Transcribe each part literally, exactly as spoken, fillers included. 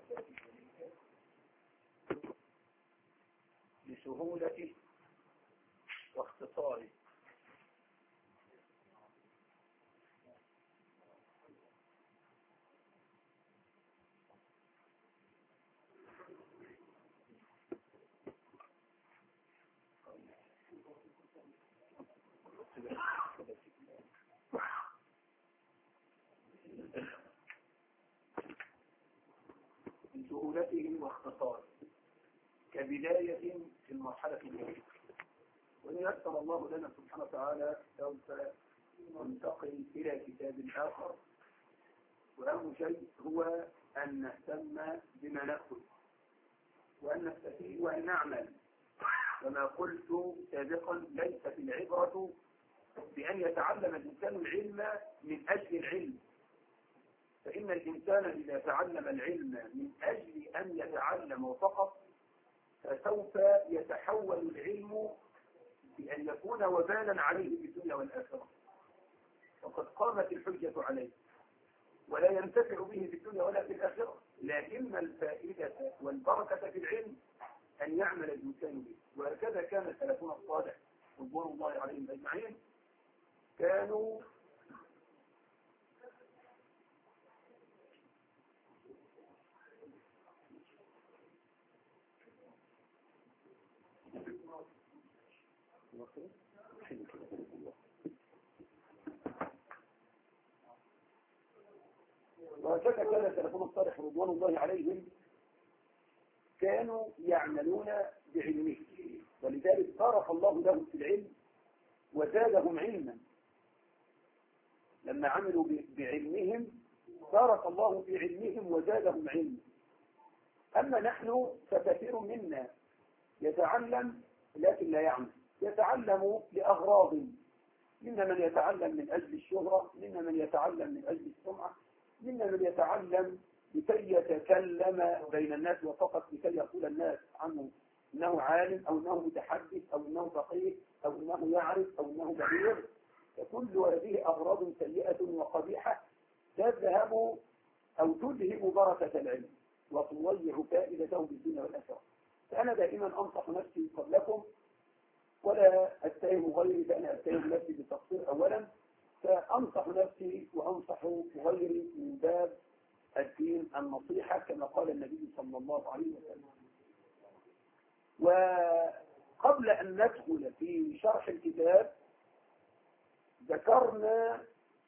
لسهولته واختصاره. لسهولته واختصاره كبداية في المرحلة الأولى. وإن يسر الله لنا سبحانه وتعالى سوف ننتقل إلى كتاب آخر، وأهم شيء هو أن نهتم بما نأخذ وأن نستفيد وأن نعمل. وما قلت سابقا ليست العبرة بأن يتعلم الإنسان العلم من أجل العلم، فإن الإنسان إذا تعلم العلم من أجل أن يتعلم فقط فسوف يتحول العلم بأن يكون وبالا عليه في الدنيا والآخرة، وقد قامت الحجة عليه ولا ينتفع به في الدنيا ولا في الآخرة. لكن الفائدة والبركة في العلم أن يعمل الإنسان به. وهكذا كان سلفنا الصالح رضوان الله عليهم أجمعين كانوا وهكذا كان سلفنا الصالح رضوان الله عليهم كانوا يعملون بعلمه، ولذلك بارك الله لهم في العلم وزادهم علما. لما عملوا بعلمهم بارك الله في علمهم وزادهم علما. أما نحن فكثير منا يتعلم لكن لا يعمل، يتعلم لأغراض، منا من يتعلم من أجل الشهرة، منا من يتعلم من أجل السمعة، منا من يتعلم لكي يتكلم بين الناس وفقط لكي يقول الناس عنه انه عالم او انه متحدث او انه فقيه او انه يعرف او انه بليغ. فكل هذه اغراض سيئة وقبيحة تذهب او تذهب بركة العلم وتضيع فائدته في الدنيا والاخرة. فانا دائما انصح نفسي قبلكم ولا اتهم غيري، فانا اتهم نفسي بالتقصير اولا، فانصح نفسي وانصح غيري من باب الدين النصيحة كما قال النبي صلى الله عليه وسلم. وقبل أن ندخل في شرح الكتاب ذكرنا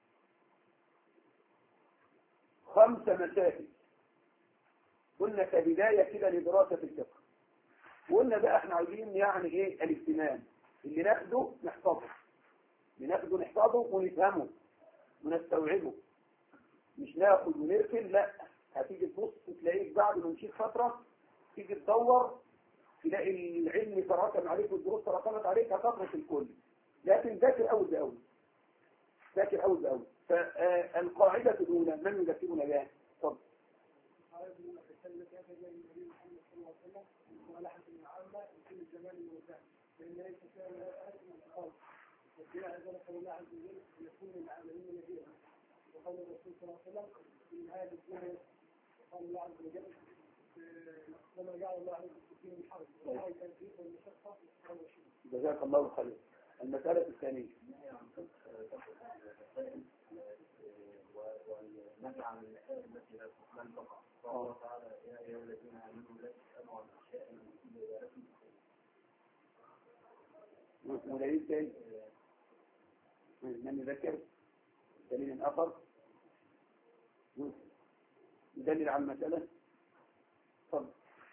خمس مسائل قلنا كبداية كده لدراسة الفقه. وقلنا بقى احنا عايزين يعني ايه الاهتمام، اللي ناخده نحفظه، اللي ناخده نحفظه ونفهمه ونستوعبه، مش ناخد ونركن. لا، هتيجي تبص تلاقيك بعد ما مشيت فترة تيجي تدور تلاقي العلم تراكم عليك والدروس تراكمت عليك، هتترك الكل. لكن ذاكر أول بأول، ذاكر أول بأول. فالقاعدة الأولى من يذكرنا بها؟ اتفضل. وقال الرسول صلى الله عليه وسلم في هذه الدنيا قال الله عز وجل لما جعل الله عليه الدين الحرب وهي تنفيذ والمشقة والشدة. جزاك الله خير. المسألة الثانية والنهي عن الاشياء التي لا تقبل فقط. قال تعالى يا ايها الذين امنوا لا تسالوا عن اشياء لكم ودليل ثاني من يذكر دليل آخر يدلل على المسألة. تفضل.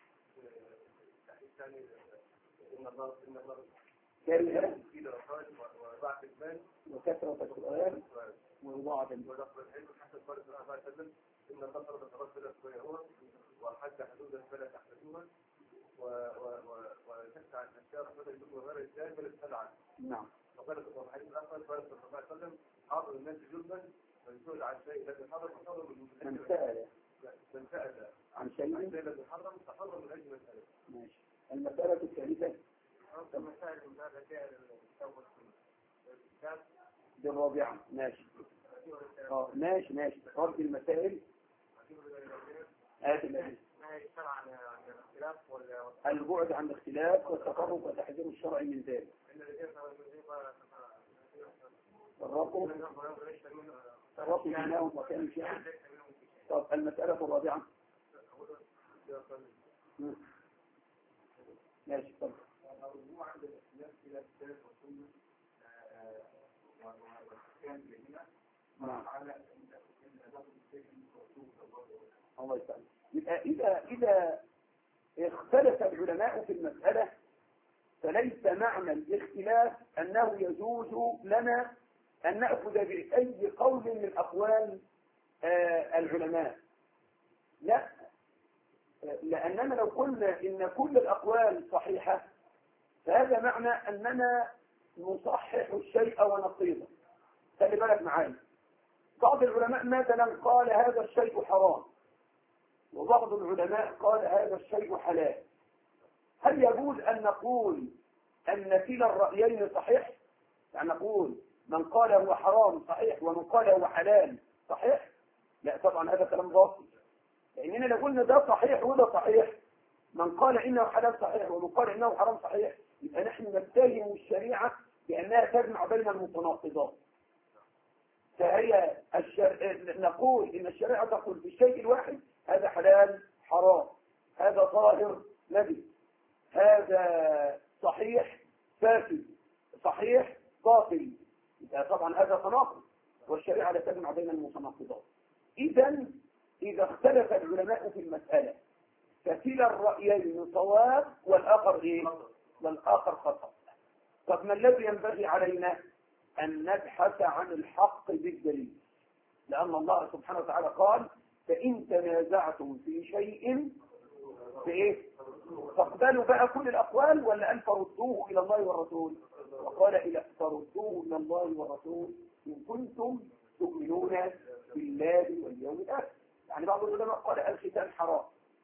كارهة وكثرة السؤال ووضاعة إن البصر تترسل السيئون وحد حدودا فلا تحدثوها وتسعى عن الأشياء رحمة يكون غير الإسلام بل السلعة. نعم. وقالت الله الحديث الآخر قال صلى الله عليه وسلم حاضر الناس جلبا من سئل عن شيء الذي حرم فحرم من من سأل من سأل عن شيء الذي حرم فحرم من أجل مسألة. ماشي. المسألة الثالثة المسائل من هذا كان التوبة الكتاب بالرابعة. ماشي. اه ماشي ماشي. رد المسائل. هات الأدلة. البعد عن الاختلاف والتقرب وتحذير الشرع من ذلك. فرقوا فرقوا بينهم وكانوا شيعا. طب المسألة الرابعة. ماشي طب. الرجوع عند الاختلاف الى الكتاب والسنه والكلام بيننا على الله يسلمك. يبقى إذا إذا اختلف العلماء في المسألة فليس معنى الاختلاف أنه يجوز لنا أن نأخذ بأي قول من أقوال آه العلماء. لا، لأننا لو قلنا إن كل الأقوال صحيحة فهذا معنى أننا نصحح الشيء ونقيضه. خلي بالك معايا، بعض العلماء مثلا قال هذا الشيء حرام، وبعض العلماء قال هذا الشيء حلال. هل يجوز أن نقول أن كلا الرأيين صحيح؟ يعني نقول من قال هو حرام صحيح ومن قال هو حلال صحيح؟ لا طبعا، هذا كلام باطل. لأننا لو قلنا ده صحيح وده صحيح، من قال إنه حلال صحيح ومن قال إنه حرام صحيح، يبقى نحن نتهم الشريعة بأنها تجمع بين المتناقضات. فهي الشر... نقول إن الشريعة تقول في الشيء الواحد هذا حلال حرام، هذا ظاهر نبي، هذا صحيح فاسد، صحيح باطل. طبعا هذا تناقض، والشريعة لا تجمع بين المتناقضات. إذا إذا اختلف العلماء في المسألة فكلا الرأيين صواب والآخر إيه؟ والآخر خطأ. طب ما الذي ينبغي علينا؟ أن نبحث عن الحق بالدليل، لأن الله سبحانه وتعالى قال فإن تنازعتم في شيء فإيه؟ فاقبلوا بقى كل الأقوال ولا أن فردوه إلى الله والرسول؟ وقال إلى فردوه إلى الله والرسول إن كنتم تؤمنون بالله واليوم الآخر. يعني بعض العلماء قال الختان حرام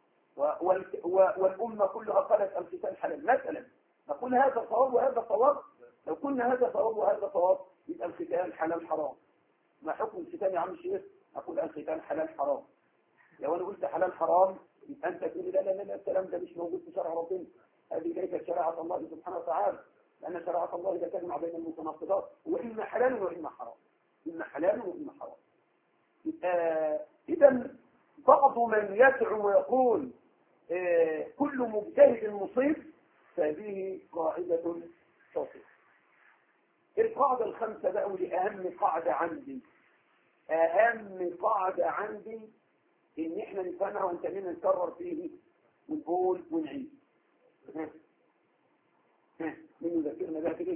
والأمة كلها قالت الختان حلال مثلا، نقول هذا صواب وهذا صواب. لو قلنا هذا صواب وهذا صواب يبقى الختان حلال حرام. ما حكم الختان يا عم الشيخ؟ أقول الختان حلال حرام. لو أنا قلت حلال حرام يبقى أنت تقول لا لا لا الكلام ده مش موجود في شرع ربنا، هذه ليست شريعة الله سبحانه وتعالى، لأن شريعة الله لا تجمع بين المتناقضات، وإما حلال وإما حرام، إما حلال وإما حرام. آه إذا بعض من يدعو ويقول آه كل مجتهد مصيب، فهذه قاعدة خاطئة. القاعدة الخامسة بقى ودي أهم قاعدة عندي، أهم قاعدة عندي إن إحنا نفهمها ونتمنى نكرر فيه ونقول ونعيد. ها ها مين يذكرنا بقى كده؟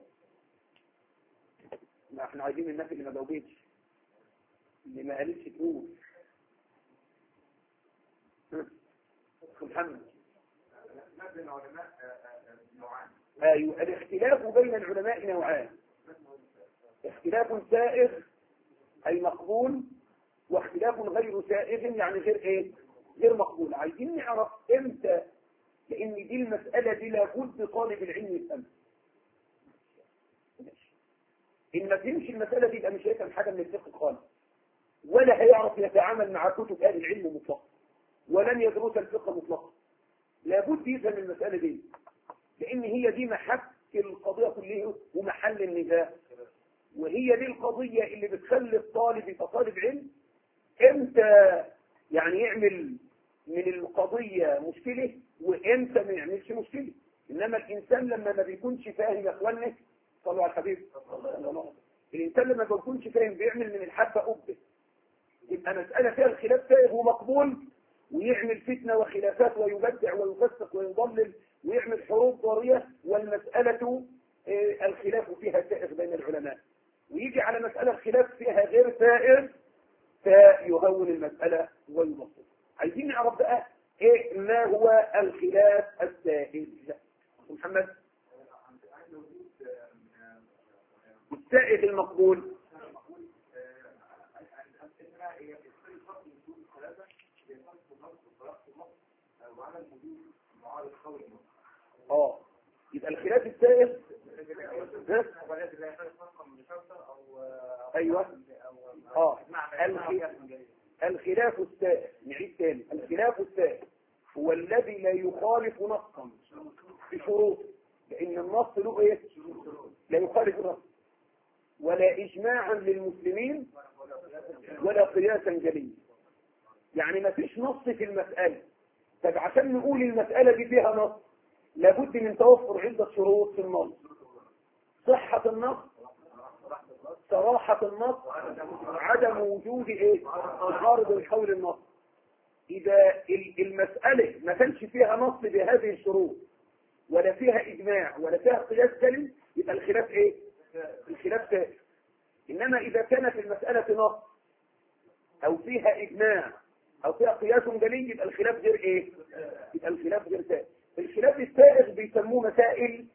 لا إحنا عايزين الناس اللي ما جاوبتش، اللي ما قالتش تقول. ها محمد. أيوة، الاختلاف بين العلماء نوعان، اختلاف سائغ أي مقبول، واختلاف غير سائغ يعني غير ايه؟ غير مقبول. عايزين نعرف امتى، لان دي المسألة دي لابد طالب العلم يفهمها. ان ما فهمش المسألة دي يبقى مش هيفهم حاجة من الفقه خالص، ولا هيعرف يتعامل مع كتب اهل العلم مطلقا، ولن يدرس الفقه مطلقا. لابد يفهم المسألة دي، لان هي دي محك القضية كلها ومحل النزاع، وهي دي القضية اللي بتخلي الطالب يبقى طالب علم امتى يعني يعمل من القضية مشكلة وامتى ما يعملش مشكلة. انما الانسان لما ما بيكونش فاهم يا اخوانا صلوا على الحبيب، الانسان لما ما بيكونش فاهم بيعمل من الحبة قبة، يبقى مسألة فيها الخلاف سائغ ومقبول، ويعمل فتنة وخلافات ويبدع ويفسق ويضلل ويعمل حروب ضارية، والمسألة الخلاف فيها سائغ بين العلماء، ويجي على مسألة الخلاف فيها غير سائغ فيهون المسألة ويبسط. عايزين نعرف بقى ايه ما هو الخلاف السائغ. محمد. السائغ المقبول اه يبقى الخلاف السائغ ايوه اه الخلاف السائغ. نعيد تاني، الخلاف السائغ هو الذي لا يخالف نصا في شروط، لأن النص له إيه؟ لا يخالف نص، ولا إجماعا للمسلمين ولا قياسا جليا. يعني ما فيش نص في المسألة. طب عشان نقول المسألة دي فيها نص لابد من توفر عدة شروط في النص: صحة النص، صراحة النص، عدم وجود ايه؟ معارض القول النص. إذا المسألة ما كانش فيها نص بهذه الشروط ولا فيها إجماع ولا فيها قياس جلي يبقى الخلاف ايه؟ الخلاف سائر. إنما إذا كانت المسألة نص أو فيها إجماع أو فيها قياس جلي يبقى الخلاف غير ايه؟ يبقى الخلاف غير سائر. الخلاف السائغ بيسموه مسائل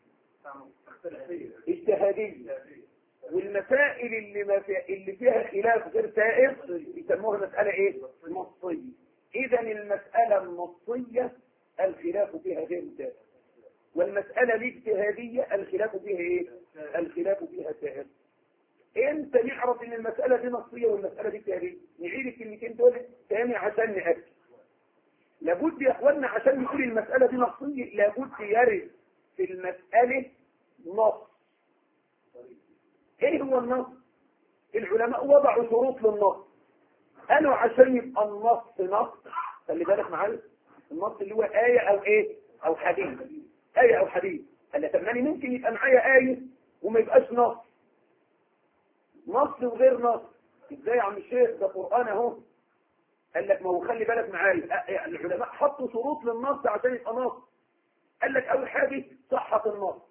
اجتهادية، والمسائل اللي ما فيها اللي فيها خلاف غير سائغ يسموها مسألة ايه؟ نصية. إذا المسألة النصية الخلاف فيها غير سائغ، والمسألة الاجتهادية الخلاف فيها ايه؟ الخلاف فيها سائغ. انت نعرف ان المسألة دي نصية والمسألة دي اجتهادية؟ نعيد الكلمتين دول تاني عشان نأكد. لابد يا اخوانا عشان نقول المسألة دي نصية لابد يرد في المسألة نص. ايه هو النص؟ العلماء وضعوا شروط للنص. قالوا عشان يبقى النص نص، خلي بالك معايا، النص اللي هو آية او ايه؟ او حديث. آية او حديث. قال لك طب ما ممكن يبقى معايا آية وما يبقاش نص. نص وغير نص. ازاي يا عم الشيخ؟ ده قرآن اهو. قال لك ما هو خلي بالك معايا، العلماء حطوا شروط للنص عشان يبقى نص. قال لك اول حاجه صحه النص،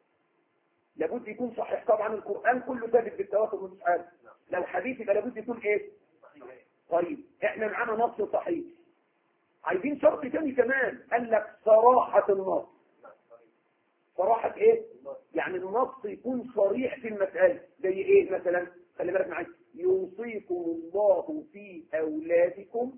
لابد يكون صحيح. طبعا القران كله ثابت بالتواتر مش عارف. لو حديث يبقى لابد يكون ايه؟ طيب احنا معانا نص صحيح، عايزين شرط ثاني كمان. قال لك صراحه النص. صراحه ايه؟ يعني النص يكون صريح في المساله. زي ايه مثلا؟ خلي بالك معايا، يوصيكم الله في أولادكم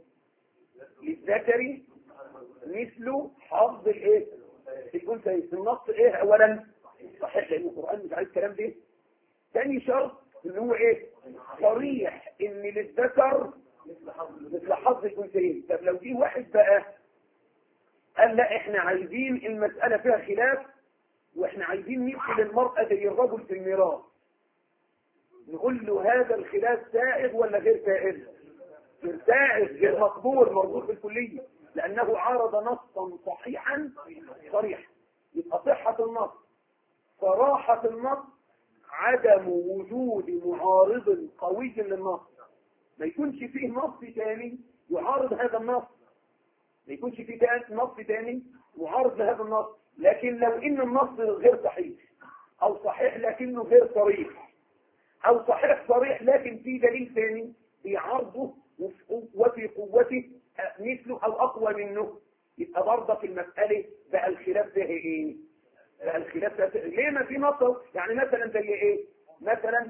للذكر مثل حظ الايه؟ الأنثيين. النص ايه؟ أولا صحيح لأن القرآن مش عايز الكلام ده. ثاني شرط اللي هو ايه؟ صريح ان للذكر مثل حظ الأنثيين. طب لو جه واحد بقى قال لا احنا عايزين المسألة فيها خلاف واحنا عايزين ندخل المرأة زي الرجل في الميراث، نقول له هذا الخلاف سائغ ولا غير سائغ؟ غير سائغ، غير مقبول، مربوط بالكلية، لأنه عارض نصا صحيحا صريحا. يبقى صحة النص، صراحة النص، عدم وجود معارض قوي للنص. ما يكونش فيه نص ثاني يعارض هذا النص، ما يكونش فيه نص ثاني معارض لهذا النص. لكن لو ان النص غير صحيح او صحيح لكنه غير صريح، او صحيح صريح لكن في دليل ثاني بيعارضه وفي قوته مثله او اقوى منه، يبقى برضه في المسألة بقى الخلاف ده ايه؟ بقى الخلاف ده ليه ما في نص؟ يعني مثلا زي ايه؟ مثلا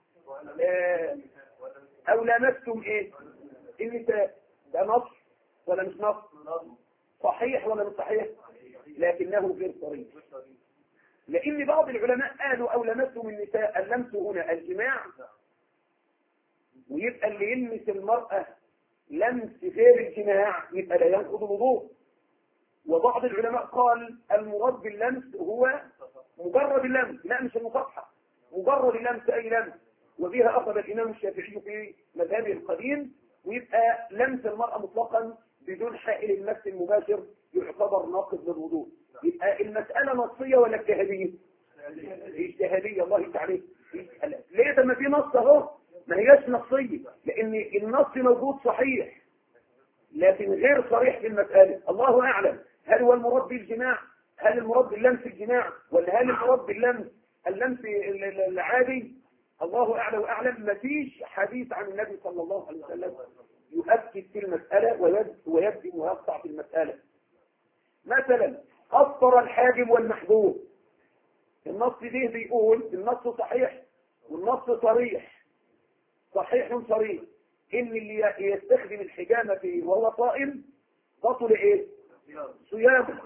آه او لامستم ايه؟ النساء، ده نص ولا مش نص؟ صحيح ولا مش صحيح؟ لكنه غير صريح. لان بعض العلماء قالوا او لمستم النساء، اللمس هنا الجماع، ويبقى اللي يلمس المرأة لمس غير الجماع يبقى لا ينقض الوضوء. وبعض العلماء قال المراد باللمس هو مجرد اللمس، لا مش المصافحة، مجرد اللمس اي لمس. وبها اخذ الامام الشافعي في مذهبه القديم، ويبقى لمس المرأة مطلقا بدون حائل المس المباشر يعتبر ناقض للوضوء. يبقى المسألة نصية ولا اجتهادية؟ اجتهادية. الله تعالى ليه؟ ده ما في نص اهو، ما هياش نصية، لان النص موجود صحيح لكن غير صريح في المسألة. الله اعلم هل هو المراد بالجماع؟ هل المراد باللمس الجماع؟ ولا هل المراد باللمس اللمس العادي؟ الله اعلم واعلم. ما فيش حديث عن النبي صلى الله عليه وسلم يؤكد في المسألة ويبدأ ويقطع في المسألة. مثلا أفطر الحاجب والمحجوب، النص ده بيقول النص صحيح والنص صريح، صحيح صريح ان اللي يستخدم الحجامة فيه وهو صائم بطل ايه؟ صيام.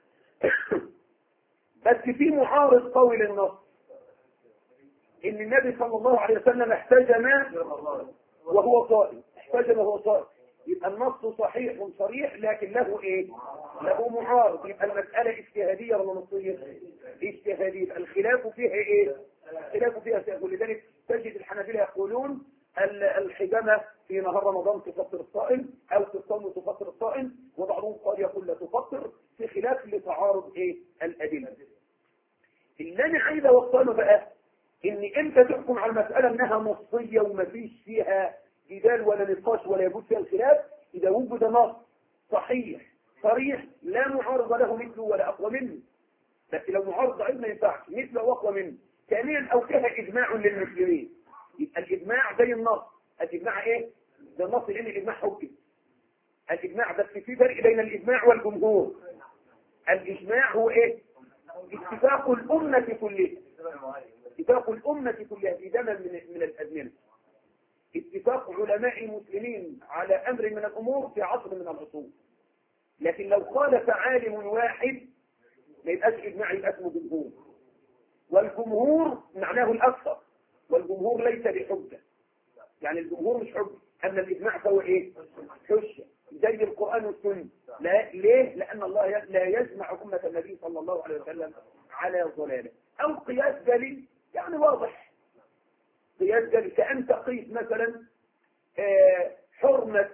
بس في معارض قوي للنص، ان النبي صلى الله عليه وسلم احتجم وهو صائم، احتجم وهو صائم. يبقى النص صحيح صريح لكن له ايه؟ له معارض. يبقى المسألة اجتهادية ولا نصية؟ اجتهادية. الخلاف فيها ايه؟ الخلاف فيها سيف. ولذلك تجد الحنابلة يقولون الحجامة في نهار رمضان تفطر الصائم او تصوم تفطر الصائم، وبعضهم قال يقول لا تفطر، في خلاف لتعارض ايه؟ الأدلة. اللي انا عايز اوصله بقى ان امتى تحكم على المسألة انها نصية ومفيش فيها جدال ولا نقاش ولا يجوز فيها الخلاف؟ اذا وجد نص صحيح صريح لا معارض له مثله ولا اقوى منه. لكن لو معارض ضعيف ما ينفعش، مثله او اقوى منه. ثانيا او فيها اجماع للمسلمين. يبقى الاجماع زي النص. الاجماع ايه؟ ده النص لان الاجماع حجه. الاجماع بس في فرق بين الاجماع والجمهور. الاجماع هو ايه؟ اتفاق الامه كلها. اتفاق الامه كلها في زمن من من الازمنه. اتفاق علماء المسلمين على امر من الامور في عصر من العصور. لكن لو خالف عالم واحد ما يبقاش اجماع، يبقى اسمه جمهور. والجمهور معناه الاكثر، والجمهور ليس بحجه. يعني الجمهور مش حجه، اما الاجماع فهو ايه؟ حجه. زي القران والسنه. لا ليه؟ لان الله لا يجمع امه النبي صلى الله عليه وسلم على ضلاله. او قياس دليل يعني واضح. قياس دليل كأن تقيس مثلا آه حرمه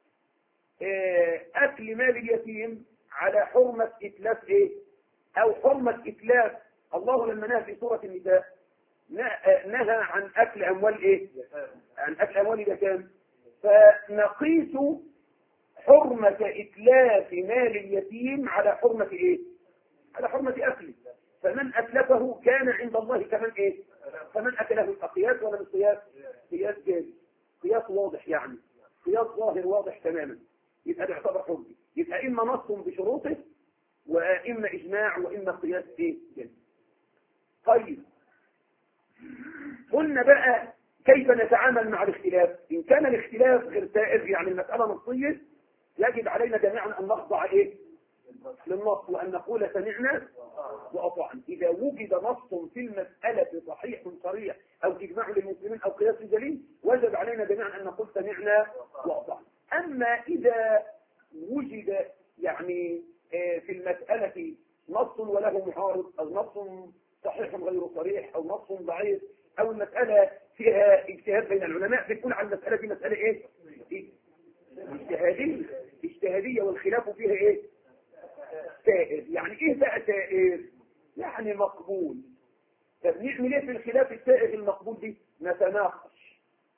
آه اكل مال اليتيم على حرمه اتلاف ايه؟ او حرمه اتلاف. الله لما نهى في سوره النساء نهى عن اكل اموال ايه؟ عن اكل اموال اليتامى. فنقيس حرمه اتلاف مال اليتيم على حرمه ايه؟ على حرمه اكله. فمن اتلفه كان عند الله كمن ايه؟ فمن اكله. قياس ولا مش قياس؟ قياس جاز، قياس واضح، يعني قياس ظاهر واضح تماما. يبقى ده يعتبر حجه. يبقى اما نص بشروطه واما اجماع واما قياس ايه؟ جاز. طيب قلنا بقى كيف نتعامل مع الاختلاف؟ ان كان الاختلاف غير سائغ يعني المساله نصيه، يجب علينا جميعا ان نخضع ايه؟ للنص، وان نقول سمعنا واطعنا. اذا وجد نص في المساله صحيح صريح او اجماع للمسلمين او قياس دليل، وجب علينا جميعا ان نقول سمعنا واطعنا. اما اذا وجد يعني في المساله نص وله معارض، او نص صحيح غير صريح، او نص ضعيف، او المساله فيها اجتهاد بين العلماء، بنقول على المساله دي مساله ايه؟ اجتهاديه. اجتهاديه والخلاف فيها ايه؟ سائر. يعني ايه بقى سائر؟ يعني مقبول. طب نعمل ايه في الخلاف السائر المقبول دي؟ نتناقش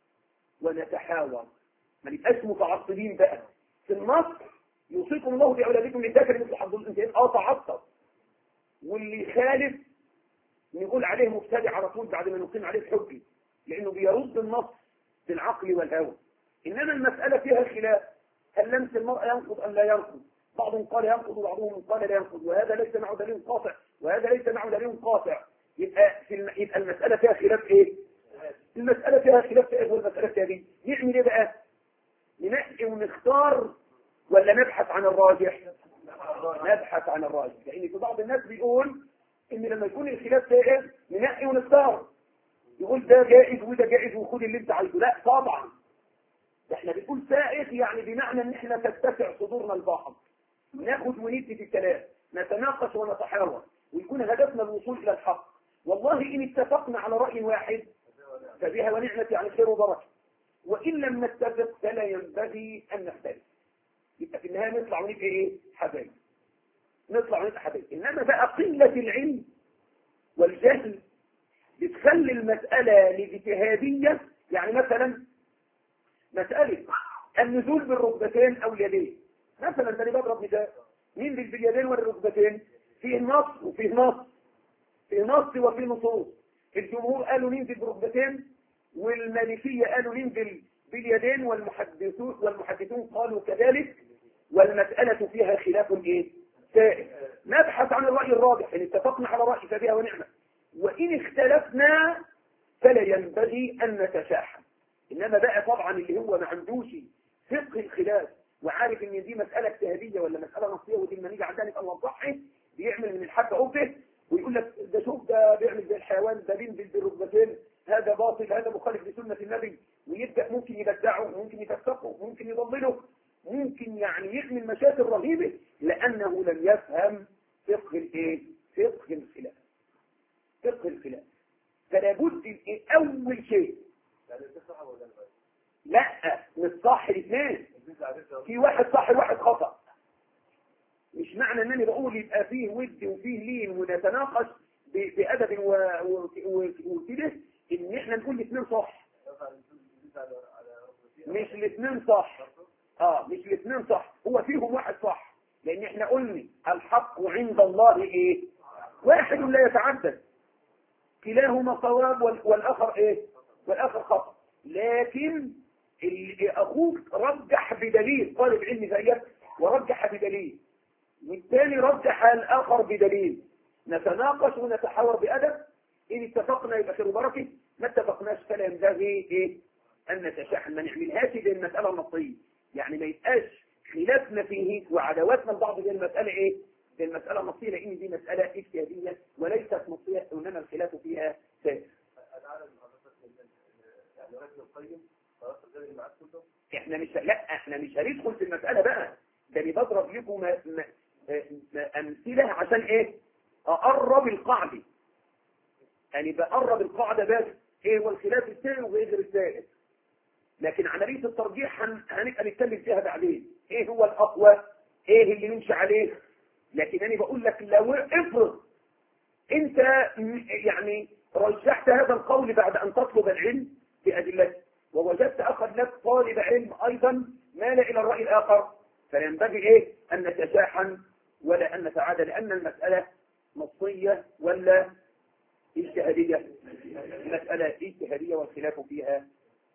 ونتحاور، ما نبقاش متعصبين بقى. في النص يوصيكم الله باولادكم للذكر مثل حظ الانثيين. اه تعصب، واللي يخالف نقول عليه مبتدع على طول بعد ما نقيم عليه الحجه، لانه بيرد النص بالعقل والهوى. انما المساله فيها خلاف، هل لمس المرأة ينقض ام لا ينقض؟ بعضهم قال ينقض وبعضهم قال لا ينقض، وهذا ليس معه دليل قاطع وهذا ليس معه دليل قاطع. يبقى في الم... يبقى المساله فيها خلاف ايه؟ المساله فيها خلاف ايه؟ والمساله فيها دي نعمل ايه بقى؟ ننقي ونختار ولا نبحث عن الراجح؟ نبحث عن الراجح. لان في بعض الناس بيقول ان لما يكون الخلاف سائر ننقي ونختار، يقول ده جائز وده جائز وخد اللي انت عايزه. لا طبعا، احنا بنقول سائغ يعني بمعنى ان احنا تتسع صدورنا البعض، ناخد وندي في الكلام، نتناقش ونتحاور، ويكون هدفنا الوصول الى الحق. والله ان اتفقنا على راي واحد فبها ونعمه يعني خير وبركه، وان لم نتفق فلا ينبغي ان نختلف. يبقى في النهايه نطلع ونبقى ايه؟ حبايب. نطلع ونبقى حبايب. انما بقى قله العلم والجهل بتخلي المساله لاجتهاديه. يعني مثلا مساله النزول بالركبتين او اليدين مثلا، ده انا بضرب مثال. مين باليدين والركبتين؟ فيه نص وفيه نص، فيه نص وفيه نصوص. الجمهور قالوا ننزل بالركبتين، والمالكيه قالوا ننزل باليدين، والمحدثون والمحدثون قالوا كذلك، والمساله فيها خلاف ايه؟ سائر. نبحث عن الراي الراجح. ان اتفقنا على راي فبها ونعمه، وان اختلفنا فلا ينبغي ان نتشاحن. انما بقى طبعا اللي هو ما عندوش فقه الخلاف وعارف ان دي مساله اجتهاديه ولا مساله نصيه ودي المنيجه عن ذلك الله صحي، بيعمل من الحبه قبه ويقول لك ده شوف ده بيعمل زي الحيوان، ده بينزل بالركبتين، هذا باطل، هذا مخالف لسنه النبي، ويبدا ممكن يبدعه، ممكن يفسقه، ممكن يضلله. ممكن يعني يعمل مشاكل رهيبة لأنه لم يفهم فقه الايه؟ فقه الخلاف. فقه الخلاف. فلا بد الايه؟ أول شيء لا مش صح الاثنين، في واحد صح وواحد خطأ. مش معنى ان انا بقول يبقى فيه ود وفيه لين ونتناقش بأدب وكده ان احنا نقول الاثنين صح. مش الاثنين صح. اه مش الاثنين صح، هو فيهم واحد صح، لان احنا قلنا الحق عند الله ايه؟ واحد لا يتعدد، كلاهما صواب والاخر ايه؟ والاخر خطأ. لكن اخوك رجح بدليل، طالب علم زيك ورجح بدليل، والثاني رجح الاخر بدليل، نتناقش ونتحاور بأدب. ان اتفقنا يبقى خير وبركه، ما اتفقناش فلا ينبغي ايه؟ ان نتشاحن، ما نعملهاش دي المساله النصيه، يعني ما يبقاش خلافنا فيه وعداواتنا لبعض دي المساله ايه؟ دي المساله النصيه، لان دي مساله اجتهاديه وليست نصيه، انما الخلاف فيها سائر. احنا مش لا احنا مش هندخل في المساله بقى، ده انا بضرب لكم م... م... م... امثله عشان ايه؟ اقرب القاعده. يعني بقرب القاعده بس ايه هو الخلاف السائر وغير السائر، لكن عمليه الترجيح هنبقى نتكلم فيها بعدين. ايه هو الاقوى؟ ايه اللي نمشي عليه؟ لكن انا بقول لك لو افرض انت يعني رجحت هذا القول بعد ان تطلب العلم بادلته، ووجدت اخر لك طالب علم ايضا مال الى الراي الاخر، فينبغي ايه؟ ان نتشاحن ولا ان نتعادى، لان المساله نصيه ولا اجتهاديه؟ المساله اجتهاديه والخلاف فيها.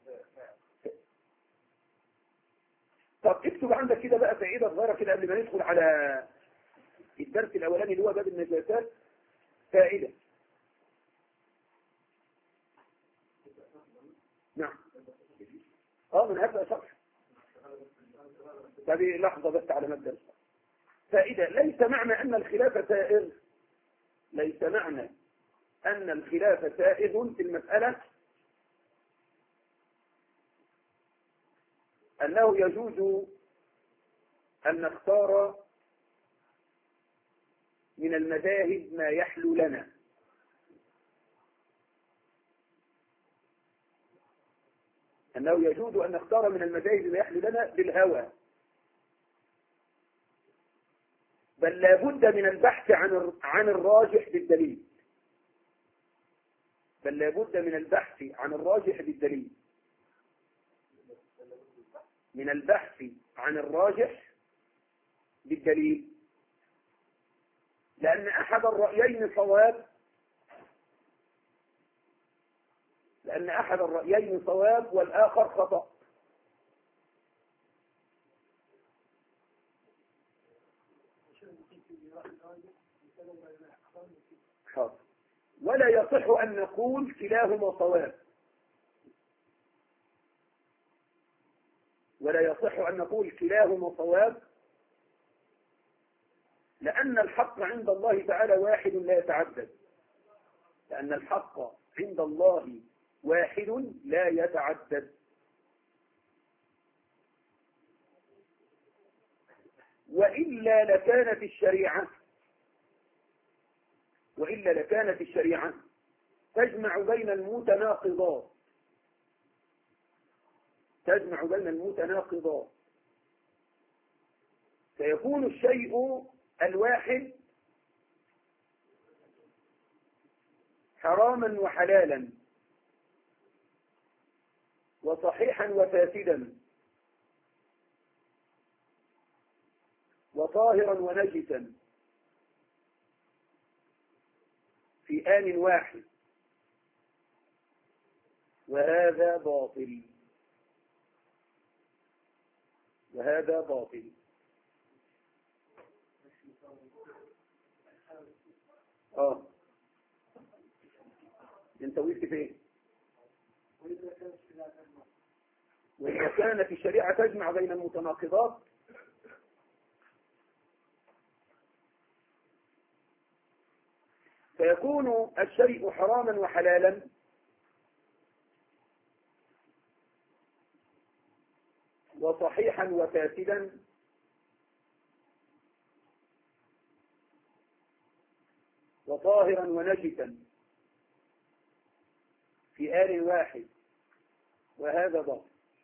طب اكتب عندك كده بقى فائده صغيره كده قبل ما ندخل على الدرس الاولاني اللي هو باب النجاسات. فائده نعم اه من هذا شرح. طب لحظه بس على مبدا الشرح. فائده: ليس معنى ان الخلاف سائغ ليس معنى ان الخلاف سائغ في المساله انه يجوز ان نختار من المذاهب ما يحلو لنا. أنه يجوز أن نختار من المذاهب ما يحلو لنا بالهوى، بل لا بد من البحث عن عن الراجح بالدليل. بل لا بد من البحث عن الراجح بالدليل. من البحث عن الراجح بالدليل، لأن أحد الرأيين صواب لأن أحد الرأيين صواب والآخر خطأ. ولا يصح أن نقول كلاهما صواب، ولا يصح أن نقول كلاهما صواب لأن الحق عند الله تعالى واحد لا يتعدد. لأن الحق عند الله واحد لا يتعدد. وإلا لكانت الشريعة وإلا لكانت الشريعة تجمع بين المتناقضات تجمع بين المتناقضات فيكون الشيء الواحد حراما وحلالا، وصحيحا وفاسدا، وطاهرا ونجسا في آن واحد، وهذا باطل وهذا باطل. اه انت وقفت فين؟ وإذا كانت الشريعة تجمع بين المتناقضات فيكون الشيء حراما وحلالا، وصحيحا وفاسدا وطاهرا ونجسا في آل واحد وهذا ضعف.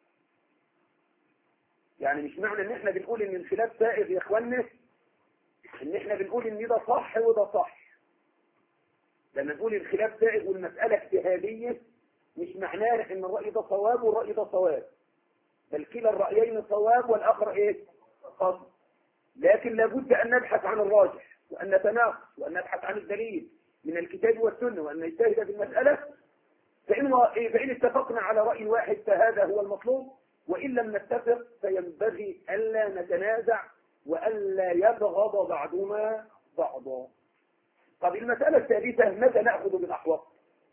يعني مش معنى ان احنا بنقول ان الخلاف سائغ يا اخوانا ان احنا بنقول ان ده صح وده صح. لما نقول الخلاف سائغ والمسألة اجتهادية مش معناه ان الرأي ده صواب والرأي ده صواب، بل كلا الرأيين صواب والآخر ايه؟ خطأ. لكن لابد ان نبحث عن الراجح وان نتناقش وان نبحث عن الدليل من الكتاب والسنة وان نجتهد في المسألة. فإن, فإن اتفقنا على رأي واحد فهذا هو المطلوب، وإن لم نتفق فينبغي ألا نتنازع وألا يبغض بعضنا بعضا. طب المسألة الثالثة ماذا نأخذ بالأحوط؟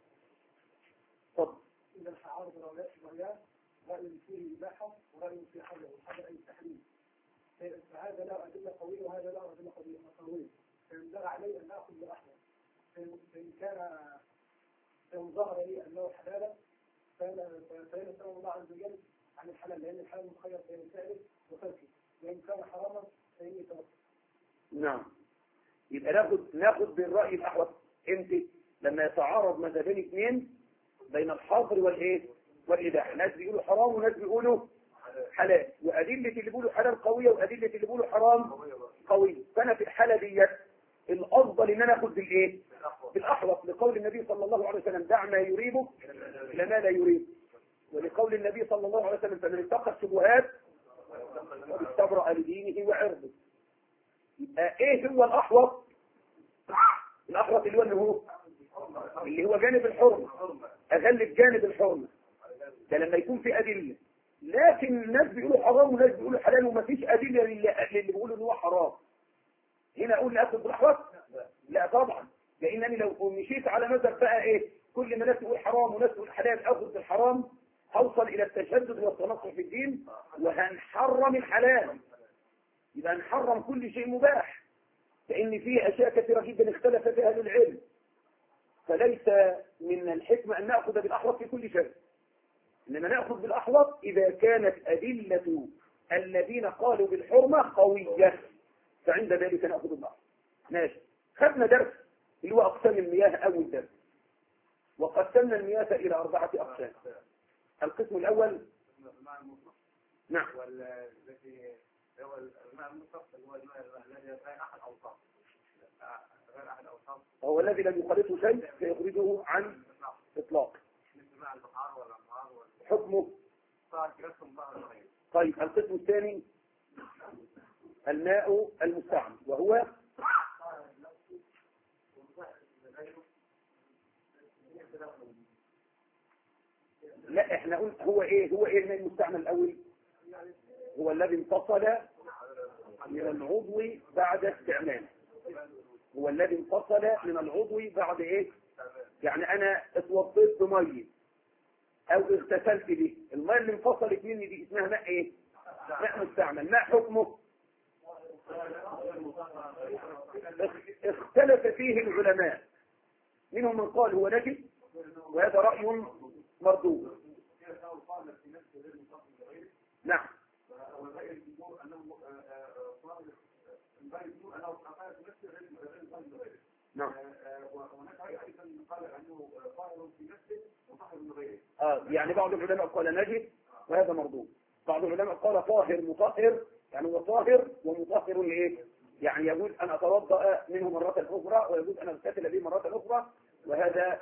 طب إذا التعارض الرأيان رأي فيه إباحة ورأي فيه حظر وحظر أي تحريم، فهذا له أدلة قوية وهذا له أدلة قوية، فينبغي عليه أن نأخذ بالأحوط. فإن كان فإن ظهر لي أنه حلالا فإن أسأل الله عز وجل عن الحلال، لأن الحلال مخير بين فعله وتركه، وإن كان حراما فإني تركه. نعم. يبقى ناخد ناخد بالرأي الأحوط امتى؟ لما يتعارض مذهبين اثنين بين الحظر والايه؟ والإباحة، ناس بيقولوا حرام وناس بيقولوا حلال، وأدلة اللي بيقولوا حلال قوية وأدلة اللي بيقولوا حرام قوية. فأنا في الحالة ديت الأفضل إن أنا أخذ بالإيه؟ بالأحوط، لقول النبي صلى الله عليه وسلم دع ما يريبك إلى ما لا يريب، ولقول النبي صلى الله عليه وسلم فمن اتقى الشبهات واستبرأ لدينه وعرضه. يبقى إيه هو الأحوط؟ الأحوط اللي هو اللي هو اللي هو جانب الحرمة، أغلب جانب الحرمة ده لما يكون في أدلة. لكن الناس بيقولوا حرام وناس بيقولوا حلال ومفيش أدلة اللي بيقولوا إن هو حرام، هنا أقول لأخذ بالأحوط؟ لا طبعا، لأنني لو مشيت على مذهب بقى إيه كل ما ناس تقول حرام وناس تقول حلال أخذ بالحرام هوصل إلى التشدد والتنصر في الدين وهنحرم الحلال، يبقى نحرم كل شيء مباح، لأن فيه أشياء كثيرة جدا اختلف فيها أهل العلم. فليس من الحكمة أن نأخذ بالأحوط في كل شيء، إنما نأخذ بالأحوط إذا كانت أدلة الذين قالوا بالحرمة قوية، فعند ذلك نأخذ بالأحوط. ماشي. خدنا درس اللي هو أقسام المياه أول درس، وقسمنا المياه إلى أربعة أقسام. القسم الأول نعم والذي هو الماء المطلق هو الماء الذي غير أحد أوصاف غير أحد أوصاف هو الذي لم يخالطه شيء فيخرجه عن إطلاق. مثل ماء البحار والأنهار حكمه طيب. القسم الثاني الماء المستعمل وهو لا احنا قلنا هو ايه هو ايه الماء المستعمل الاول؟ هو الذي انفصل من العضو بعد استعماله، هو الذي انفصل من العضو بعد ايه؟ يعني انا اتوضيت بميه او اغتسلت به، الماء اللي انفصلت مني دي اسمها ماء ايه؟ ماء مستعمل. ما حكمه؟ اختلف فيه العلماء، منهم من قال هو نجس وهذا رأي مردود. نعم. نعم. آه يعني بعض العلماء قال نجس وهذا مردود، بعض العلماء قال طاهر مطهر، يعني هو طاهر ومطهر لايه؟ يعني يجوز ان اتوضا منه مرة اخرى ويجوز ان اغتسل به مرة اخرى، وهذا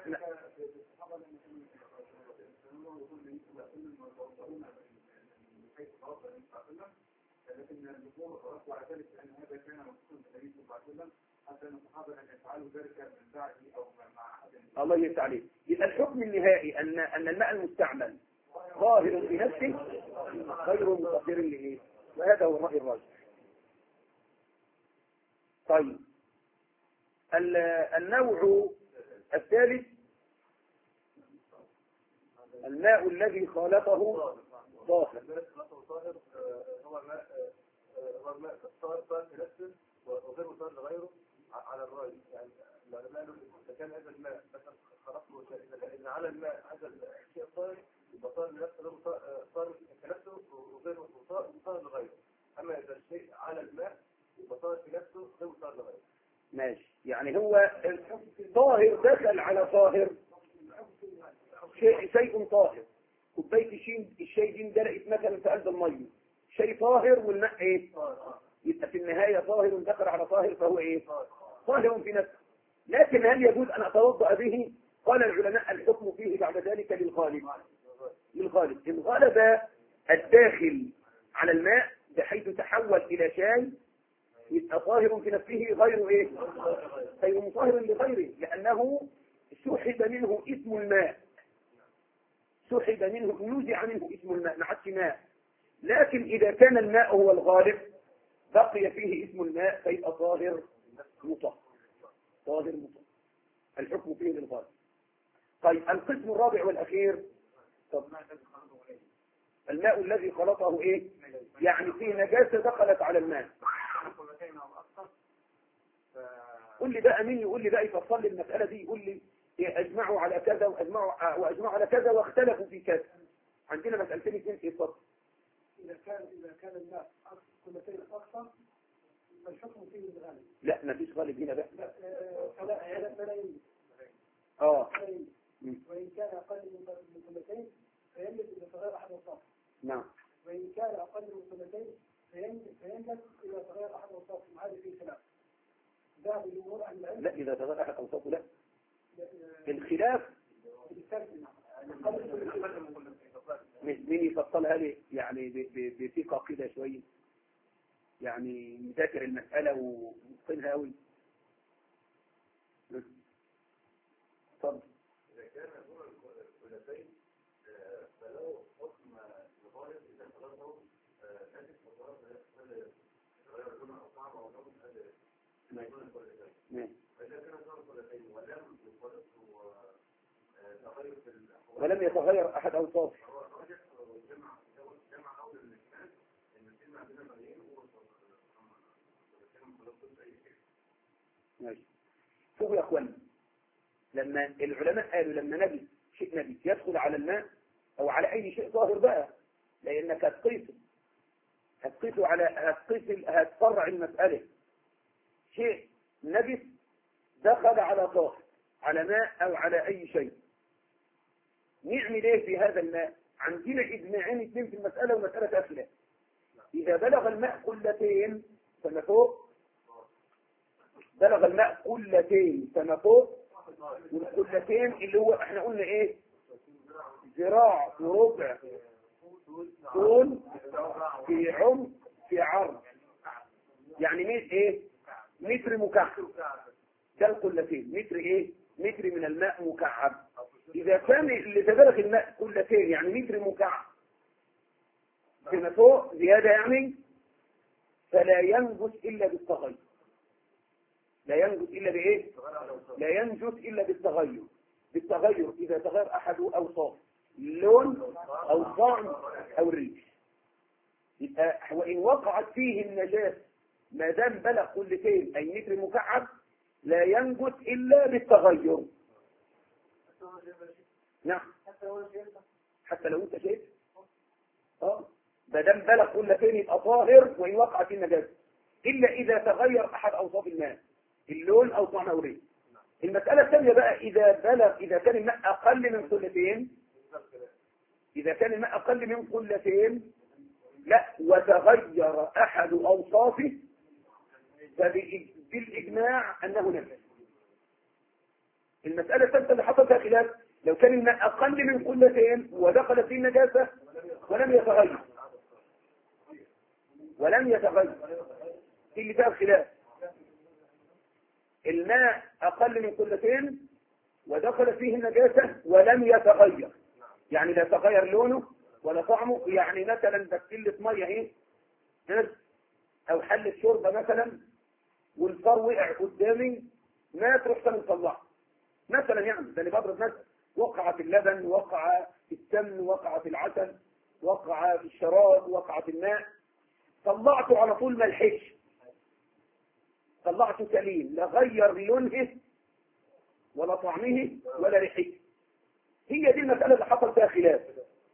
لكن الجمهور رفضوا على ذلك لان هذا كان مقصود النبي صلى الله عليه وسلم حتى ان الصحابه ان يفعلوا ذلك من بعده او مع احد. الله يفتح عليك. يبقى الحكم النهائي ان ان الماء المستعمل ظاهر بنفسه غير مطهر له، وهذا هو الراي الراجح. طيب النوع الثالث الماء الذي خالطه طاهر. هو الماء هو الماء الطاهر طاهر بنفسه وغير مطهر لغيره على الراي. يعني العلماء قالوا اذا كان هذا الماء مثلا خلقه شيء، اذا على الماء هذا الشيء الطاهر يبقى طاهر لنفسه غير طاهر كنفسه وغير طاهر لغيره. اما اذا الشيء على الماء يبقى طاهر في نفسه غير طاهر لغيره. ماشي، يعني هو طاهر دخل على طاهر، شيء شيء طاهر، كوبايه الشاي الشاي دي اندلقت مثلا في قلب الميه، شيء طاهر والماء ايه؟ يبقى في النهايه طاهر دخل على طاهر فهو ايه؟ طاهر في نفسه. لكن هل يجوز ان اتوضا به؟ قال العلماء الحكم فيه بعد ذلك للغالب. للغالب ان غلب الداخل على الماء بحيث تحول الى شاي يبقى طاهر في نفسه غير ايه؟ غير مطهر لغيره، لانه سحب منه اسم الماء، سحب منه نزع منه اسم الماء، ما عادش ماء. لكن اذا كان الماء هو الغالب بقي فيه اسم الماء فيبقى طاهر مطهر، طاهر مطهر. الحكم فيه للغالب. طيب القسم الرابع والاخير، طب الماء الذي خلطه ايه؟ يعني فيه نجاسه دخلت على الماء. قول لي بقى مين يقول لي بقى يفصل لي المساله دي، يقول لي اجمعوا على كذا واجمعوا واجمعوا على كذا واختلفوا في كذا. عندنا مسالتين اثنين في فصل. اذا كان اذا كان الماء كلتين اكثر فالحكم فيه الغالب. لا ما فيش غالب هنا بقى. لا فلا فلا يوجد. اه وان كان اقل من كلتين فيملك اذا تغير احد اوصافه. نعم. وان كان اقل من كلتين فيملك اذا تغير احد اوصافه. هذا فيه خلاف. ذهب الجمهور عن العلم. لا اذا تغير احد اوصافه لا. الخلاف مين يفصلها لي يعني بثقه كده شويه، يعني مذاكر المساله ومتقنها قوي. اتفضل. اذا كان دون الكلتين فله حكم الغالب اذا خلطه نجس وغلط يتغير لونه او طعمه او لون هذا ما يكون الكلتين. فاذا كان دون الكلتين ولم يخلط تغير في الاحوال ولم يتغير احد اوصافه جمع جمع اول الاثنين ان الكلمه عندنا مغير ماشي. شوفوا يا اخوان، لما العلماء قالوا لما نجس شيء نجس يدخل على الماء او على اي شيء ظاهر بقى، لانك هتقيسه هتقيسه على هتقيس هتفرع المساله. شيء نجس دخل على طاهر على ماء او على اي شيء، نعمل ايه في هذا الماء؟ عندنا اجماعين اثنين في المساله ومساله اخلاق. اذا بلغ الماء قلتين فما فوق، بلغ الماء قلتين فما فوق، والقلتين اللي هو احنا قلنا ايه؟ ذراع وربع طول في عمق في عرض، يعني متر ايه؟ متر مكعب. ده القلتين، متر ايه؟ متر من الماء مكعب. اذا كان اللي تبلغ الماء قلتين يعني متر مكعب فيما فوق زياده يعني، فلا ينجس الا بالتغير. لا ينجس إلا بإيه؟ لا ينجس إلا بالتغير. بالتغير إذا تغير أحد أوصاف، اللون أو الطعم أو الريح. يبقى وإن وقعت فيه النجاسة ما دام بلغ قلتين أي متر مكعب لا ينجس إلا بالتغير. نعم. حتى لو أنت شايف اه ما دام بلغ قلتين يبقى طاهر وإن وقعت فيه النجاسة، إلا إذا تغير أحد أوصاف الماء، اللون او طعم او ريح. المسألة الثانية بقى إذا بلغ إذا كان الماء أقل من قلتين، إذا كان الماء أقل من قلتين لا وتغير أحد أوصافه فبالإجماع أنه نجس. المسألة الثالثة اللي حصل فيها خلاف لو كان الماء أقل من قلتين ودخلت فيه النجاسة ولم يتغير ولم يتغير في اللي فيها الخلاف. الماء أقل من قلتين ودخل فيه النجاسة ولم يتغير، يعني لا تغير لونه ولا طعمه. يعني مثلا بكتلة مية اهي او حلة شوربة مثلا والفار وقع قدامي ما تروح تطلعه مثلا، يعني ده اللي بضرب مثلا، وقع في اللبن، وقع في السمن، وقع في العسل، وقع في الشراب، وقع في الماء، طلعته على طول ما لحقش، طلعته سليم لا غير لونه ولا طعمه ولا ريحته. هي دي المسألة اللي حصل فيها خلاف.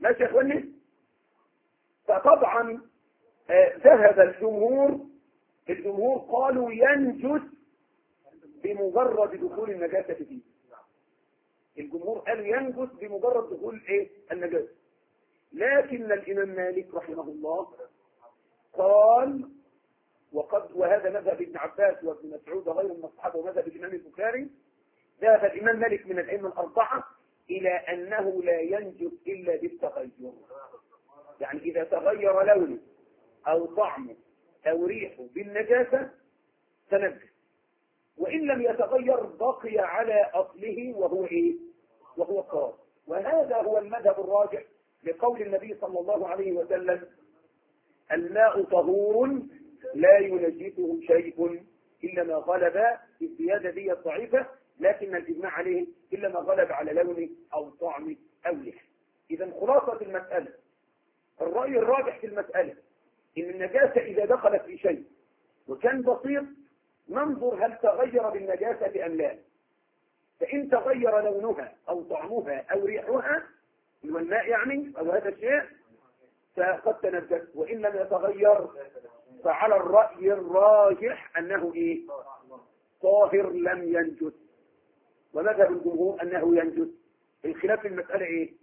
ماشي يا اخواني؟ فطبعا آه ذهب الجمهور الجمهور قالوا ينجس بمجرد دخول النجاسة فيه. الجمهور قالوا ينجس بمجرد دخول ايه النجاسة. لكن الإمام مالك رحمه الله قال وقد وهذا مذهب ابن عباس وابن مسعود وغيرهم من الصحابه ومذهب الإمام البخاري، ذهب الإمام مالك من الأئمة الأربعة إلى أنه لا ينجس إلا بالتغير. يعني إذا تغير لونه أو طعمه أو ريحه بالنجاسة تنجس، وإن لم يتغير بقي على أصله وهو إيه؟ وهو الطهارة. وهذا هو المذهب الراجح لقول النبي صلى الله عليه وسلم الماء طهور لا ينجسه شيء إلا ما غلب. الزيادة دي ضعيفة لكن الإجماع عليه إلا ما غلب على لونه أو طعمه أو ريحه. إذا خلاصة المسألة، الرأي الراجح في المسألة إن النجاسة إذا دخلت في شيء وكان بسيط ننظر هل تغير بالنجاسة أم لا. فإن تغير لونها أو طعمها أو ريحها الماء يعني أو هذا الشيء فقد تنجس، وإن لم يتغير فعلى الرأي الراجح أنه إيه؟ طاهر لم ينجس. ومذهب الجمهور أنه ينجس. الخلاف في المسألة إيه؟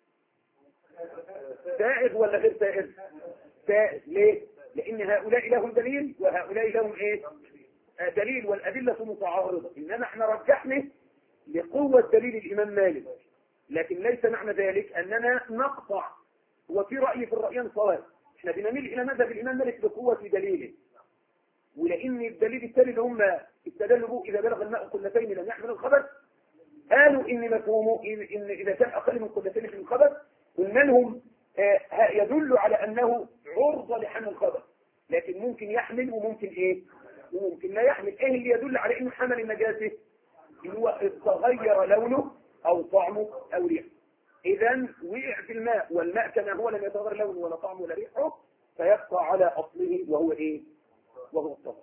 سائغ ولا غير سائغ؟ سائغ. ليه؟ لأن هؤلاء لهم دليل وهؤلاء لهم إيه؟ دليل والأدلة متعارضة، إنما احنا رجحنا لقوة دليل الإمام مالك، لكن ليس معنى ذلك أننا نقطع. وفي رأي في الرأيين صواب، احنا بنميل إلى مذهب الإمام مالك بقوة دليله، ولأن الدليل الثاني اللي هم استدلوا به إذا بلغ الماء قلتين لم يحمل الخبث، قالوا إن مفهومه إن إذا كان أقل من قلتين من الخبث قلنا لهم آه يدل على أنه عرضة لحمل الخبث، لكن ممكن يحمل وممكن إيه؟ وممكن لا يحمل. إيه اللي يدل على إنه حمل النجاسة؟ اللي هو تغير لونه أو طعمه أو ريحه. إذا وقع في الماء والماء كما هو لم يتغير لونه ولا طعمه ولا ريحه فيبقى على أصله وهو إيه؟ وهو الطهر.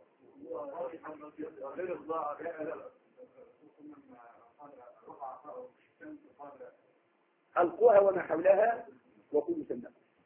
القوها وما حولها وكل سنة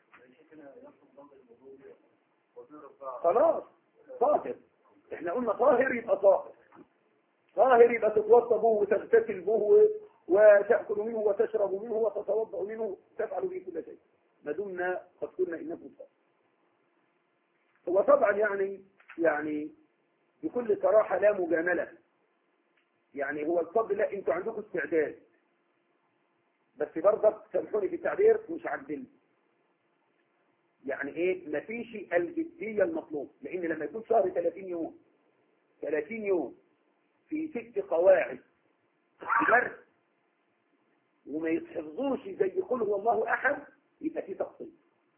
خلاص طاهر. احنا قلنا طاهر يبقى طاهر، طاهر يبقى تتوضا به وتغتسل به وتأكل منه وتشرب منه وتتوضا منه تفعل به كل شيء ما دمنا قد قلنا انه طاهر. هو طبعا يعني يعني بكل صراحة لا مجاملة، يعني هو الفضل لا انتوا عندكم استعداد، بس برضك سامحوني في التعبير مش عدل. يعني ايه؟ مفيش الجدية المطلوب، لان لما يكون شهر ثلاثين يوم ثلاثين يوم في ست قواعد درس وما يتحفظوش زي يقول هو الله احد يبقى في تقصير.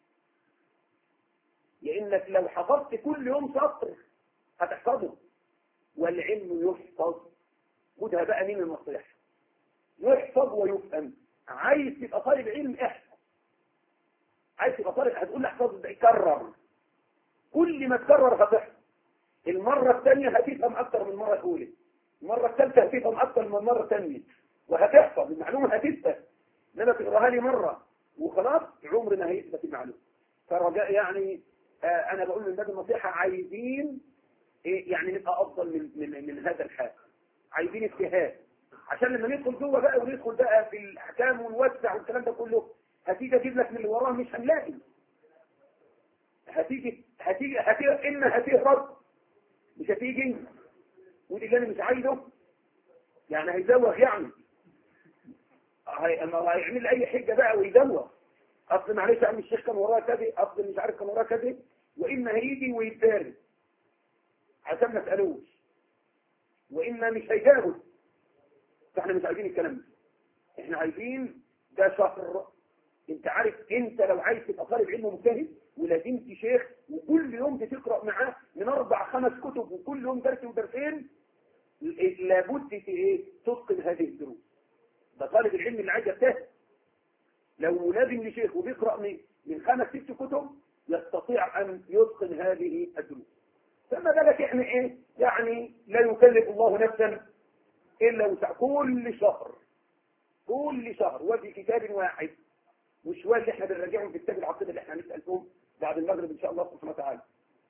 لانك لو حفظت كل يوم سطر هتحفظه، والعلم يحفظ. خدها بقى من النصيحة، يحفظ ويفهم. عايز تبقى طالب علم احفظ، عايز تبقى طالب هتقول لي احفظ ده يكرر، كل ما تكرر هتحفظ. المرة الثانية هتفهم اكتر من المرة الاولى، المرة الثالثة هتفهم اكتر من المرة الثانية وهتحفظ المعلومة هتثبت. انما تقراها لي مرة وخلاص عمر ما هيثبت المعلومة. فرجاء يعني آه انا بقول للناس النصيحة عايزين إيه يعني نبقى افضل من من, من هذا الحال، عايزين اجتهاد عشان لما ندخل جوه بقى وندخل بقى في الاحكام ونوسع والكلام ده كله هتيجي اجيب لك من اللي وراه مش هنلاقي. هتيجي هتيجي هتيجي اما هتهرب مش هتيجي، ودي اللي انا مش عايزه. يعني هيزوغ يعني هي اما هيعمل اي حجه بقى ويزوغ. اصل معلش يا عم الشيخ كان وراه كذا، اصل مش عارف كان وراه كذا، واما هيجي ويتدارس عشان ما اسالوش، واما مش هيجاوب. فاحنا مش عايزين الكلام ده، احنا عايزين ده شهر. انت عارف انت لو عايز تبقى طالب علم مجتهد ولازمت شيخ وكل يوم بتقرا معاه من اربع خمس كتب وكل يوم درس ودرسين، لابد ايه تتقن هذه الدروس. ده طالب العلم اللي عايز يجتهد لو لازم لشيخ وبيقرا من من خمس ست كتب يستطيع ان يتقن هذه الدروس. فما بالك احنا ايه يعني لا يكلف الله نفسا الا وسع. كل شهر كل شهر وفي كتاب واحد وشوية اللي احنا بنراجعهم في كتاب العقيدة اللي احنا هنسأل فيهم بعد المغرب ان شاء الله سبحانه وتعالى.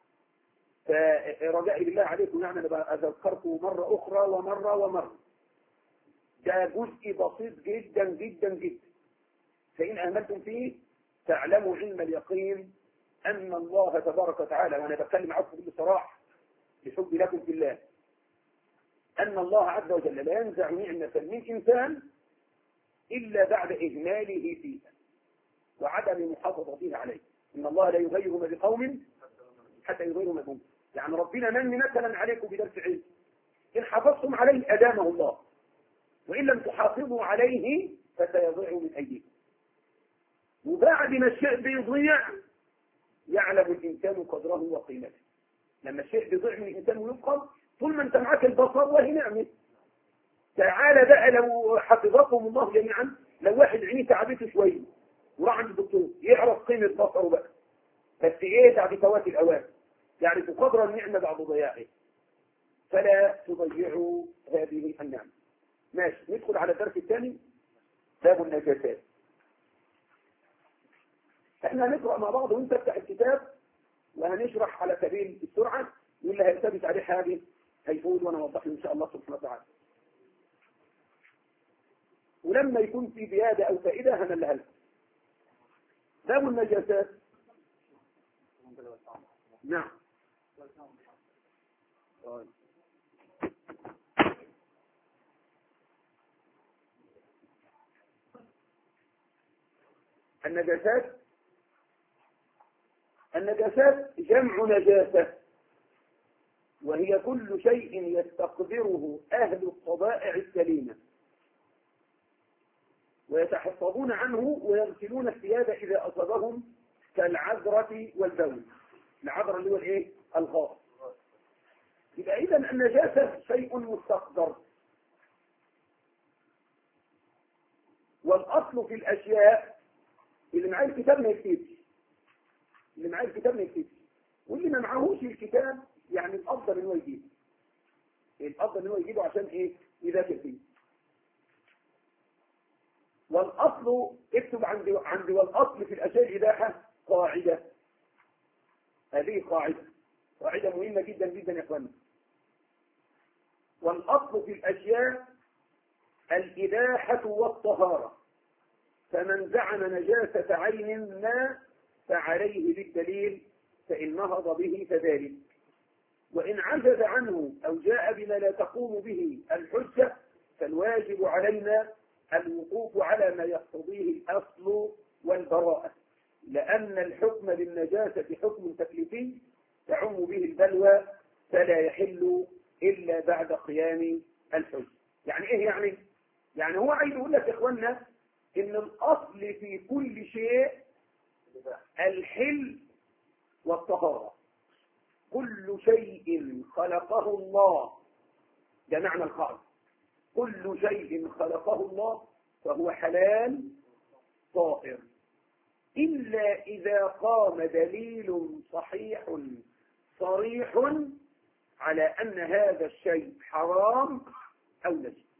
فرجائي بالله عليكم يعني انا اذكركم مرة اخرى ومرة ومرة. ده جزء بسيط جدا جدا جدا، فإن أهملتم فيه تعلموا علم اليقين أن الله تبارك وتعالى، وأنا بتكلم معكم بصراحة بحب لكم في الله، أن الله عز وجل لا ينزع نعمة من إنسان إلا بعد إهماله فيها وعدم محافظته عليه. إن الله لا يغير ما بقوم حتى يغيروا ما بهم. يعني ربنا من مثلا عليكم بدرس علم، إن حافظتم عليه أدامه الله، وإن لم تحافظوا عليه فسيضيع من أيديكم. وبعد ما الشيء بيضيع يعلم الإنسان قدره وقيمته. لما الشيء بيضيع من الإنسان ويفقد، طول ما أنت معاك البصر وهي نعمة. تعالى بقى لو حفظكم الله جميعا، لو واحد عينيه تعبته شوية وراح عند الدكتور يعرف قيمة بصره بقى، بس إيه بعد فوات الأوان، يعني تقدر النعمة بعد ضياعه. فلا تضيعوا هذه النعمة. ماشي، ندخل على الدرس الثاني، باب النجاسات. احنا هنقرأ مع بعض وانت افتح الكتاب وهنشرح على سبيل السرعة، واللي هيلتبس عليه حاجة هيفوز وانا اوضح له ان شاء الله سبحانه وتعالى. ولما يكون في زيادة او فائدة هنلها لكم. باب النجاسات. نعم. النجاسات النجاسات جمع نجاسة، وهي كل شيء يستقدره أهل الطبائع السليمة ويتحفظون عنه ويغسلون الثياب إذا أصابهم كالعذرة والبول. العذرة اللي هو الايه؟ الغاص. يبقى إذا النجاسة شيء مستقدر، والأصل في الأشياء اللي معاه الكتاب ما يكتبش، اللي معاه الكتاب ما يكتبش، واللي ما معاهوش الكتاب يعني الأفضل إن هو يجيبه. الأفضل إن هو يجيبه عشان إيه؟ يذاكر فيه. والأصل اكتب عندي عندي والأصل في الأشياء الإباحة قاعدة. هذه قاعدة قاعدة مهمة جدا جدا يا إخواني. والأصل في الأشياء الإباحة والطهارة، فمن زعم نجاسة عين ما فعليه بالدليل، فإن نهض به فذلك، وإن عجز عنه أو جاء بما لا تقوم به الحجة فالواجب علينا الوقوف على ما يقتضيه الأصل والبراءة، لأن الحكم بالنجاسة حكم تكليفي تعم به البلوى، فلا يحل إلا بعد قيام الحجة. يعني إيه يعني؟ يعني هو عايز يقول لك يا إخواننا إن الأصل في كل شيء الحل والطهارة. كل شيء خلقه الله، ده معنى القاعدة، كل شيء خلقه الله فهو حلال طاهر، إلا إذا قام دليل صحيح صريح على أن هذا الشيء حرام أو نجس.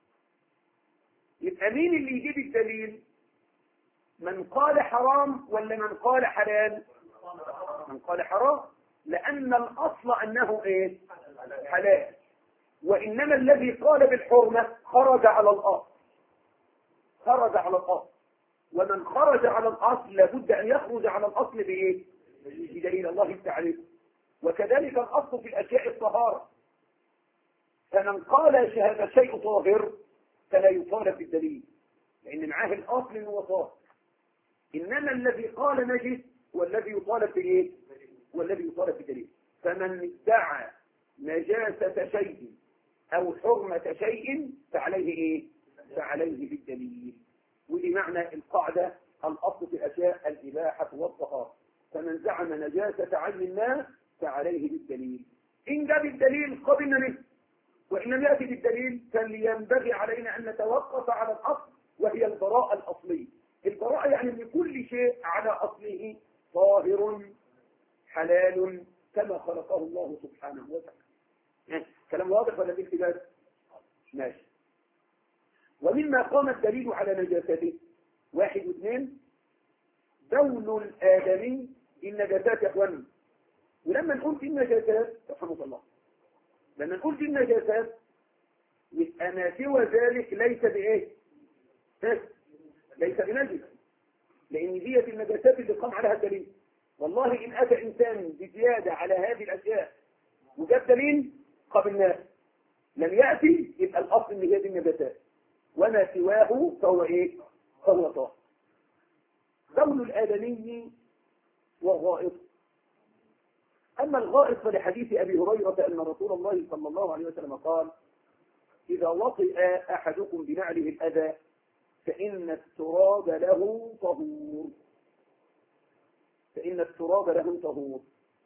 يبقى مين اللي يجيب الدليل؟ من قال حرام ولا من قال حلال؟ من قال حرام، لأن الأصل أنه إيه؟ حلال. وإنما الذي قال بالحرمة خرج على الأصل، خرج على الأصل، ومن خرج على الأصل لابد أن يخرج على الأصل بإيه؟ بدليل الله تعالى. وكذلك الأصل في الأشياء الطهارة، فمن قال هذا الشيء طاهر فلا يطالب بالدليل، لأن معاه الأصل أنه طاهر. إنما الذي قال نجس والذي يطالب بإيه؟ والذي يطالب بالدليل. فمن ادعى نجاسة شيء أو حرمة شيء فعليه إيه؟ فعليه بالدليل. ودي معنى القاعدة، الأصل في الأشياء الإباحة والطهارة، فمن زعم نجاسة عين ما فعليه بالدليل. إن جاء بالدليل قبلنا منه، وإن لم يأتي بالدليل فلينبغي علينا أن نتوقف على الأصل، وهي البراءة الأصلية. البراءة يعني أن كل شيء على أصله طاهر حلال كما خلقه الله سبحانه وتعالى. كلام واضح ولا في التباس؟ ماشي. ومما قام الدليل على نجاسته واحد واثنين بول الآدمي النجاسات يا اخواني. ولما نقول دي النجاسات رحمه الله، لما نقول دي النجاسات يبقى ما سوى ذلك ليس بايه؟ ليس بنجس، لان ديت النجاسات اللي قام عليها الدليل. والله ان اتى انسان بزياده على هذه الاشياء وجاب دليل قبلناه، لم ياتي يبقى الاصل ان هي دي النجاسات، وما سواه فهو ايه؟ فهو طاهر. بول الآدمي والغائط. أما الغائط فلحديث أبي هريرة أن رسول الله صلى الله عليه وسلم قال: إذا وطئ أحدكم بنعله الأذى فإن التراب له طهور. فإن التراب له طهور.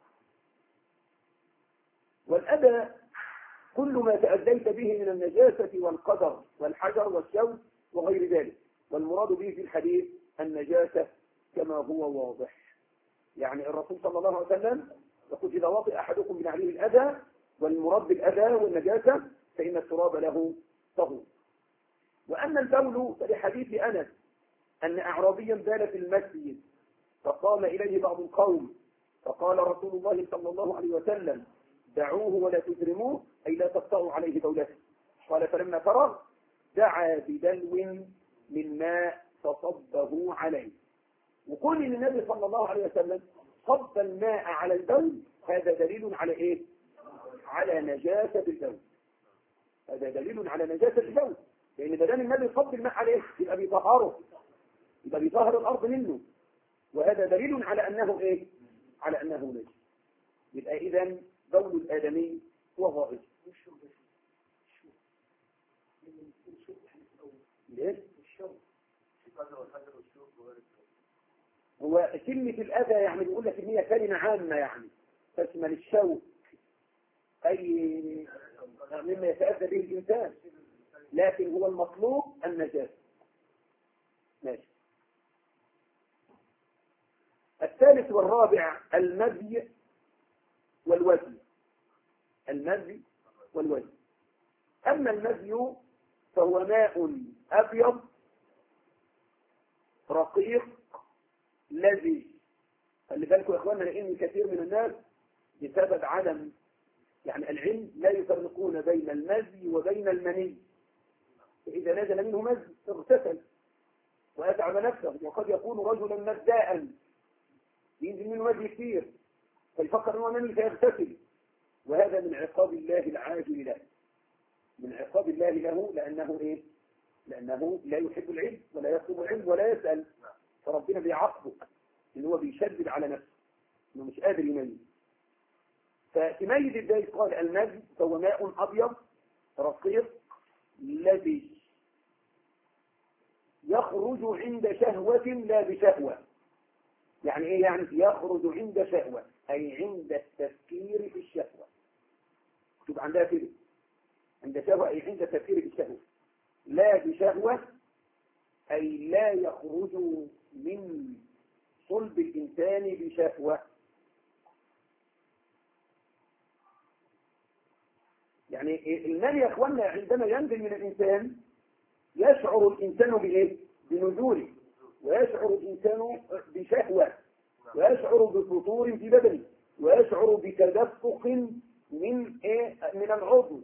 والأذى كل ما تأذيت به من النجاسة والقدر والحجر والشوك وغير ذلك، والمراد به في الحديث النجاسة كما هو واضح. يعني الرسول صلى الله عليه وسلم يقول: إذا وطئ أحدكم بنعله الأذى، والمراد بالأذى والنجاسة فإن التراب له طهور. وأما البول فلحديث أنس أن أعرابيا بال في المسجد فقام إليه بعض القوم فقال رسول الله صلى الله عليه وسلم: دعوه ولا تجرموه، أي لا تقطعوا عليه بولته. قال: فلما فرغ دعا بدلو من ماء فصبه عليه. وكل النبي صلى الله عليه وسلم صب الماء على البول، هذا دليل على ايه؟ على نجاسة البول. هذا دليل على نجاسة البول، لان ما دام النبي صب الماء عليه يبقى بيطهره، يبقى بيطهر الارض منه، وهذا دليل على انه ايه؟ على انه نجس. يبقى اذا بول الآدمي هو غائط. ليش؟ هو كلمة الأذى يعني بيقول لك إن هي كلمة عامة، يعني تشمل الشوك، أي مما يتأذى به الإنسان، لكن هو المطلوب النجاسة. ماشي. الثالث والرابع المذي والوزي. المذي والوزي. أما المذي فهو ماء أبيض رقيق لذيذ. خلي بالكم يا اخوانا، لان كثير من الناس بسبب عدم يعني العلم لا يفرقون بين المذي وبين المني. فاذا نزل منه مذي اغتسل واتعب نفسه، وقد يكون رجلا مذاء ينزل منه مذي كثير فيفكر انه مني فيغتسل، وهذا من عقاب الله العاجل له، من عقاب الله له، لانه ايه؟ لانه لا يحب العلم ولا يطلب العلم ولا يسال، فربنا بيعاقبه ان هو بيشدد على نفسه انه مش قادر يميز. فتميز ازاي؟ قال: المذي فهو ماء ابيض رقيق لذيذ يخرج عند شهوة لا بشهوة. يعني ايه يعني يخرج عند شهوة؟ اي عند التفكير في الشهوة. شوف عندها كده، عند شهوة اي عند التفكير في الشهوة، لا بشهوة اي لا يخرج من صلب الإنسان بشهوة. يعني المال يا اخوانا عندما ينزل من الإنسان يشعر الإنسان بإيه؟ بنزوله، ويشعر الإنسان بشهوة، ويشعر بفطور في بدنه، ويشعر بتدفق من إيه؟ من العضو،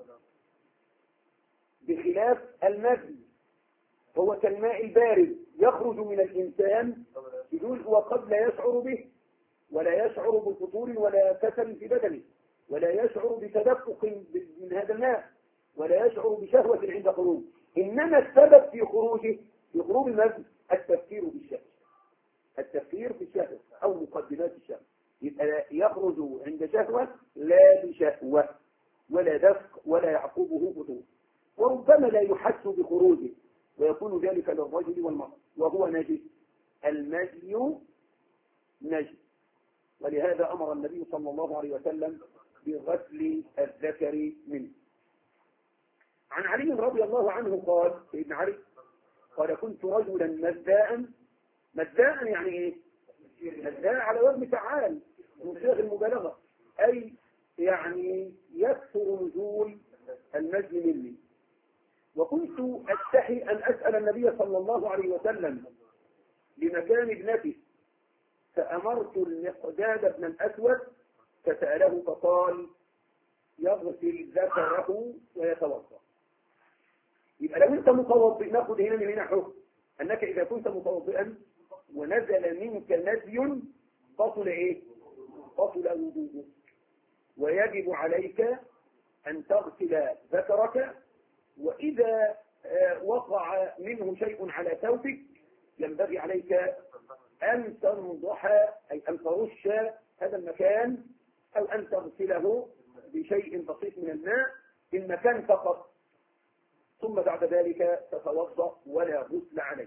بخلاف المذي هو كالماء البارد يخرج من الإنسان بدون وقد لا يشعر به، ولا يشعر بفطور ولا كسل في بدنه، ولا يشعر بتدفق من هذا الماء، ولا يشعر بشهوة عند خروج. إنما السبب في خروجه في خروج المذي التفكير بالشهوة، التفكير في الشهوة أو مقدمات الشهوة. يبقى يخرج عند شهوة لا بشهوة ولا دفق ولا يعقبه فطور، وربما لا يحس بخروجه ويكون ذلك للرجل والمرأة وهو نجس. المذي نجس، ولهذا أمر النبي صلى الله عليه وسلم بغسل الذكر منه. عن علي رضي الله عنه قال: سيدنا علي قال: كنت رجلا مذاء. مذاء يعني ايه؟ مذاء على وزن فعال من صيغ المبالغة، أي يعني يكثر نزول المذي مني. وكنت أستحي أن أسأل النبي صلى الله عليه وسلم لمكان ابنته فأمرت المقداد بن الأسود فسأله فقال يغسل ذكره ويتوضأ. يبقى لو أنت متوضئ ناخد هنا من هنا حكم أنك إذا كنت متوضئا ونزل منك نزي بطل إيه؟ بطل وضوءك، ويجب عليك أن تغسل ذكرك، وإذا وقع منه شيء على ثوبك ينبغي عليك أن تنضح أي أن ترش هذا المكان أو أن تغسله بشيء بسيط من الماء المكان فقط، ثم بعد ذلك تتوضأ ولا غسل عليك.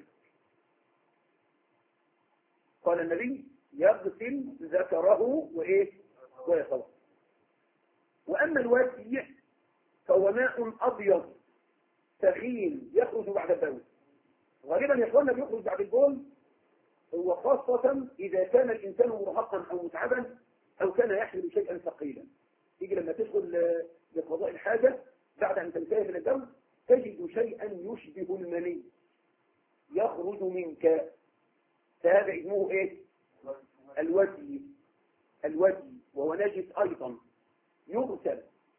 قال النبي يغسل ذكره وإيه ويتوضأ. وأما الوادي فهو ماء أبيض ثخين يخرج بعد البول. غالبا يا اخوانا بيخرج بعد البول، هو خاصة إذا كان الإنسان مرهقا أو متعبا أو كان يحمل شيئا ثقيلا. تيجي لما تدخل لقضاء الحاجة بعد أن تنتهي من البول تجد شيئا يشبه المني يخرج منك، فهذا اسمه إيه؟ الودي. الودي وهو نجس أيضا يغسل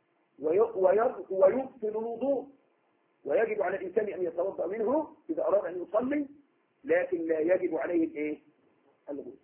ويبطل الوضوء، ويجب على الإنسان أن يتوضأ منه إذا أراد أن يصلي، لكن لا يجب عليه الإيه؟ الغسل.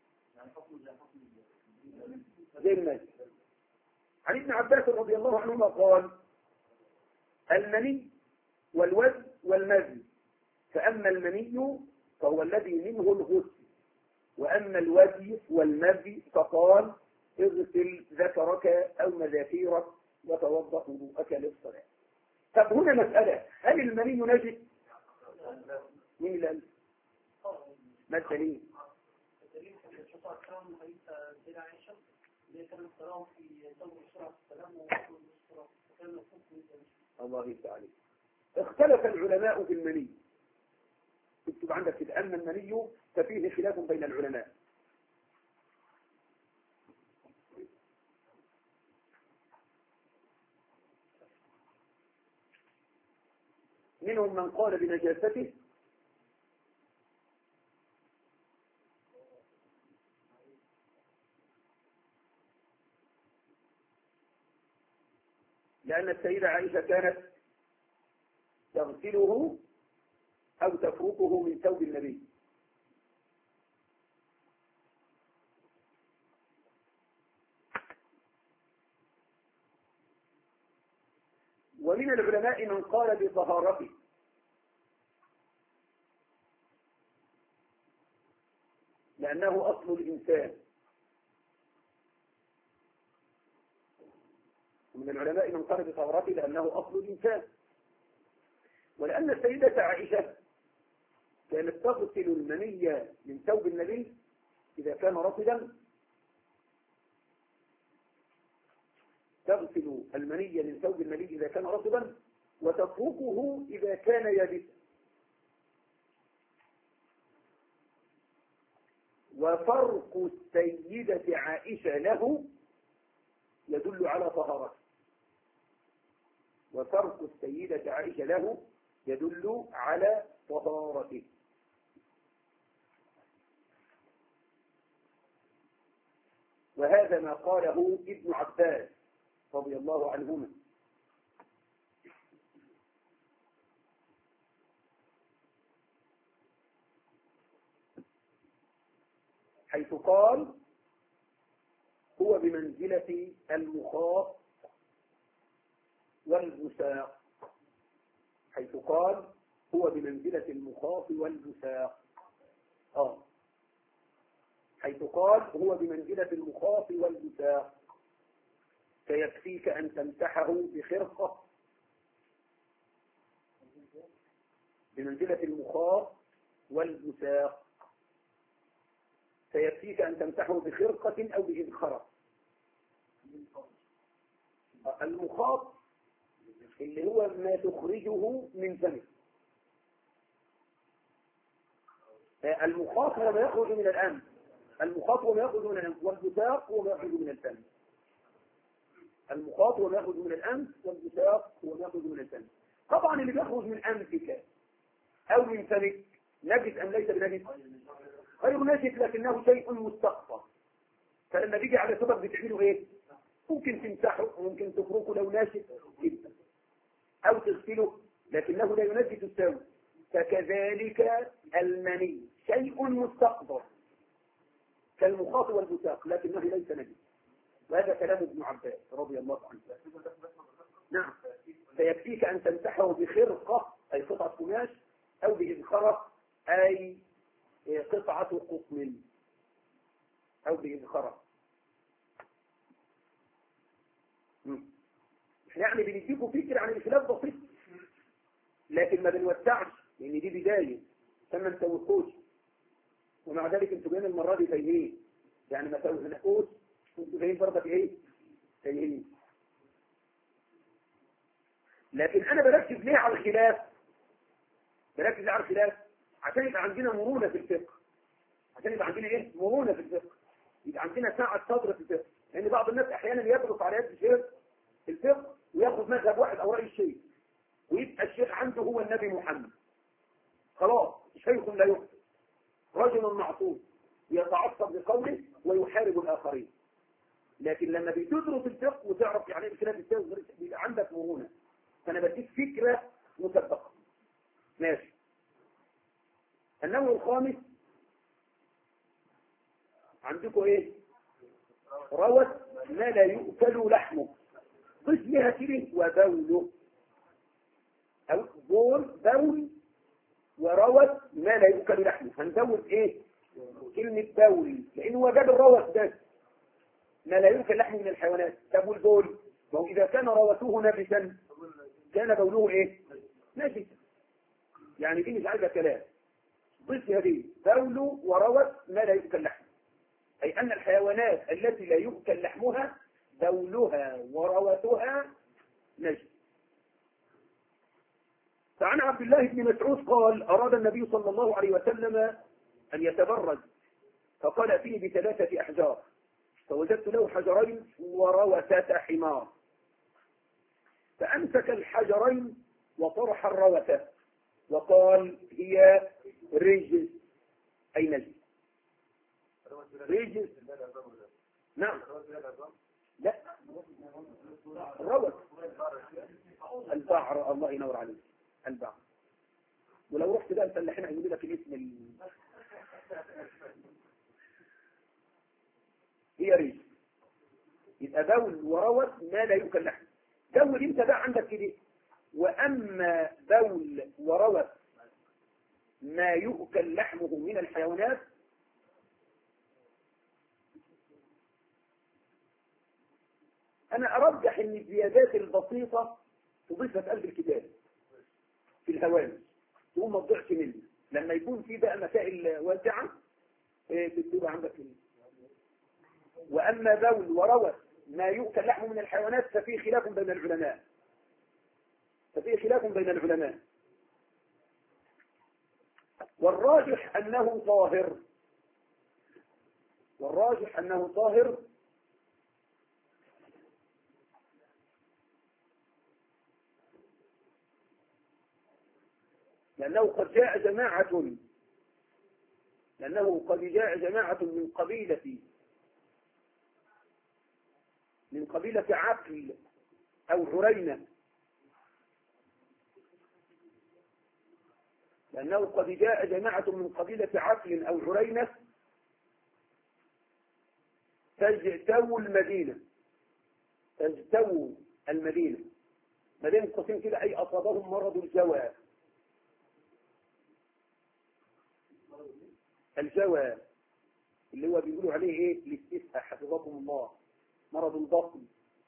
زي المني. عن ابن عباس رضي الله عنهما قال المني والوزن والمزي، فأما المني فهو الذي منه الغسل، وأما الوزي والمزي فقال اغسل ذكرك أو مذاكيرك وتوضأ وضوءك للصلاة. طب هنا مسألة، هل المني نجس؟ مين اللي قال؟ ما الدليل؟ الدليل في الشفاعة كان حديث سيدة عائشة اللي كانت تراه في دور الشرع السلام وكان يكون الله يستعان. اختلف العلماء في المني. اكتب عندك كده أن المني ففيه خلاف بين العلماء. منهم من قال بنجاسته لأن السيدة عائشة كانت تغسله أو تفركه من ثوب النبي. ومن العلماء من قال بطهارته، لأنه أصل الإنسان. ومن العلماء من قال بطهارته لأنه أصل الإنسان. ولأن السيدة عائشة كانت تغسل المني من ثوب النبي إذا كان رطبا، تغسل المني من ثوب النبي إذا كان رطبا وتتركه إذا كان يابسا. وفرق السيدة عائشة له يدل على طهارته. وفرق السيدة عائشة له يدل على طهارته. وهذا ما قاله ابن عباس رضي الله عنهما. حيث قال هو بمنزلة المخاط والبساق. حيث قال هو بمنزلة المخاط والبساق. آه. حيث قال هو بمنزلة المخاط والبساق، فيكفيك أن تمسحه بخرقة. بمنزلة المخاط والبساق فيكفيك أن تمسحه بخرقة أو بإذخرة. المخاط اللي هو ما تخرجه من فمك. المخاط هو ما يخرج من الأنف. المخاط هو ما يخرج من الأنف، والبساق هو ما يخرج من الفم. المخاط هو ما يخرج من الأنف، والبساق هو ما يخرج من الفم. طبعا اللي بيخرج من أنفك أو من فمك نجس أم ليس بنجس؟ غير نجس لكنه شيء مستقصى، فلما بيجي على ثوبك بتعمله ايه؟ ممكن تمسحه وممكن تفركه لو ناشف جدا او تغسله لكنه لا ينجس الثوب. فكذلك المني شيء مستقذر كالمخاط والبساق لكنه ليس نجس، وهذا كلام ابن عباس رضي الله عنه. نعم، فيكفيك ان تمسحه بخرقه اي قطعه قماش او بإذخرة اي قطعه قطن او بإذخرة. يعني بنديكم فكرة عن الخلاف بسيط لكن ما بنوسعش لان دي بداية ثم ما نسوقوش، ومع ذلك انتوا جايين المرة دي تايهين، يعني ما توهنقوش انتوا جايين برضك ايه تايهين. لكن انا بركز ليه على الخلاف؟ بركز ليه على الخلاف عشان يبقى عندنا مرونة في الفقه، عشان يبقى عندنا ايه مرونة في الفقه، يبقى عندنا ساعة صدر في الفقه. لان بعض الناس احيانا يدرس على يد الشيخ الفقه وياخذ مذهب واحد او رأي الشيخ ويبقى الشيخ عنده هو النبي محمد، خلاص شيخ لا يخطئ، رجل معصوم يتعصب لقوله ويحارب الآخرين. لكن لما بتدرس الفقه وتعرف يعني الكلام التالي بيبقى عندك مرونة. فأنا بديك فكرة مسبقة. ماشي. النوع الخامس عندكم ايه؟ روت ما لا يؤكل لحمه، قسمها كده وبوله، أو بول بول وروت ما لا يؤكل لحمه. هنزود ايه كلمة بول لانه هو جاب الروت ده ما لا يؤكل لحمه من الحيوانات. طب والبول ما هو اذا كان روته نجسا كان بوله ايه نجسا، يعني دي مش عايزه كلام. ضيف هذه بول وروت ما لا يؤكل لحمه، اي ان الحيوانات التي لا يؤكل لحمها بولها وروتها نجس. فعن عبد الله بن مسعود قال أراد النبي صلى الله عليه وسلم أن يتبرز فقال ائتني بثلاثة أحجار فوجدت له حجرين وروثة حمار، فأمسك الحجرين وطرح الروثة وقال هي رجس أي نجس. رجس نعم لا الروث البعر، الله ينور عليك البعر. ولو رحت بقى الفلاحين هيقولوا لك الاسم ال... هي ريش. يبقى بول وروث ما لا يؤكل لحمه. بول انت بقى عندك كده، واما بول وروث ما يؤكل لحمه من الحيوانات انا ارجح ان الزيادات البسيطه تضيفها في قلب الكتاب في الهوامش تقوم ما تضيعش مني. لما يكون في بقى مسائل واسعه تكتبها عندك مني. واما بول وروث ما يؤكل لحمه من الحيوانات ففي خلاف بين العلماء ففي خلاف بين العلماء والراجح انه طاهر والراجح انه طاهر لأنه قد جاء جماعة لأنه قد جاء جماعة من قبيلة من قبيلة عقل أو عرينة لأنه قد جاء جماعة من قبيلة عقل أو عرينة تجتووا المدينة تجتووا المدينة مدينة قسم كده أي أصابهم مرض الجوى. الجوى اللي هو بيقولوا عليه ايه الاستسهاء حفظكم الله، مرض البطن.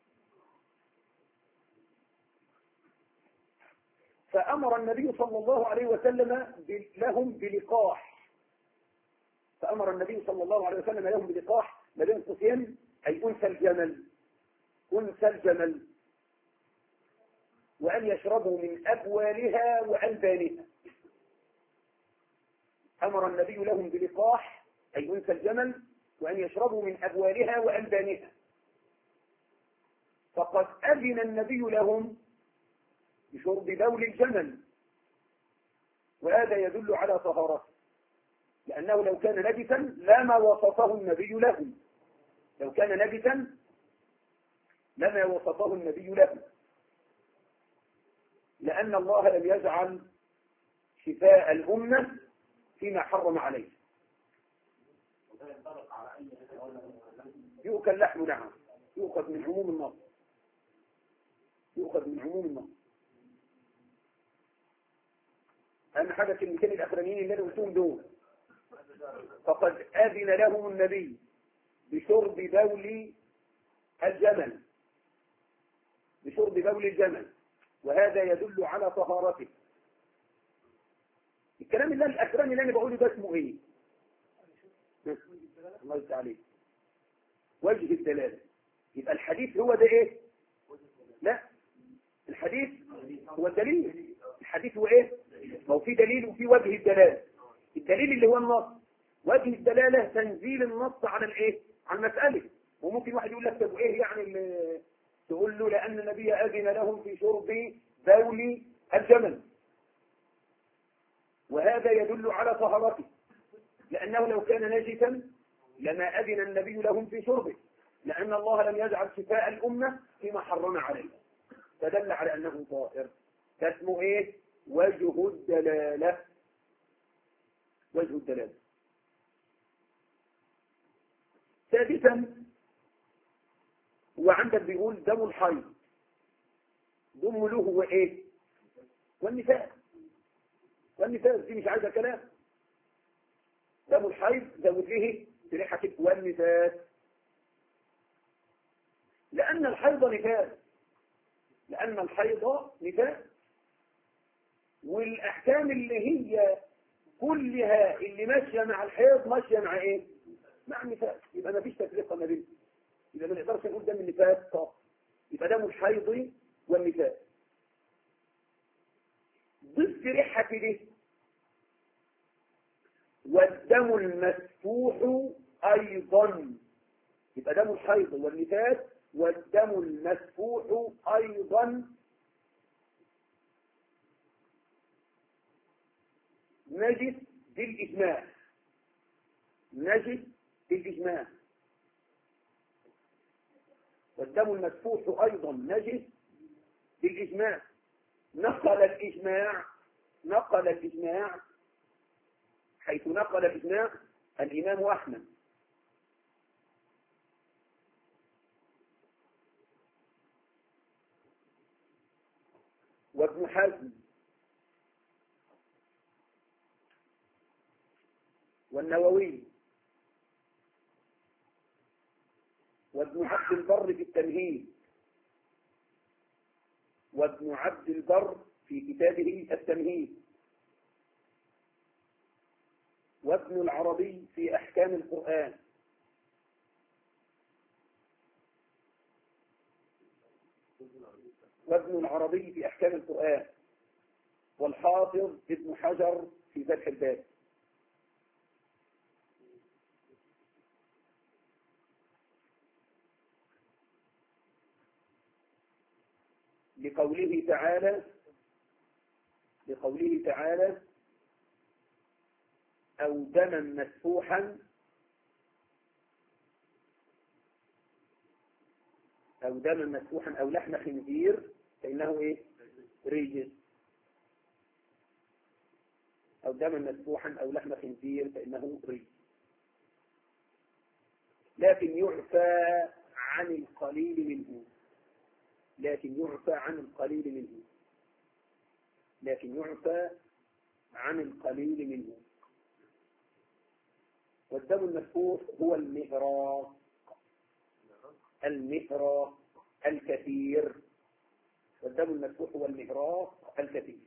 فأمر النبي صلى الله عليه وسلم لهم بلقاح فأمر النبي صلى الله عليه وسلم لهم بلقاح ما بين قوسين أي أنثى الجمل أنثى الجمل وأن يشربوا من أبوالها وألبانها. أمر النبي لهم بلقاح أي أنثى الجمل وأن يشربوا من أبوالها وألبانها. فقد أذن النبي لهم بشرب بول الجمل وهذا يدل على طهارته. لأنه لو كان نجسا لما وصفه النبي له، لو كان نجسا لما وصفه النبي له، لأن الله لم يجعل شفاء الأمة فيما حرم عليه. يؤكل لحم، نعم، يؤخذ من عموم النص، يؤخذ من عموم النص. أهم حاجة كلمتين الأخرانيين اللي أنا قلتهم دول. فقد أذن لهم النبي بشرب بول الجمل، بشرب بول الجمل، وهذا يدل على طهارته. الكلام اللي الأخراني اللي أنا بقوله ده اسمه إيه؟ الله يستر عليك. وجه الدلالة. يبقى الحديث هو ده إيه؟ لا، الحديث هو الدليل. الحديث هو إيه؟ ما هو في دليل وفي وجه الدلالة. الدليل اللي هو النص، وجه الدلالة تنزيل النص على الإيه؟ على المسألة. وممكن واحد يقول لك طب إيه يعني اللي تقول له لأن النبي أذن لهم في شرب بول الجمل، وهذا يدل على طهارته، لأنه لو كان نجسا لما أذن النبي لهم في شربه، لأن الله لم يجعل شفاء الأمة فيما حرم عليه، فدل على أنه طاهر. فاسمه إيه؟ وجه الدلالة. وجه الدلالة. ثالثا، وعندك بيقول دم الحيض، دم له هو إيه؟ والنفاس. والنفاس دي مش عايزة كلام. دم الحيض زود له بريحة والنفاس، لأن الحيض نفاس، لأن الحيض نفاس. والأحكام اللي هي كلها اللي ماشية مع الحيض ماشية مع إيه؟ مع النفاس. يبقى ما فيش تفرقة ما بينهم. يبقى ما نقدرش نقول دم النفاس طاهر. يبقى دم الحيض والنفاس. ضد ريحة دي والدم المسفوح أيضا. يبقى دم الحيض والنفاس والدم المسفوح أيضا نجس بالإجماع. نجس بالإجماع. والدم المسفوح أيضا نجس بالإجماع. نقل الإجماع نقل الإجماع حيث نقل الإجماع الإمام أحمد وابن حزم والنووي وابن عبد البر في التمهيد وابن عبد البر في كتابه التمهيد وابن العربي في أحكام القرآن وابن العربي في أحكام القرآن والحافظ ابن حجر في فتح الباب. لقوله تعالى لقوله تعالى أو دما مسفوحا أو دما مسفوحا أو لحم خنزير فإنه إيه؟ رجس. أو دما مسفوحا أو لحم خنزير فإنه رجس. لكن يعفى عن القليل منه لكن يعفى عن القليل منه لكن يعفى عن القليل منه والدم المسفوح هو المهراق المهراق الكثير. والدم المسفوح هو المهراق الكثير.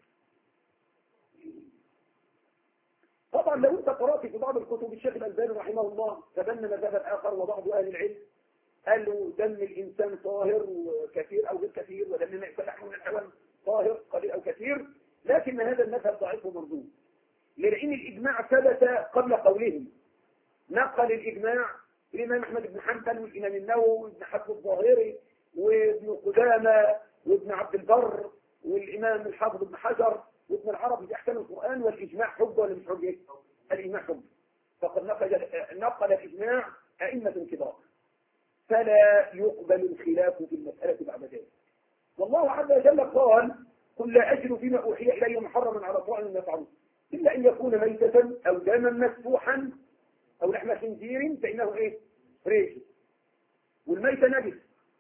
طبعا لو انت قرأت في بعض الكتب الشيخ الألباني رحمه الله تبنى مذهبا آخر وبعض أهل العلم قالوا دم الإنسان طاهر وكثير أو غير كثير، ودم ما يفلح من الحيوان طاهر قليل أو كثير، لكن هذا المذهب ضعيف ومردود لأن الإجماع ثبت قبل قولهم. نقل الإجماع الإمام أحمد بن حنبل والإمام النووي وابن حزم الظاهري وابن قدامة وابن عبد البر والإمام الحافظ ابن حجر وابن العربي في أحكام القرآن، والإجماع حجة ولا مش حجة؟ الإجماع حجة. فقد نقل نقل الإجماع أئمة كبار، فلا يقبل الخلاف في المسألة بعد ذلك. والله عز وجل قال: قل لا أجد فيما أوحي إلي محرما على طاعم يفعله إلا أن يكون ميتة أو دما مسفوحا أو لحم خنزير فإنه إيه؟ ريش. والميتة نجس،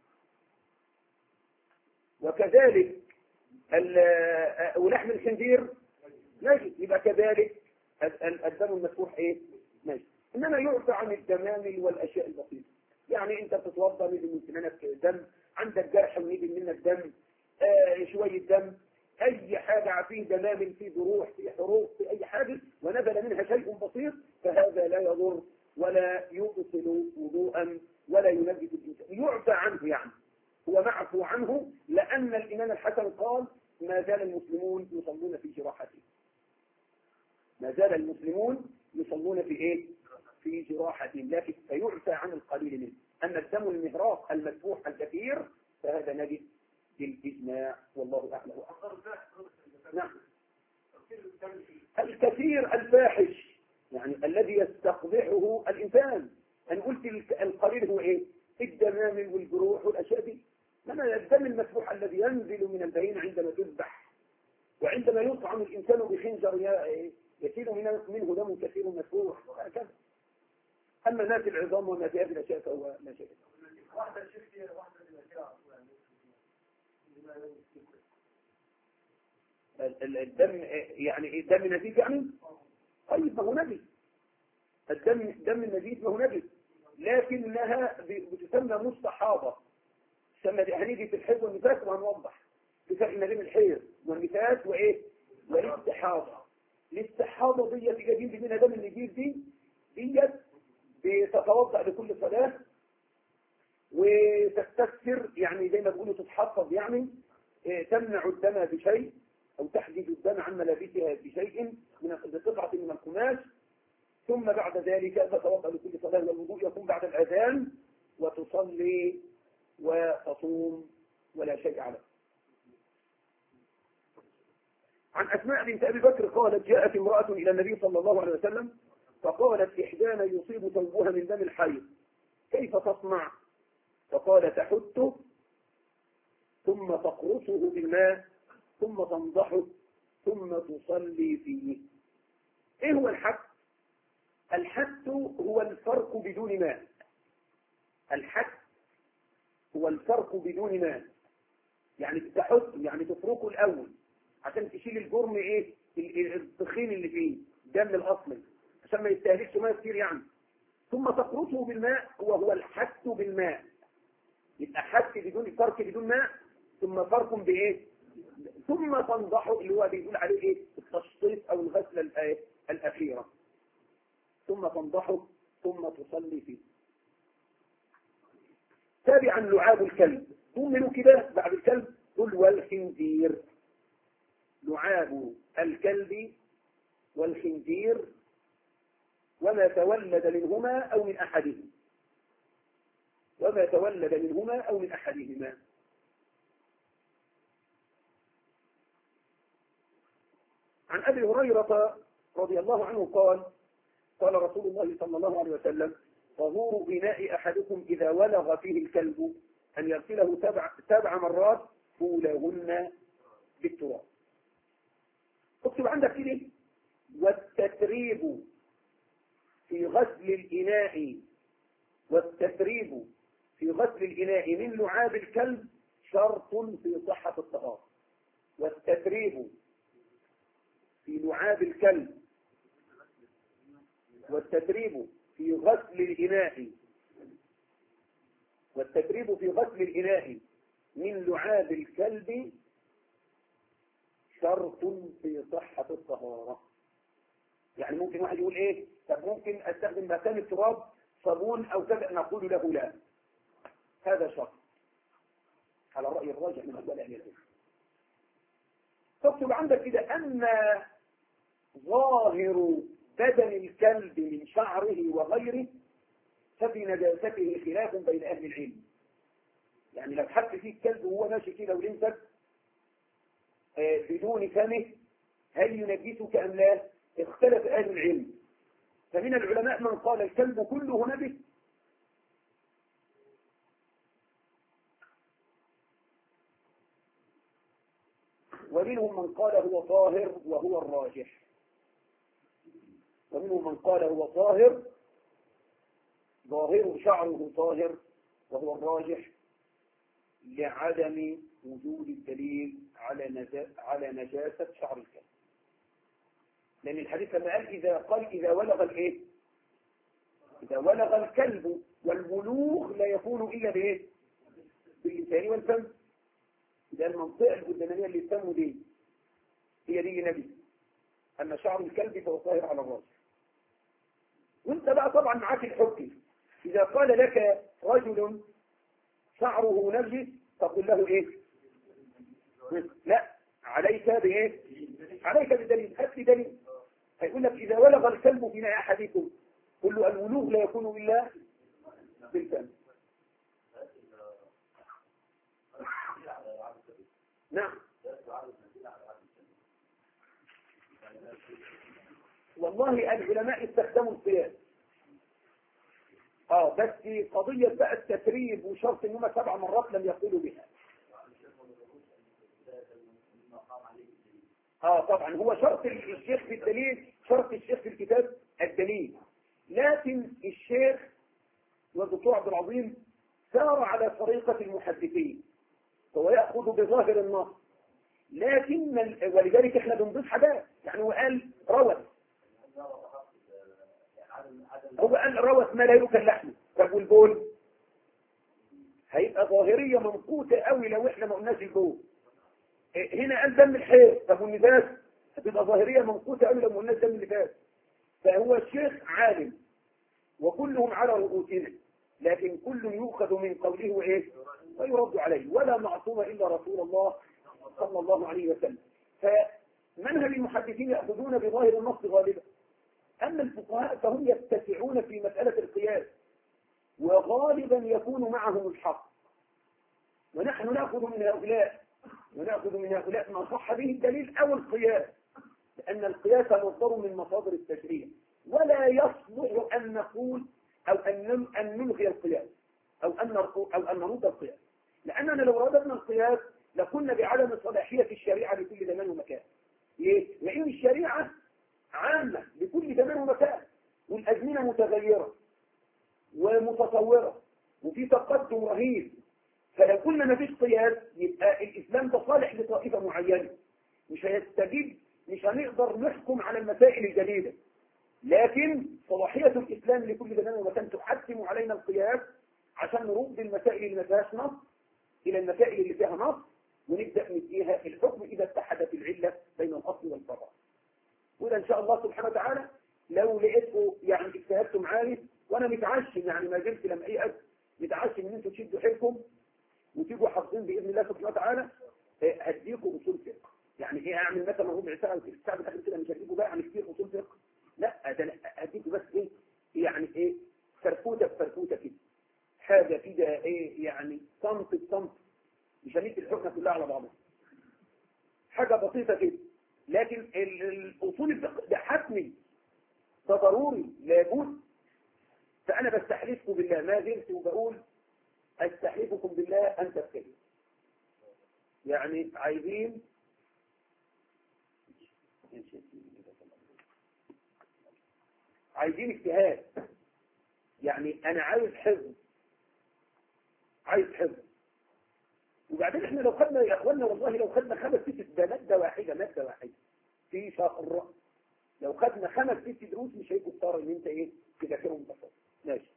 وكذلك ولحم الخنزير نجس، يبقى كذلك الدم المسفوح إيه؟ نجس. إنما يعفى عن الدمامل والأشياء البسيطة، يعني أنت بتتوضأ نزل من سنانك دم، عندك جرح ونزل منك دم، آه شوية دم، أي حاجة فيه دمامل، فيه جروح، فيه حروق، في أي حاجة ونزل منها شيء بسيط، فهذا لا يضر ولا يبطل وضوءا ولا ينجس الإنسان، يعفى عنه، يعني هو معفو عنه، لأن الإمام الحسن قال: ما زال المسلمون يصلون في جراحته. ما زال المسلمون يصلون في إيه؟ في جراحته، لكن فيعفى عن القليل منه. أما الدم المهراق المسفوح الكثير فهذا نجس بالإجماع، والله أعلم وأعلم. نعم. الكثير الفاحش، يعني الذي يستقبحه الإنسان. أنا قلت القليل هو إيه؟ الدمامل والجروح والأشياء دي. لما الدم المسفوح الذي ينزل من البهيمة عندما تذبح، وعندما يطعم الإنسان بخنجر يسيل منه دم كثير مسفوح وهكذا. أما ما في العظام وما في هذه الأشياء فهو لا شيء. واحدة شفتي واحدة من الأشياء الدم يعني الدم نزيف، يعني طيب ما هو نجس. الدم دم النزيف ما هو نجس، لكنها بتسمى مستحاضة. تسمى هنيجي في الحيض والنفاس وهنوضح بفرق ما بين الحيض والنفاس وايه والاستحاضة. الاستحاضة دي تجيب منها دم النزيف دي ديت بتتوضأ لكل صلاة وتستكثر، يعني زي ما بيقولوا تتحفظ، يعني تمنع الدم بشيء أو تحجز الدم عن ملابسها بشيء من بقطعة من القماش، ثم بعد ذلك تتوضأ لكل صلاة، والوضوء يكون بعد الأذان، وتصلي وتصوم ولا شيء عليه. عن أسماء بنت أبي بكر قالت: جاءت امرأة إلى النبي صلى الله عليه وسلم فقالت: إحدانا يصيب ثوبها من دم الحيض، كيف تصنع؟ فقال: تحته ثم تقرصه بالماء ثم تنضحه ثم تصلي فيه. ايه هو الحت؟ الحت هو الفرق بدون ماء. الحت هو الفرق بدون ماء، يعني تحط، يعني تفرقه الاول عشان تشيل الجرم ايه التخين اللي فيه دم الاصلي عشان ما يستهلكش ماء كتير يعني، ثم تقرصه بالماء وهو الحت بالماء. يبقى حت بدون فرق بدون ماء، ثم فرق بايه، ثم تنضحه اللي هو بيقول عليه ايه التشطيف او الغسله الاخيره، ثم تنضحه ثم تصلي فيه. تابعا لعاب الكلب، ثم كده بعد الكلب قل والخنزير. لعاب الكلب والخنزير وما تولد منهما او من احدهما، وما تولد منهما او من احدهما. عن ابي هريره رضي الله عنه قال: قال رسول الله صلى الله عليه وسلم: طهور إناء أحدكم إذا ولغ فيه الكلب أن يغسله سبع, سبع مرات أولهن بالتراب. اكتب عندك كده: والتتريب في غسل الإناء والتتريب في غسل الإناء من لعاب الكلب شرط في صحة الطهارة. والتتريب في لعاب الكلب والتتريب في غسل الإناء والتتريب في غسل الإناء من لعاب الكلب شرط في صحة الطهارة. يعني ممكن واحد يقول ايه، طب ممكن استخدم مكان التراب صابون او كذا، نقول له لا، هذا شرط على الرأي الراجح من أقوال أهل العلم. تكتب عندك كده: أما ظاهر بدن الكلب من شعره وغيره ففي نجاسته خلاف بين أهل العلم. يعني لو حط فيه الكلب وهو ماشي كده ولمسك بدون فمه هل ينجسك أم لا؟ اختلف أهل العلم. فمن العلماء من قال الكلب كله نجس، ومنهم من قال هو طاهر وهو الراجح، ومنهم من قال هو طاهر ظاهر شعره طاهر وهو الراجح لعدم وجود الدليل على نجا على نجاسة شعر الكلب. لأن الحديث لما قال إذا قال إذا ولغ الإيه؟ إذا ولغ الكلب، والبلوغ لا يكون إلا بإيه؟ باللسان والفم. إذا المنطقة القدامانية اللي الفم دي هي دي نبي، أما شعر الكلب فهو طاهر على الراجح. وانت بقى طبعا معاك الحكم، إذا قال لك رجل شعره نجس تقول له إيه؟ لا، عليك بإيه؟ عليك بدليل، هات لي دليل. هيقول لك إذا ولغ الكلب في ناء أحدكم قل له الولوغ لا يكون إلا بالفم. نعم. والله العلماء استخدموا القياس، اه بس قضية بقى التتريب وشرط انهما سبع مرات لم يقولوا بها. اه طبعا هو شرط الشيخ في الدليل، شرط الشيخ في الكتاب الدليل، لكن الشيخ والدكتور عبد العظيم سار على طريقة المحدثين فهو يأخذ بظاهر النص، لكن ولذلك احنا بنضيف حاجات. يعني هو قال روت، هو قال روت ما لا يؤكل لحمه. طب والبول هيبقى ظاهرية منقوطة قوي لو احنا ما قلناش البول. هنا قال دم الحيض، طب والنفاس هتبقى ظاهرية منقوطة قوي لو ما قلناش دم النفاس. فهو الشيخ عالم وكلهم على رؤوسنا، لكن كل يؤخذ من قوله وايه ويرد عليه، ولا معصوم الا رسول الله صلى الله عليه وسلم. فمنهج المحدثين يأخذون بظاهر النص غالبا، أما الفقهاء فهم يتسعون في مسألة القياس وغالبا يكون معهم الحق، ونحن نأخذ من هؤلاء ونأخذ من هؤلاء ما صح به الدليل أو القياس، لأن القياس مصدر من مصادر التشريع، ولا يصلح أن نقول أو أن أن نلغي القياس أو أن أو أن نرد القياس، لأننا لو رددنا القياس لكنا بعدم صلاحية الشريعة لكل زمان ومكان. ليه؟ لأن الشريعة عامة لكل زمان ومكان، والأزمنة متغيرة ومتطورة وفي تقدم رهيب، فلو قلنا ما فيش قياس يبقى الإسلام ده صالح لطائفة معينة، مش هيستجيب، مش هنقدر نحكم على المسائل الجديدة. لكن صلاحية الإسلام لكل زمان ومكان تحتم علينا القياس عشان نرد المسائل اللي ما فيهاش نص إلى المسائل اللي فيها نص، ونبدأ نديها الحكم إذا اتحدت العلة بين الأصل والفرع. وإذا إن شاء الله سبحانه وتعالى لو لقيتوا يعني اجتهدتم عالي، وأنا متعشم يعني ما زلت لم أيأس، متعشم إن أنتوا تشدوا حيلكم وتيجوا حافظين بإذن الله سبحانه وتعالى. هديكم أصول فقه، يعني إيه أعمل مثلا ربع ساعة وثلث ساعة بتاخد كده، مش هديكوا بقى عن كتير أصول فقه، لا ده هديكوا بس إيه يعني إيه فرفوتة بفرفوتة كده، حاجة كده إيه يعني صمت بصمت، مش هنيجي الحكمة كلها على بعضها، حاجة بسيطة كده. لكن الأصول الفقه ده حتمي، ده ضروري لابد. فأنا بستحلفكم بالله، ما زلت وبقول أستحلفكم بالله أن تبتدئوا، يعني عايزين عايزين اجتهاد، يعني أنا عايز حفظ، عايز حفظ. وبعدين احنا لو خدنا يا اخوانا والله لو خدنا خمس ست ده مادة واحدة مادة واحدة في شهر، لو خدنا خمس ست دروس مش هيكون اضطر ان انت ايه تذاكرهم بسيط. ماشي.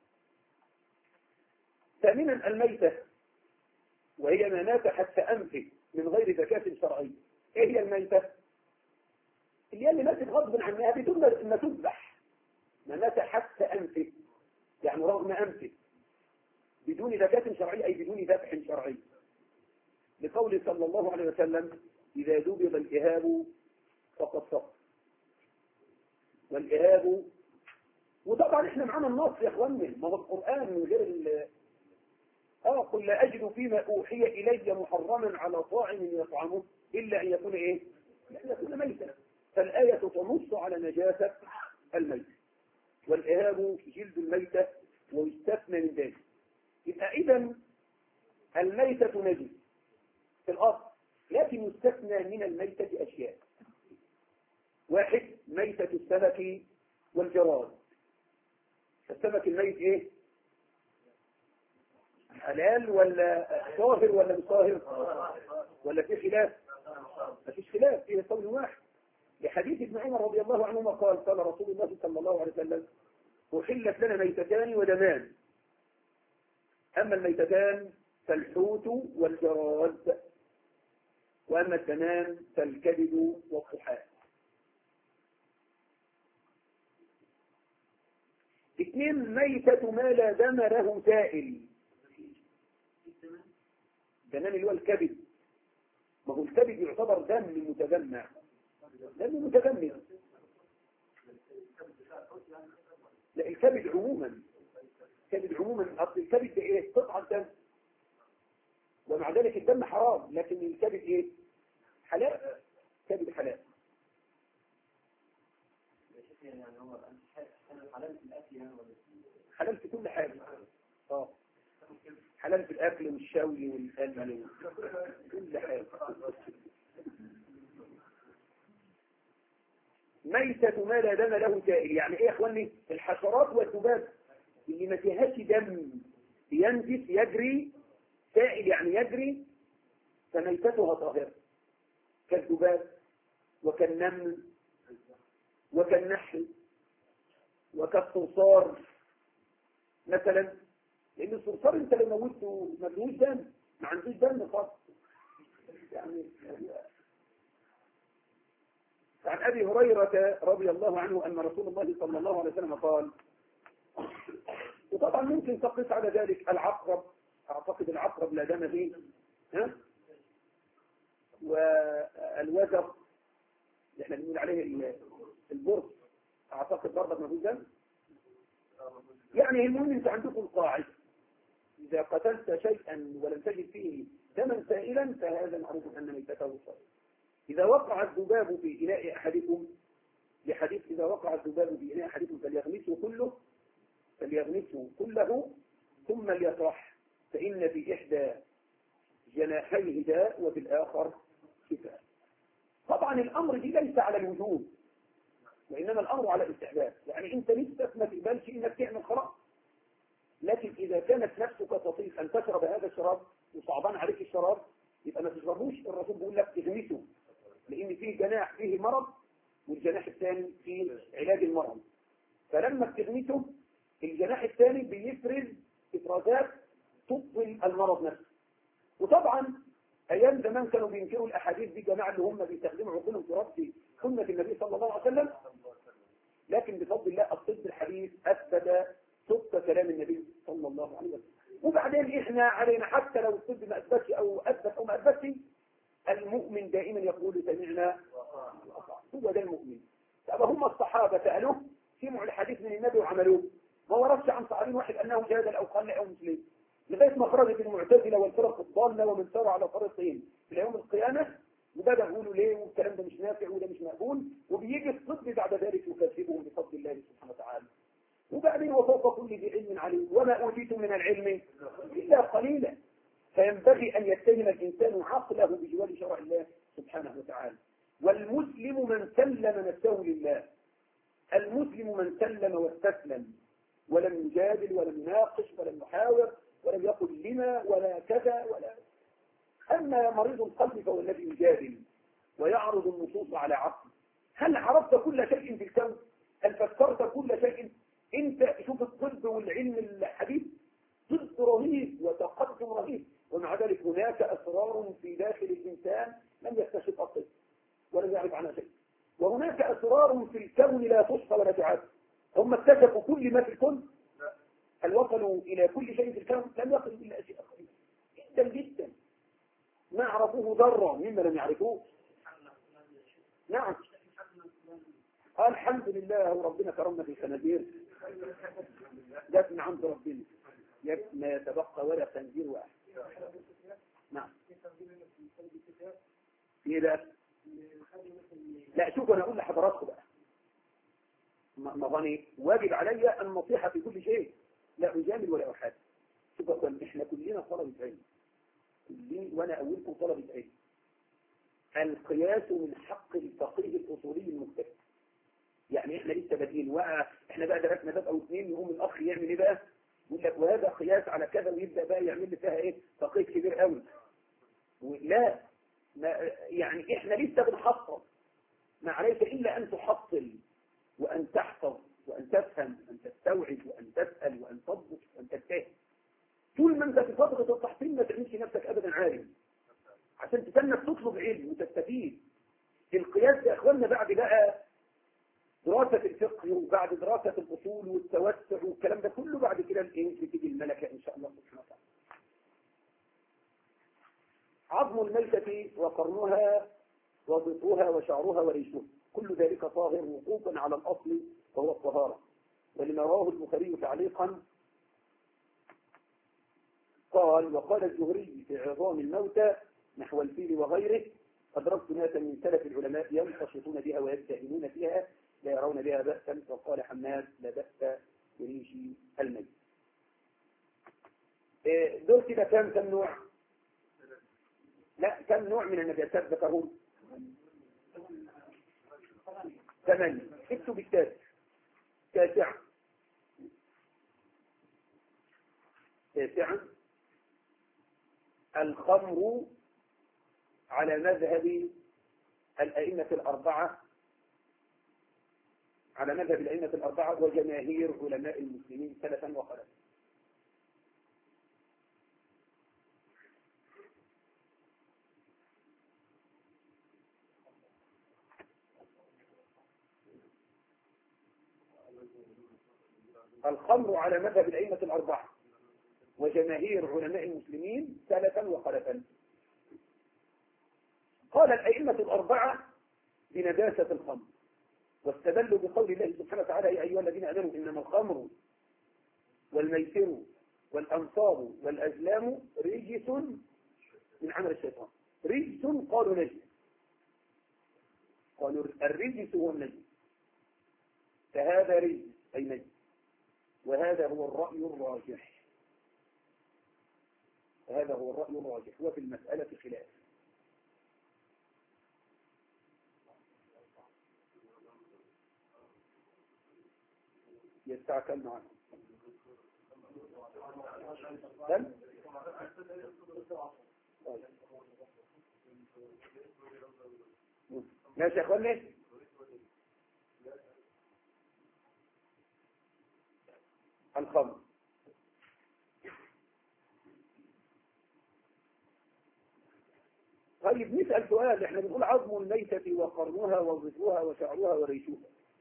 ثامنا الميتة، وهي ما مات حتى أنفه من غير زكاة شرعية. ايه هي الميتة؟ اللي هي اللي ماتت غصب عنها بدون ما تذبح، ما مات حتى أنفه يعني رغم أنفه بدون زكاة شرعية أي بدون ذبح شرعي، لقول صلى الله عليه وسلم إذا دبغ الإهاب فقد سقط. والإهاب، وطبعا احنا معانا النص يا اخواننا، ما هو القرآن من غير ال اه قل لا أجد فيما أوحي إلي محرما على طاعم يطعمه إلا أن يكون إيه؟ لا يكون ميتا. فالآية تنص على نجاسة الميت. والإهاب جلد الميتة ويستثنى من ذلك. يبقى إذا الميتة نجس في الأصل، لكن يستثنى من الميتة أشياء. واحد، ميتة السمك والجراد. السمك الميت إيه؟ حلال ولا طاهر ولا مش طاهر؟ ولا في خلاف؟ ما فيش خلاف، فيه قول واحد. لحديث ابن عمر رضي الله عنهما قال قال رسول الله صلى الله عليه وسلم: أحلت لنا ميتتان ودمان، أما الميتتان فالحوت والجراد، وأما الدمان فالكبد والطحال. اثنين، ميتة ما لا دم له سائل. دمان اللي هو الكبد، ما هو الكبد يعتبر دم متجمع، دم متجمع. لا، الكبد عموما، الكبد عموما اصل الكبد ده ايه؟ قطعه دم، ومع ذلك الدم حرام، لكن الكبد ايه؟ حلال. كبد حلال. حلال في كل حاجه. اه حلال في الاكل والشوي والقلي وكل حاجه. ميتة ما لا دم له سائل، يعني ايه يا اخواني؟ الحشرات والذباب اللي ما فيهاش دم ينزف يجري، سائل يعني يجري، فميتتها طاهرة، كالذباب وكالنمل وكالنحل وكالصرصار مثلا. لان الصرصار انت لو موته ما فيهوش دم، ما عندوش دم خالص يعني. عن أبي هريرة رضي الله عنه أن رسول الله صلى الله عليه وسلم قال، وطبعا ممكن تقيس على ذلك العقرب، أعتقد العقرب لا دم فيه، ها؟ والوزر اللي احنا بنقول عليه البرص، أعتقد برضك ما فيه دم. يعني المهم أنت عندكم القاعدة: إذا قتلت شيئا ولم تجد فيه دما سائلا فهذا معروف أن ميتته صحيح. إذا وقع الذباب في إناء أحدكم، لحديث إذا وقع الذباب في إناء أحدكم فليغمسه كله فليغمسه كله ثم ليطرح، فإن في إحدى جناحيه داء وفي الآخر شفاء. طبعا الأمر دي ليس على الوجوب، وإنما الأمر على الاستحباب. يعني أنت نفسك ما تقبلش إنك تعمل خلاص، لكن إذا كانت نفسك تطيق أن تشرب هذا الشراب وصعبان عليك الشراب، يبقى ما تشربوش. الرسول بيقول لك تغمسه، لأن فيه جناح فيه مرض والجناح الثاني فيه علاج المرض. فلما بتغمسه الجناح الثاني بيفرز إفرازات تبطل المرض نفسه. وطبعا أيام زمان كانوا بينكروا الأحاديث دي جماعة اللي هم بيستخدموا عقولهم في رد سنة النبي صلى الله عليه وسلم، لكن بفضل الله الطب الحديث أثبت صدق كلام النبي صلى الله عليه وسلم. وبعدين إحنا علينا حتى لو الطب ما أثبتش أو أثبت أو ما أثبتش، المؤمن دائما يقول سمعنا وأطعنا، هو ده المؤمن. طب هم الصحابة سألوه سمعوا الحديث من النبي وعملوه، ما وردش عن صحابي واحد أنه جاهد أو قال أو مسلم، لغاية ما خرجت المعتزلة والفرق الضالة ومن سار على طريقهم إلى يوم القيامة، وبدأ يقولوا ليه والكلام ده مش نافع وده مش مقبول، وبيجي الصدق بعد ذلك يكذبهم بفضل الله سبحانه وتعالى. وبعدين وفوق كل ذي علم عليم وما أوتيتم من العلم إلا قليلا. فينبغي أن يتهم الإنسان عقله بجوار شرع الله سبحانه وتعالى. والمسلم من سلم نفسه لله، المسلم من سلم واستسلم ولم يجادل ولم يناقش ولم يحاور ولم يقل لما ولا كذا ولا. أما مريض القلب فهو الذي يجادل ويعرض النصوص على عقل. هل عرفت كل شيء في الكون؟ هل فكرت كل شيء؟ انت شوف الطب والعلم الحديث طب رهيب وتقدم رهيب، ومع ذلك هناك أسرار في داخل الإنسان لم يكتشف الطب ولم يعرف عنها شيء، وهناك أسرار في الكون لا تحصى ولا تعد. هم اكتشفوا كل ما في الكون، هل وصلوا إلى كل شيء في الكون؟ لم يصلوا إلا أشياء قليلة جدا جدا، ما عرفوه ذرة مما لم يعرفوه. نعم الحمد لله، وربنا كرمنا في الخنازير جات من عند ربنا، ما يتبقى ولا خنزير واحد. نعم ايه ده؟ لا شوف انا اقول لحضراتكم بقى، ما غني واجب علي النصيحة في كل شيء، لا أجامل ولا أحد. شوف يا اخوان، احنا كلنا طلبة علم، كلنا وانا اولكم طلبة علم. القياس من حق الفقيه الاصولي المجتهد. يعني احنا لسه بادئين، واحنا بقى درسنا باب او اثنين، يقوم الاخ يعمل ايه بقى؟ يقول لك وهذا قياس على كذا، ويبدا بقى يعمل لي فيها ايه؟ فقيه كبير قوي. لا، ما يعني احنا لسه بنحصل، ما عليك الا ان تحصل وان تحفظ وان تفهم وان تستوعب وان تسال وان تضبط وان تجتهد. طول ما انت في فتره التحصيل ما تعملش نفسك ابدا عالم، عشان تتنك تطلب علم وتستفيد. القياس يا اخواننا بعد بقى دراسة الفقه، وبعد دراسة الأصول والتوسع والكلام ده كله، بعد كده الايه بتيجي الملكة إن شاء الله سبحانه وتعالى. عظم الميتة وقرنها وضفها وشعرها وريشها، كل ذلك طاهر وقوفا على الأصل وهو الطهارة. ولما رواه البخاري تعليقا قال: وقال الزهري في عظام الموتى نحو الفيل وغيره: أدركت ناسا من سلف العلماء ينتشطون بها ويجتهدون فيها لا يرون بها بأسا. وقال حماد: لا بأس بريش الميت. دول كده كم كم نوع؟ لا، كم نوع من النجاسات ذكرهم؟ ثمانية. اكتب التاسع. تاسعا تاسعا الخمر على مذهب الأئمة الأربعة على مذهب الأئمة الأربعة وجماهير علماء المسلمين سلفا وخلفا. الخمر على مذهب الأئمة الأربعة وجماهير علماء المسلمين سلفا وخلفا. قال الأئمة الأربعة بنجاسة الخمر، واستدلوا بقول الله سبحانه وتعالى: يا أيها الذين آمنوا إنما الخمر والميسر والأنصاب والأزلام رجس من عمل الشيطان. رجس قالوا نجس، قالوا الرجس هو النجس، فهذا رجس أي نجس، وهذا هو الرأي الراجح. وهذا هو الرأي الراجح، وفي المسألة خلاف. يستعكل معنا كم؟ ماشي يا اخواني. الخمر طيب، نسأل سؤال. احنا بنقول عظم الميتة وقرنها وضفها وشعرها وريشها،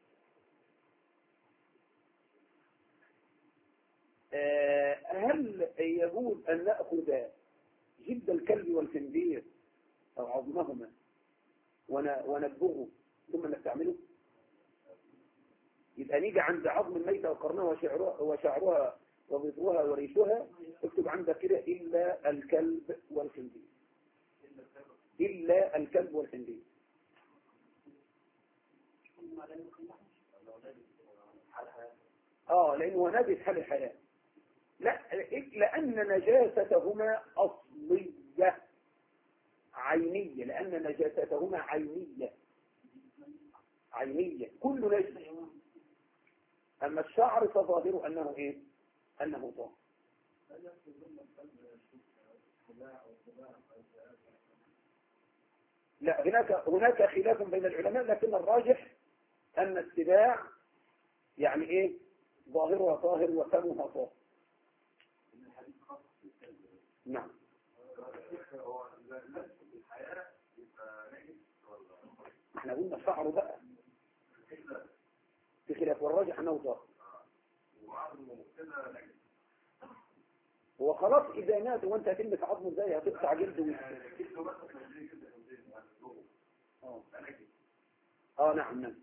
هل يجوز أن نأخذ جلد الكلب والخنزير أو عظمهما ونبغه ثم نستعمله؟ يبقى نيجي عند عظم الميتة وقرنها وشعرها, وشعرها وضفها وريشها، اكتب عندك كده: إلا الكلب والخنزير. إلا الكلب والخنزير. آه لأنه نجس حال الحياة. لا، لأن نجاستهما أصلية عينية، لأن نجاستهما عينية عينية كل نجس. أما الشعر فظاهر أنه إيه؟ أنه طاهر. لا، هناك هناك خلاف بين العلماء، لكن الراجح أن السباع يعني إيه؟ ظاهرها طاهر وفمها طاهر. نعم. احنا قلنا شعره بقى في خلاف، والراجح انه طاهر. هو خلاص اذا مات وانت هتلمس عظمه ازاي؟ هتقطع جلده. اه اه نعم نعم.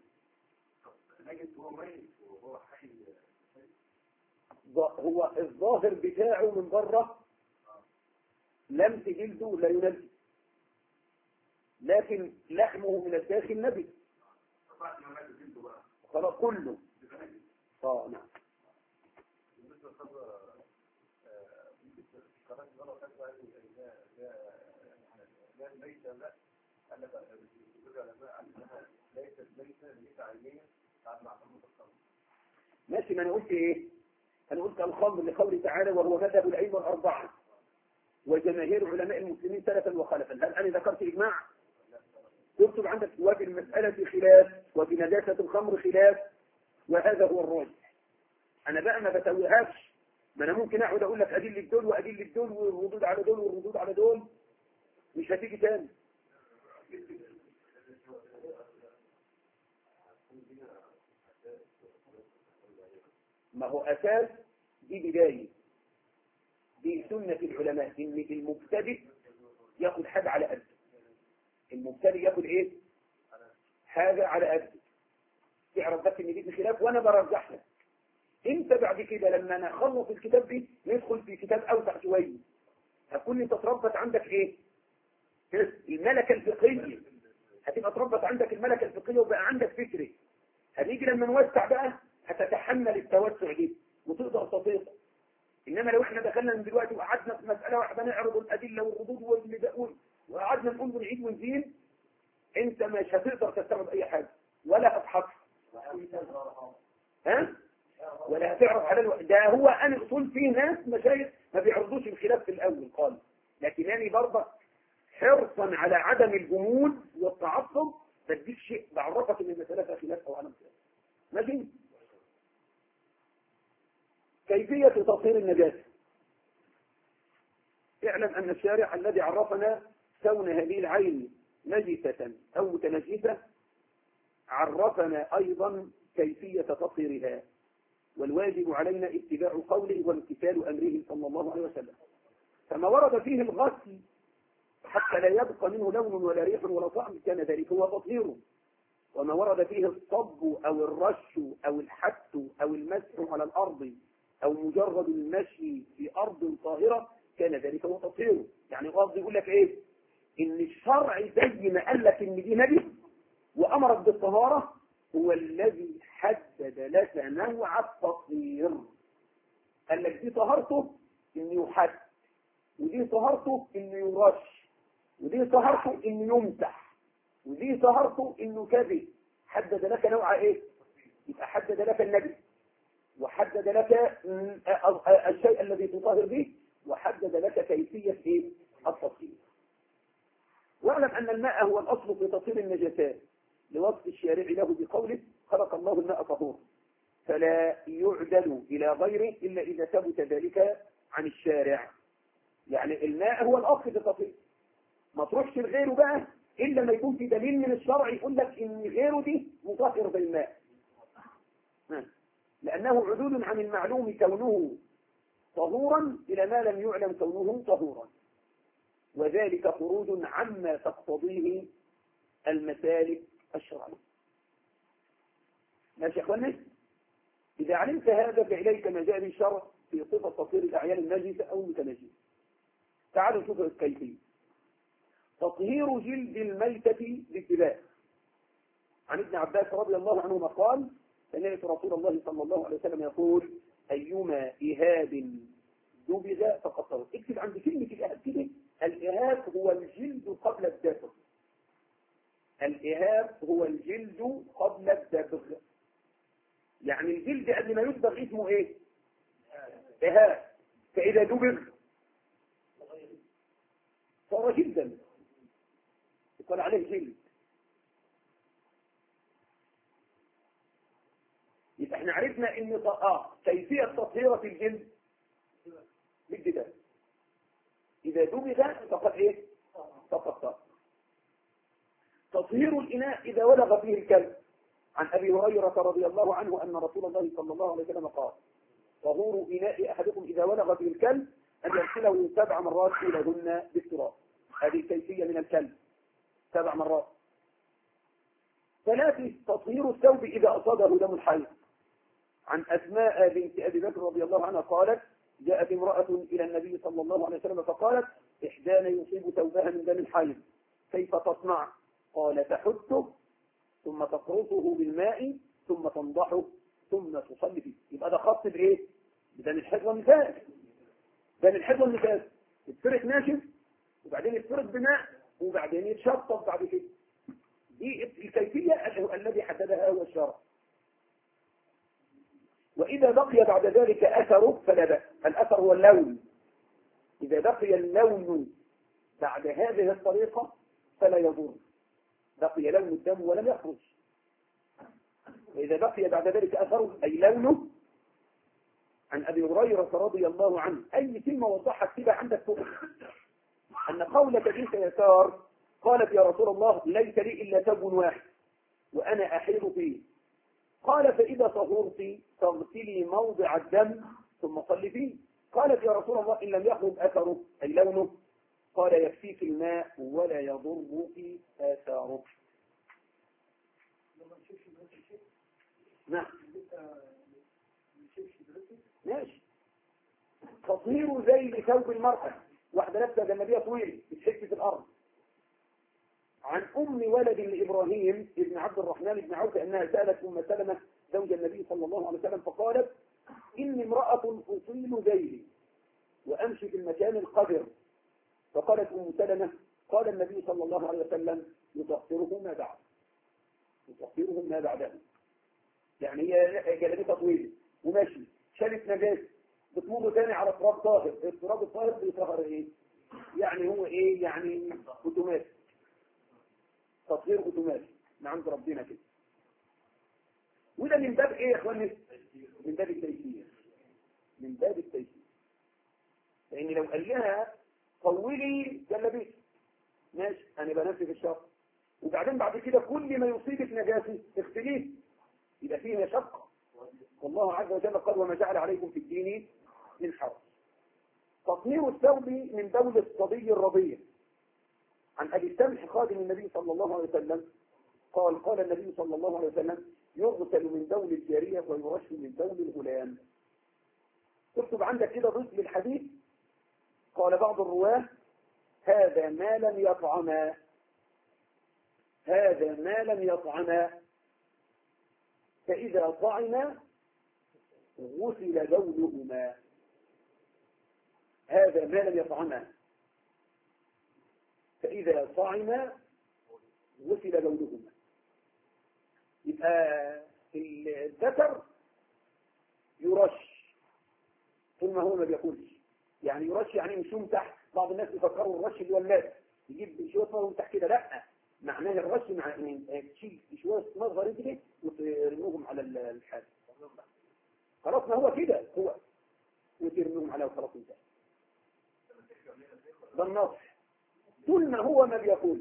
هو الظاهر بتاعه من بره لمس جلده لا ينجس، لكن لحمه من الداخل نبت خلاص كله. اه نعم. بالنسبه للخبر ممكن قناه مره ثانيه لا لا لا ليس لا قال لك بيقول علماء انها ليست ليس ليس عينيه بعد ما عملوا الخمر. ماشي، ما انا قلت ايه؟ انا قلت الخمر لقوله تعالى وهو مذهب الائمه الاربعه وجماهير علماء المسلمين سلفا وخلفا. هل انا ذكرت اجماع؟ تكتب عندك وفي المساله خلاف وفي نجاسه الخمر خلاف وهذا هو الراجح. انا بقى ما بتوهكش، ما انا ممكن اقعد اقول لك ادله دول وادله دول والردود على دول والردود على دول مش هتيجي تاني. ما هو اساس دي بدايه دي سنه العلماء ان المبتدئ ياخد حاجه على قده. المبتدئ ياخد ايه؟ حاجه على قده. تعرف بس ان دي بخلاف وانا برجح لك. انت بعد كده لما نخلص الكتاب دي ندخل في كتاب اوسع شويه هتكون انت اتربت عندك ايه؟ الملكه الفقهيه. هتبقى اتربت عندك الملكه الفقهيه وبقى عندك فكره. هنيجي لما نوسع بقى هتتحمل التوسع دي وتقدر تطيق. انما لو احنا دخلنا من دلوقتي وقعدنا في مساله واحده نعرض الادله والردود والمداول وقعدنا نقول ونعيد ونزيد انت مش هتقدر تستوعب اي حاجه ولا هتحصل. ها؟ ولا هتعرف حلال. ده هو انا اصول فيه ناس مشايخ ما بيعرضوش الخلاف في الاول خالص، لكن انا برضه حرصا على عدم الجمود والتعصب بديك شيء بعرفك ان المساله فيها خلاف او عدم خلاف. ماشي؟ كيفيه تطهير النجاسه. اعلم ان الشارع الذي عرفنا كون هذه العين نجسه او متنجسه عرفنا ايضا كيفيه تطهيرها، والواجب علينا اتباع قوله وامتثال امره صلى الله عليه وسلم. فما ورد فيه الغسل حتى لا يبقى منه لون ولا ريح ولا طعم كان ذلك هو تطهيره. وما ورد فيه الصب او الرش او الحت او المسح على الارض او مجرد المشي في ارض طاهره كان ذلك هو تطهيره. يعني قصدي يقول لك ايه؟ ان الشرع زي ما قال لك ان دي نجس وامرك بالطهاره هو الذي حدد لك نوع التطهير. قال لك دي طهارته انه يحد، ودي طهارته انه يرش، ودي طهارته انه يمسح، ودي طهارته انه كذب. حدد لك نوع ايه؟ يبقى حدد لك النبي وحدد لك الشيء الذي تطهر به وحدد لك كيفية ايه؟ التطهير. واعلم ان الماء هو الاصل في تطهير النجاسات لوصف الشارع له بقوله خلق الله الماء طهورا فلا يعدل الى غيره الا اذا ثبت ذلك عن الشارع. يعني الماء هو الاصل في التطهير، ما تروحش لغيره بقى الا ما يكون في دليل من الشرع يقول لك ان غيره دي مطهر بالماء، لانه عدول عن المعلوم كونه طهورا الى ما لم يعلم كونه طهورا، وذلك خروج عما تقتضيه المسالك الشرعيه. ماشي يا اخواني؟ اذا علمت هذا فاليك ما جاء بالشرع في صفه تطهير الاعيان النجسه او المتنجسه. تعالوا نشوف الكيفيه. تطهير جلد الميتة باتباع. عن ابن عباس رضي الله عنهما قال سمعت رسول الله صلى الله عليه وسلم يقول أيما إهاب دبغ فقد طهر. اكتب عند كلمة الإهاب كده، الإهاب هو الجلد قبل الدبغ. الإهاب هو الجلد قبل الدبغ. يعني الجلد قبل ما يدبغ اسمه ايه؟ إهاب. فإذا دبغ صار جلدا يقال عليه جلد. يبقى احنا عرفنا ان اه كيفية تطهير في الجلد بالدباغ. اذا دبغ فقد ايه؟ فقد طهر. تطهير الاناء اذا ولغ فيه الكلب. عن ابي هريرة رضي الله عنه ان رسول الله صلى الله عليه وسلم قال طهور اناء احدكم اذا ولغ فيه الكلب ان يغسله سبع مرات كلهن بالتراب. هذه الكيفية من الكلب سبع مرات. ثلاثة تطهير الثوب اذا اصابه دم الحيض. عن أسماء بنت أبي بكر رضي الله عنها قالت جاءت امرأة إلى النبي صلى الله عليه وسلم فقالت إحدانا يصيب ثوبها من دم الحيض كيف تصنع؟ قال تحته ثم تقرصه بالماء ثم تنضحه ثم تصلي فيه. يبقى ده خاص بايه؟ بدم الحيض والنفاس. دم الحيض والنفاس يتفرق ناشف وبعدين يتفرق بماء وبعدين يتشطب بعد كده. دي الكيفية الذي حددها هو الشرع. وإذا بقي بعد ذلك أثره فلا بأس. الأثر هو اللون. إذا بقي اللون بعد هذه الطريقة فلا يضر. بقي لون الدم ولم يخرج. وإذا بقي بعد ذلك أثره أي لونه. عن أبي هريرة رضي الله عنه أي كلمة وضحها اكتبها عندك فوق. أن قولة بنت يسار قالت يا رسول الله ليس لي إلا ثوب واحد وأنا أحيض فيه. قال فإذا طهرت تغسلي موضع الدم ثم صلي فيه. قالت يا رسول الله إن لم يخرج أثره أي لونه. قال يكفيك الماء ولا يضرك آثاره. نعم ماشي. تصوير زي ثوب المرأة. واحدة لابسة جلابية طويلة بتحك في الأرض. عن أم ولد لإبراهيم ابن عبد الرحمن بن عوف أنها سألت أم سلمة زوج النبي صلى الله عليه وسلم فقالت إني امرأة أطيل ذيلي وأمشي في المكان القذر. فقالت أم سلمة قال النبي صلى الله عليه وسلم يطهره ما بعد يطهره ما بعده. يعني هي جلابية طويلة وماشي شالت نجاسة بتمر تاني على تراب طاهر. التراب الطاهر بيطهر ايه؟ يعني هو ايه؟ يعني اوتوماتيك. تطهير اوتوماتيك من عند ربنا كده. وده من باب ايه يا اخواني؟ من باب التيسير. من باب التيسير. لان لو قال لها طولي جلابيتي ماشي انا بنفسي في الشر وبعدين بعد كده كل ما يصيبك نجاسه اغسليه يبقى فيه مشقه. والله عز وجل قال وما جعل عليكم في الدين من حرج. تطهير الثوب من بول الصبي الرضيع. عن ابي السمح خادم النبي صلى الله عليه وسلم قال قال النبي صلى الله عليه وسلم يغسل من بول الجاريه ويرش من بول الغلام. اكتب عندك كده ضد للحديث. قال بعض الرواه هذا ما لم يطعما هذا ما لم يطعما فإذا طعما غسل بولهما. هذا ما لم يطعما فإذا طعما غسل بولهما. يبقى الذكر يرش طول ما هو ما بياكلش. يعني يرش يعني يمشون تحت. بعض الناس يفكروا الرش اللي هو اللازم يجيب شويه ميه تحت كده. لا معناه الرش مع ان تشيل شويه ميه صغيره وترموهم على الحال. خلاص ما هو كده هو وترموهم على وخلاص انتهى. ده النصح. طول ما هو ما بياكلش.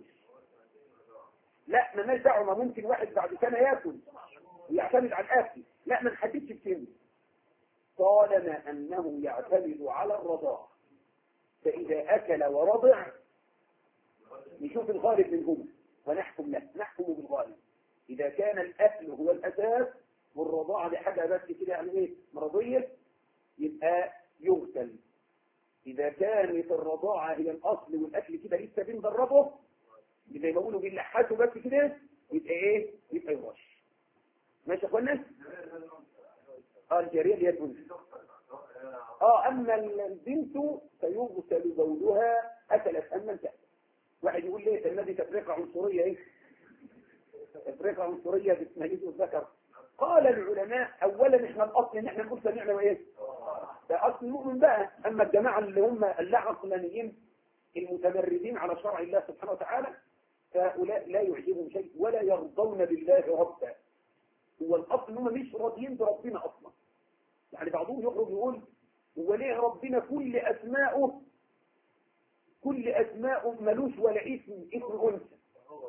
لا ما دعوه. ما ممكن واحد بعد سنه ياكل ويعتمد على الاكل. لا ما نحددش بكلمه. طالما انه يعتمد على الرضاعه فاذا اكل ورضع نشوف الغالب منهما ونحكم له. نحكم بالغالب. اذا كان الاكل هو الاساس والرضاعه دي حاجه بس كده يعني ايه مرضيه يبقى يغسل. اذا كانت الرضاعه هي الاصل والاكل كده لسه بندربه زي ما بيقولوا بنلحسه بس كده يبقى ايه؟ يبقى يرش. ماشي يا اخوانا؟ اه الجاريه اللي هي البنت. اه اما البنت فيغسل بولها اكلت اما انتهت. واحد يقول ليه النبي تفرقه عنصريه ايه؟ تفرقه عنصريه بتميز الذكر. قال العلماء اولا احنا الاصل ان احنا نقول سمعنا وايه؟ ده اصل المؤمن بقى. اما الجماعه اللي هم اللاعقلانيين المتمردين على شرع الله سبحانه وتعالى فهؤلاء لا يعجبهم شيء ولا يرضون بالله ربا. هو الاصل هم مش راضيين بربنا اصلا. يعني بعضهم يخرج يقول هو ليه ربنا كل اسماءه كل اسماءه ملوش ولا اسم اسم انثى.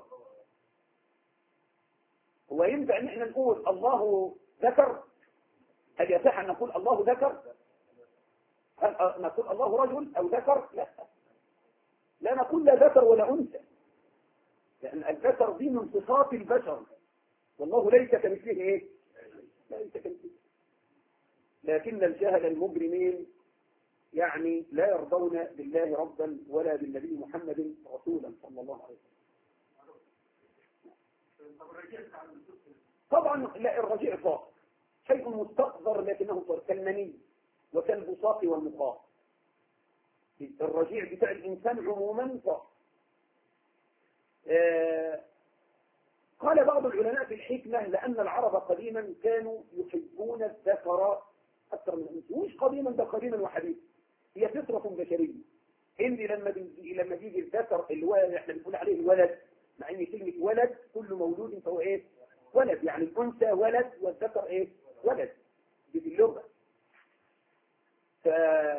هو ينفع ان احنا نقول الله ذكر؟ هل يصح ان نقول الله ذكر؟ هل نقول الله رجل او ذكر؟ لا لا نقول لا ذكر ولا انثى. لان الذكر دي من صفات البشر والله ليس كمثله ايه؟ ليس كمثله. لكن الجهل المجرمين يعني لا يرضون بالله ربا ولا بالنبي محمد رسولا صلى الله عليه وسلم. طبعا لا الرجيع فاطر شيء مستقذر لكنه صار كالمني وكالبساط والمخاط. الرجيع بتاع الإنسان عموما صار. آه قال بعض العلماء في الحكمة لأن العرب قديما كانوا يحبون الذكر أكثر من الأنثى، مش قديما ده قديما وحديثا، هي فطرة بشرية. إني لما بيجي لما بيجي الذكر اللي هو احنا بنقول عليه ولد، مع إن كلمة ولد كل مولود فهو إيه؟ ولد، يعني الأنثى ولد والذكر إيه؟ ولد، دي في اللغة. ف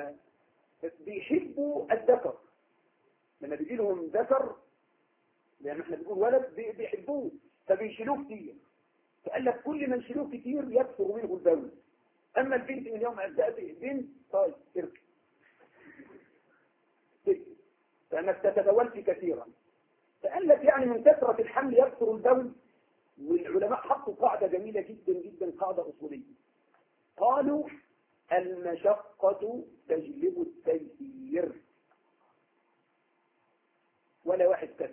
بيحبوا الذكر لما بيجي لهم ذكر، لأن احنا بنقول ولد بيحبوه فبيشيلوه كتير. فقال لك كل ما يشيلوه كتير يكثر منه البول. أما البنت من يوم أبدأت بنت طيب تركي فأنك تتبولت كثيرا. فقال لك يعني من كثرة الحمل يكثر البول. والعلماء حطوا قاعدة جميلة جدا جدا، قاعدة أصولية، قالوا المشقة تجلب التيسير. ولا واحد كذب،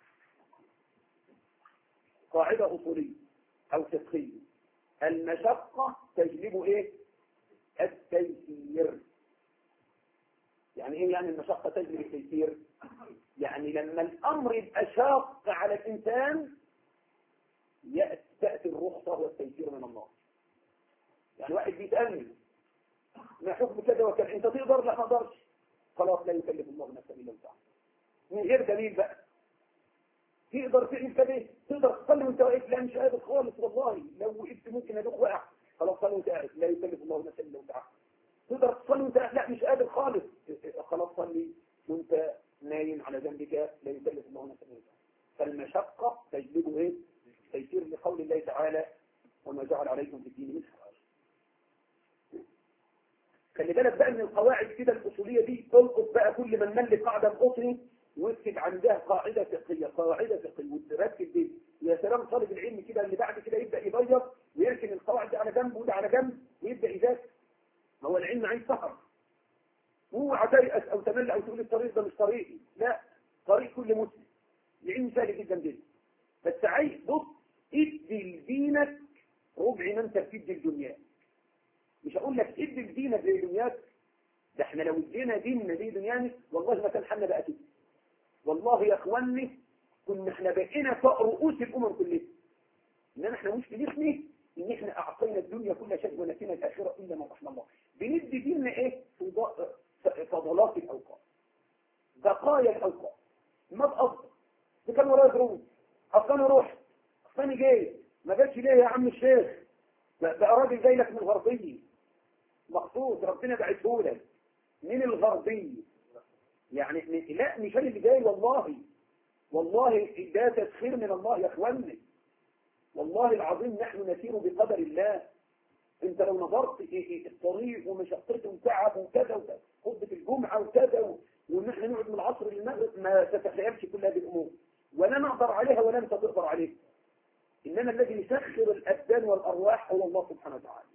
قاعدة أصولية أو فقهية، المشقة تجلب إيه؟ التيسير. يعني إيه يعني المشقة تجلب التيسير؟ يعني لما الأمر يبقى شاق على الإنسان تأتي الرخصة والتيسير من الله. يعني واحد بيسألني ما حكم كذا وكذا، أنت تقدر؟ لا ما اقدرش. خلاص لا يكلف الله نفسا إلا وسعها، من غير دليل بقى. تقدر تعمل كده، تقدر تصلي وانت واقف؟ لا مش قادر خالص والله، لو وقفت ممكن ادوخ واقع. خلاص صلي وانت قاعد، لا يكلف الله نفسا الا وسعها. تقدر تصلي وانت قاعد؟ لا مش قادر خالص. خلاص صلي وانت نايم على جنبك، لا يكلف الله نفسا الا وسعها. فالمشقة تجلب ايه؟ تيسير، لقول الله تعالى وما جعل عليكم في الدين من حرج. خلي بالك بقى ان القواعد كده الاصوليه دي تلقط بقى كل من مل قاعده الاصلي ويكتب عندها قاعده فقهيه، قاعده فقهيه وتركز دي. يا سلام طالب العلم كده اللي بعد كده يبدا يبيض ويركن القواعد دي على جنب وده على جنب ويبدا يذاكر. ما هو العلم عايز سهر. اوعى تيأس او تمل او تقول الطريق ده مش طريقي، لا، طريق كل مسلم. العلم سهل جدا جدا، بس عايز بص ادي لدينك ربع ما انت بتدي الدنيا. مش هقول لك ادي لدينك زي دنياك، ده احنا لو ادينا ديننا زي دنيانا والله ما كان حالنا بقى كده. والله يا اخواني كنا احنا بقينا فوق رؤوس الامم كلها. انما احنا مش بنفني ان احنا اعطينا الدنيا كل شيء ونسينا الاخره الا ما رحم الله. بندي ديننا ايه؟ فضلات الاوقات، بقايا الاوقات، ما بقصد. ده كان ورايا دروس، اصلا اروح اصلا جاي ما جاتش ليه يا عم الشيخ؟ بقى راجل جاي لك من الغربيه مخصوص، ربنا بعته لك من الغربيه. يعني لا مش انا اللي جاي، والله والله ده تسخير من الله يا اخواني. والله العظيم نحن نسير بقدر الله. انت لو نظرت الطريق ومشقته وتعب وكذا وكذا، خطبه الجمعه وكذا، وان احنا نقعد من العصر للمغرب، ما تتخيلش كل هذه الامور، ولا نقدر عليها ولا انت تقدر عليها. انما الذي يسخر الابدان والارواح هو الله سبحانه وتعالى.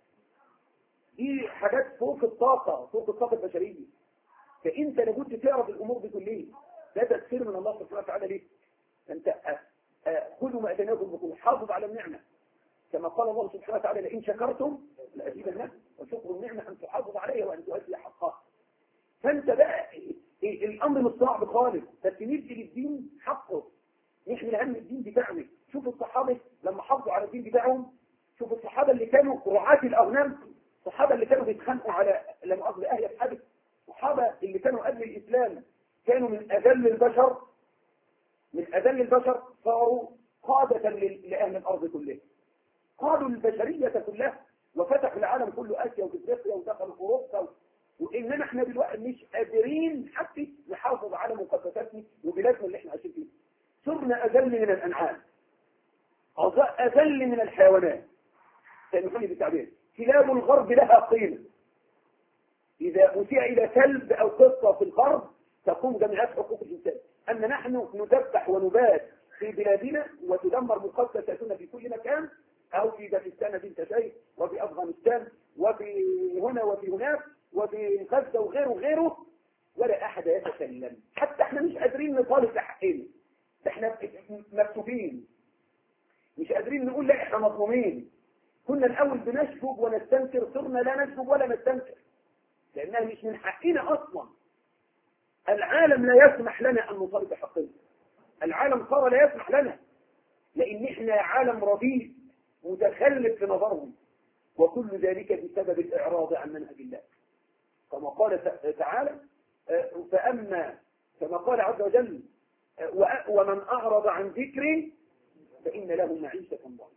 دي حاجات فوق الطاقه، فوق الطاقه البشريه. فانت لابد تعرف الامور دي كلها. ده تسخير من الله سبحانه وتعالى ليه؟ انت خذوا ما اتيناكم بقوه، حافظ على النعمه كما قال الله سبحانه وتعالى لئن شكرتم لازيدنكم وشكر النعمه ان تحافظ عليها وان تؤدي حقها. فانت بقى الامر مش صعب خالص، بس ندي للدين حقه، نحمل هم الدين بتاعنا. شوف الصحابه لما حافظوا على الدين بتاعهم، شوف الصحابه اللي كانوا رعاة الاغنام، الصحابه اللي كانوا بيتخانقوا على لما اصل اهل الحدث، الصحابه اللي كانوا قبل الاسلام كانوا من اذل البشر، من اذل البشر صاروا قادة لاهل الارض كلها، قادوا البشريه كلها وفتحوا العالم كله، اسيا وافريقيا ودخلوا اوروبا. واننا احنا دلوقتي مش قادرين حتى نحافظ على مقدساتنا وبلادنا اللي احنا عايشين فيها. صرنا اذل من الانعام، اذل من الحيوانات. سنقول بالتعبير كلاب الغرب لها قيمه. اذا اسيء الى كلب او قطه في الغرب تقوم جمعيات حقوق الانسان. اما نحن نذبح ونبات في بلادنا وتدمر مقدساتنا في كل مكان، او في باكستان بنت شيء، وفي افغانستان، وفي هنا وفي هناك، وفي غزه وغيره وغيره، ولا احد يتكلم. حتى احنا مش قادرين نطالب بحقنا، احنا مكتوبين، مش قادرين نقول لا احنا مظلومين. كنا الأول بنشجب ونستنكر، صرنا لا نشجب ولا نستنكر، لأنها مش من حقنا أصلا. العالم لا يسمح لنا أن نطالب بحقنا، العالم صار لا يسمح لنا، لأن إحنا عالم رديء متخلف في نظرهم، وكل ذلك بسبب الإعراض عن منهج الله. كما قال تعالى فأما كما قال عز وجل ومن أعرض عن ذكري فإن له معيشة ضنكا.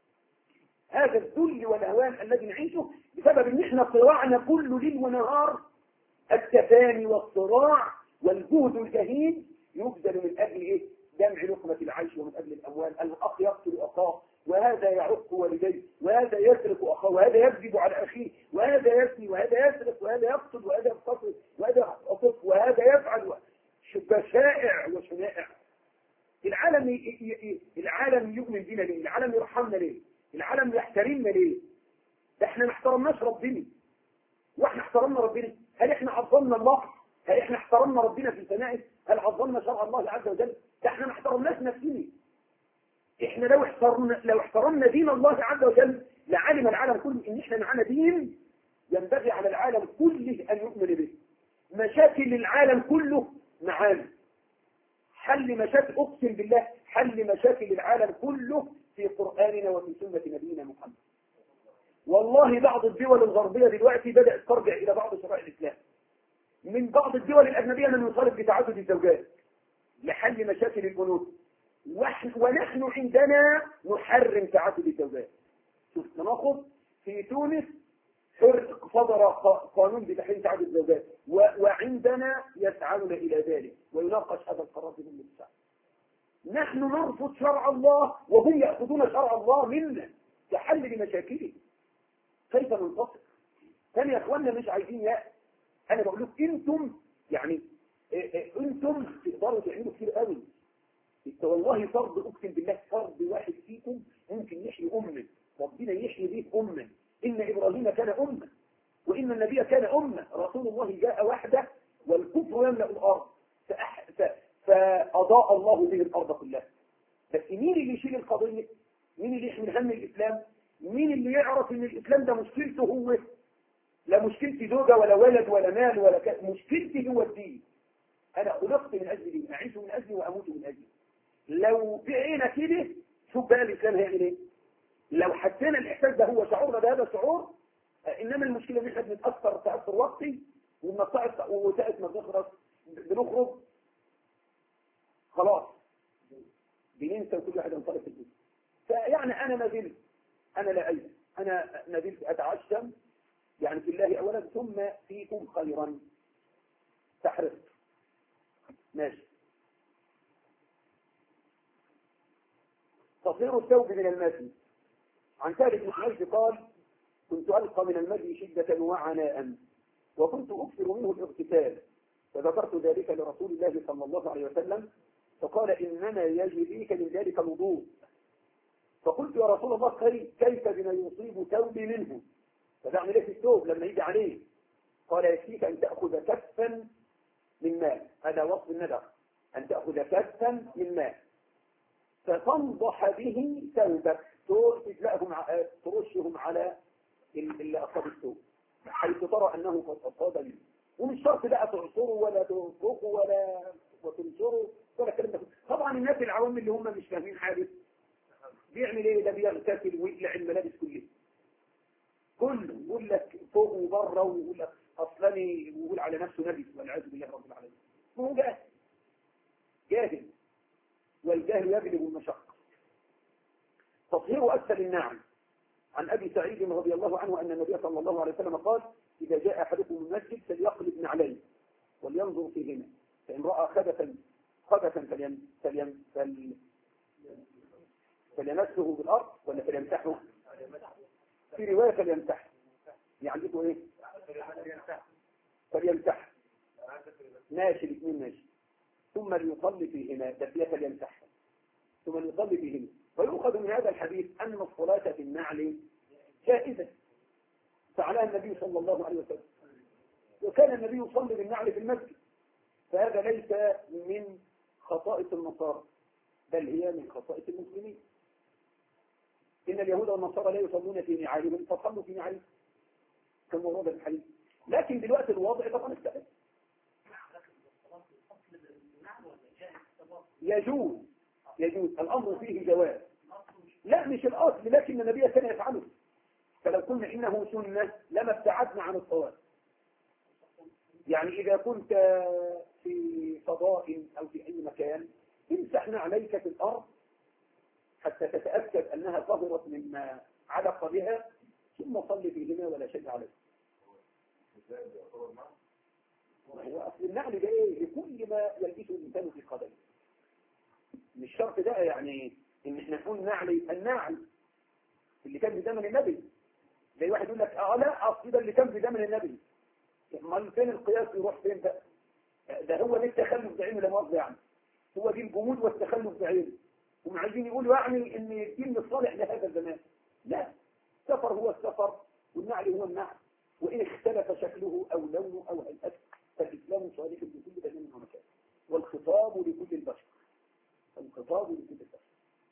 هذا الذل والهوان الذي نعيشه بسبب ان احنا صراعنا كله ليل ونهار، التفاني والصراع والجهد الجهيد يبذل من اجل ايه؟ جمع لقمة العيش، ومن اجل الاموال. الاخ يقتل اخاه، وهذا يعق والديه، وهذا يسرق اخاه، وهذا يكذب على اخيه، وهذا يزني، وهذا يسرق، وهذا يقتل، وهذا يقتصر، وهذا يقتص، وهذا يفعل بشائع وشنائع. العالم ي... ي... العالم يؤمن بنا ليه؟ العالم يرحمنا ليه؟ العالم يحترمنا ليه؟ ده احنا ما احترمناش ربنا، واحنا احترمنا ربنا؟ هل احنا عظمنا الله؟ هل احنا احترمنا ربنا في سمائه؟ هل عظمنا شرع الله عز وجل؟ ده احنا ما احترمناش نفسنا. احنا لو احترمنا لو احترمنا دين الله عز وجل لعلم العالم كله ان احنا معانا دين ينبغي على العالم كله ان يؤمن به. مشاكل العالم كله معانا، حل مشاكل، اقسم بالله حل مشاكل العالم كله في قرآننا وفي سنة نبينا محمد. والله بعض الدول الغربية دلوقتي بدأت ترجع إلى بعض شرائع الإسلام. من بعض الدول الأجنبية من يطالب بتعدد الزوجات لحل مشاكل البنود، ونحن عندنا نحرم تعدد الزوجات. شوف تناقض. في تونس صدر قانون بتحريم تعدد الزوجات، وعندنا يسعون إلى ذلك ويناقش هذا القرار في ضمن الشعب. نحن نرفض شرع الله وهم يأخذون شرع الله منا كحل لمشاكله. كيف ننتصر؟ ثاني يا اخواننا مش عايزين يأس. انا بقول لكم انتم يعني انتم تقدروا تعملوا كتير قوي. والله فرض، اقسم بالله فرض واحد فيكم ممكن يحيي امه، ربنا يحيي به امه. ان ابراهيم كان امه، وان النبي كان امه، رسول الله جاء وحده والكفر يملأ الارض فأح... ف... فاضاء الله به الارض كلها. بس مين اللي يشيل القضيه؟ مين اللي يحمل هم الاسلام؟ مين اللي يعرف ان الاسلام ده مشكلته هو؟ لا مشكلتي زوجة ولا ولد ولا مال ولا ك... مشكلتي هو الدين. انا خلقت من اجل دين، اعيش من اجلي واموت من اجلي. لو بعينا كده شوف بقى الاسلام هيعمل ايه؟ لو حسينا الاحساس ده هو شعورنا بهذا الشعور. انما المشكله ان احنا بنتاثر تاثر وقتي، وبنطلع وساعه ما بنخرج بنخرج خلاص بننسى وكل واحد ينطلق في الدين. فيعني انا ما زلت انا لا ايضا انا ما زلت اتعشم يعني في الله اولا ثم فيكم خيرا. تحرص ماشي. تصير الثوب من المسي. عن ثالث بن حنيف قال كنت ألقى من المسي شدة وعناء وكنت أكثر منه الاغتسال، فذكرت ذلك لرسول الله صلى الله عليه وسلم فقال إنما يجريك من ذلك الوضوء. فقلت يا رسول الله كيف بما يصيب ثوبي منه؟ فدعني لك الثوب لما يجي عليه. قال يكفيك أن تأخذ كفا من ماء، هذا وصف الندى، أن تأخذ كفا من ماء فتنضح به ثوبك، تطلقهم ترشهم على اللي أصاب الثوب حيث ترى أنه قد أصاب منه. ومش شرط بقى تعصره ولا تنفقه ولا وتنشره ولا كلام ده. طبعا الناس العوام اللي هم مش فاهمين حاجة بيعمل ايه؟ ده بيغتسل ويقلع الملابس كلها كله، يقول لك فوق وبره، ويقول لك اصلاني، ويقول على نفسه نبي والعياذ بالله رب العالمين. هو جاهل جاهل والجهل يغلب المشقه. تطهير اسفل النعم. عن ابي سعيد رضي الله عنه ان النبي صلى الله عليه وسلم قال اذا جاء احدكم المسجد فليقلب نعليه ولينظر فيهما فان راى خبثا خبثا فليم فليم فل فليمسه بالارض ولا فليمسحه؟ في روايه فليمسحه. يعني عندكم ايه؟ فليمسح. ماشي الاثنين ماشي. ثم ليصلي فيهما، تبيه فليمسح ثم ليصلي فيهما. ويؤخذ من هذا الحديث ان الصلاه في النعل جائزه فعلها النبي صلى الله عليه وسلم، وكان النبي يصلي بالنعل في المسجد، فهذا ليس من خصائص النصارى بل هي من خصائص المسلمين. إن اليهود والنصارى لا يصلون في نعالهم فصلوا في نعالهم كما ورد الحديث. لكن دلوقتي الوضع طبعا اختلف. يجوز يجوز الأمر فيه جواز، لا مش الأصل، لكن النبي كان يفعله. فلو قلنا إنه سنة لما ابتعدنا عن الصواب. يعني إذا كنت في فضاء أو في أي مكان امسحنا عليك في الأرض حتى تتأكد أنها طهرت مما علق بها، ثم صل فيهما ولا شيء عليه. هو أصل النعل ده إيه؟ لكل ما يلبسه الإنسان في قدمه. مش شرط ده يعني إن إحنا نقول نعل النعل اللي كان في زمن النبي. زي واحد يقول لك اه لا اصل ده اللي كان في زمن النبي. امال فين القياس يروح فين بقى؟ ده هو ليه التخلف بعينه لا مؤاخذه يعني. هو دي الجمود والتخلف بعينه. هم عايزين يقولوا يعني ان الدين مش صالح لهذا الزمان. لا، السفر هو السفر والنعل هو النعل، وان اختلف شكله او لونه او هيئته فالاسلام صالح لكل زمان ومكان، والخطاب لكل البشر. الخطاب لكل البشر.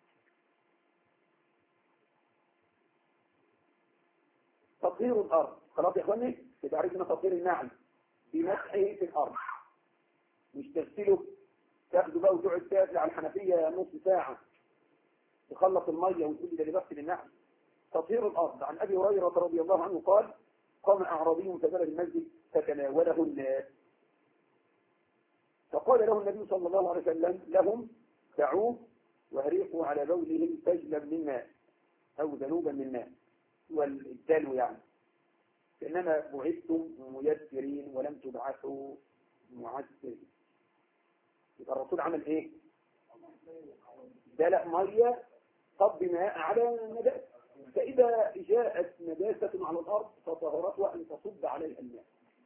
تطهير الأرض خلاص يا إخواني، يبقى عرفنا تطهير النعل بمسحه في الأرض، مش تغسله تاخده بقى وتقعد تاكل على الحنفية نص ساعة تخلص المية وتقول لي ده اللي بغسل النعل. تطهير الأرض. عن أبي هريرة رضي الله عنه قال قام أعرابي فدخل المسجد فتناوله الناس فقال له النبي صلى الله عليه وسلم لهم دعوه وهريقوا على بوله فجلا من ماء أو ذنوبا من ماء، والدلو يعني، إنما بعثتم ميسرين ولم تبعثوا معسرين. يبقى الرسول عمل ايه؟ دلق ميه صب ماء على نجاسه، فإذا جاءت نجاسة على الأرض فطهرتها أن تصب عليها الماء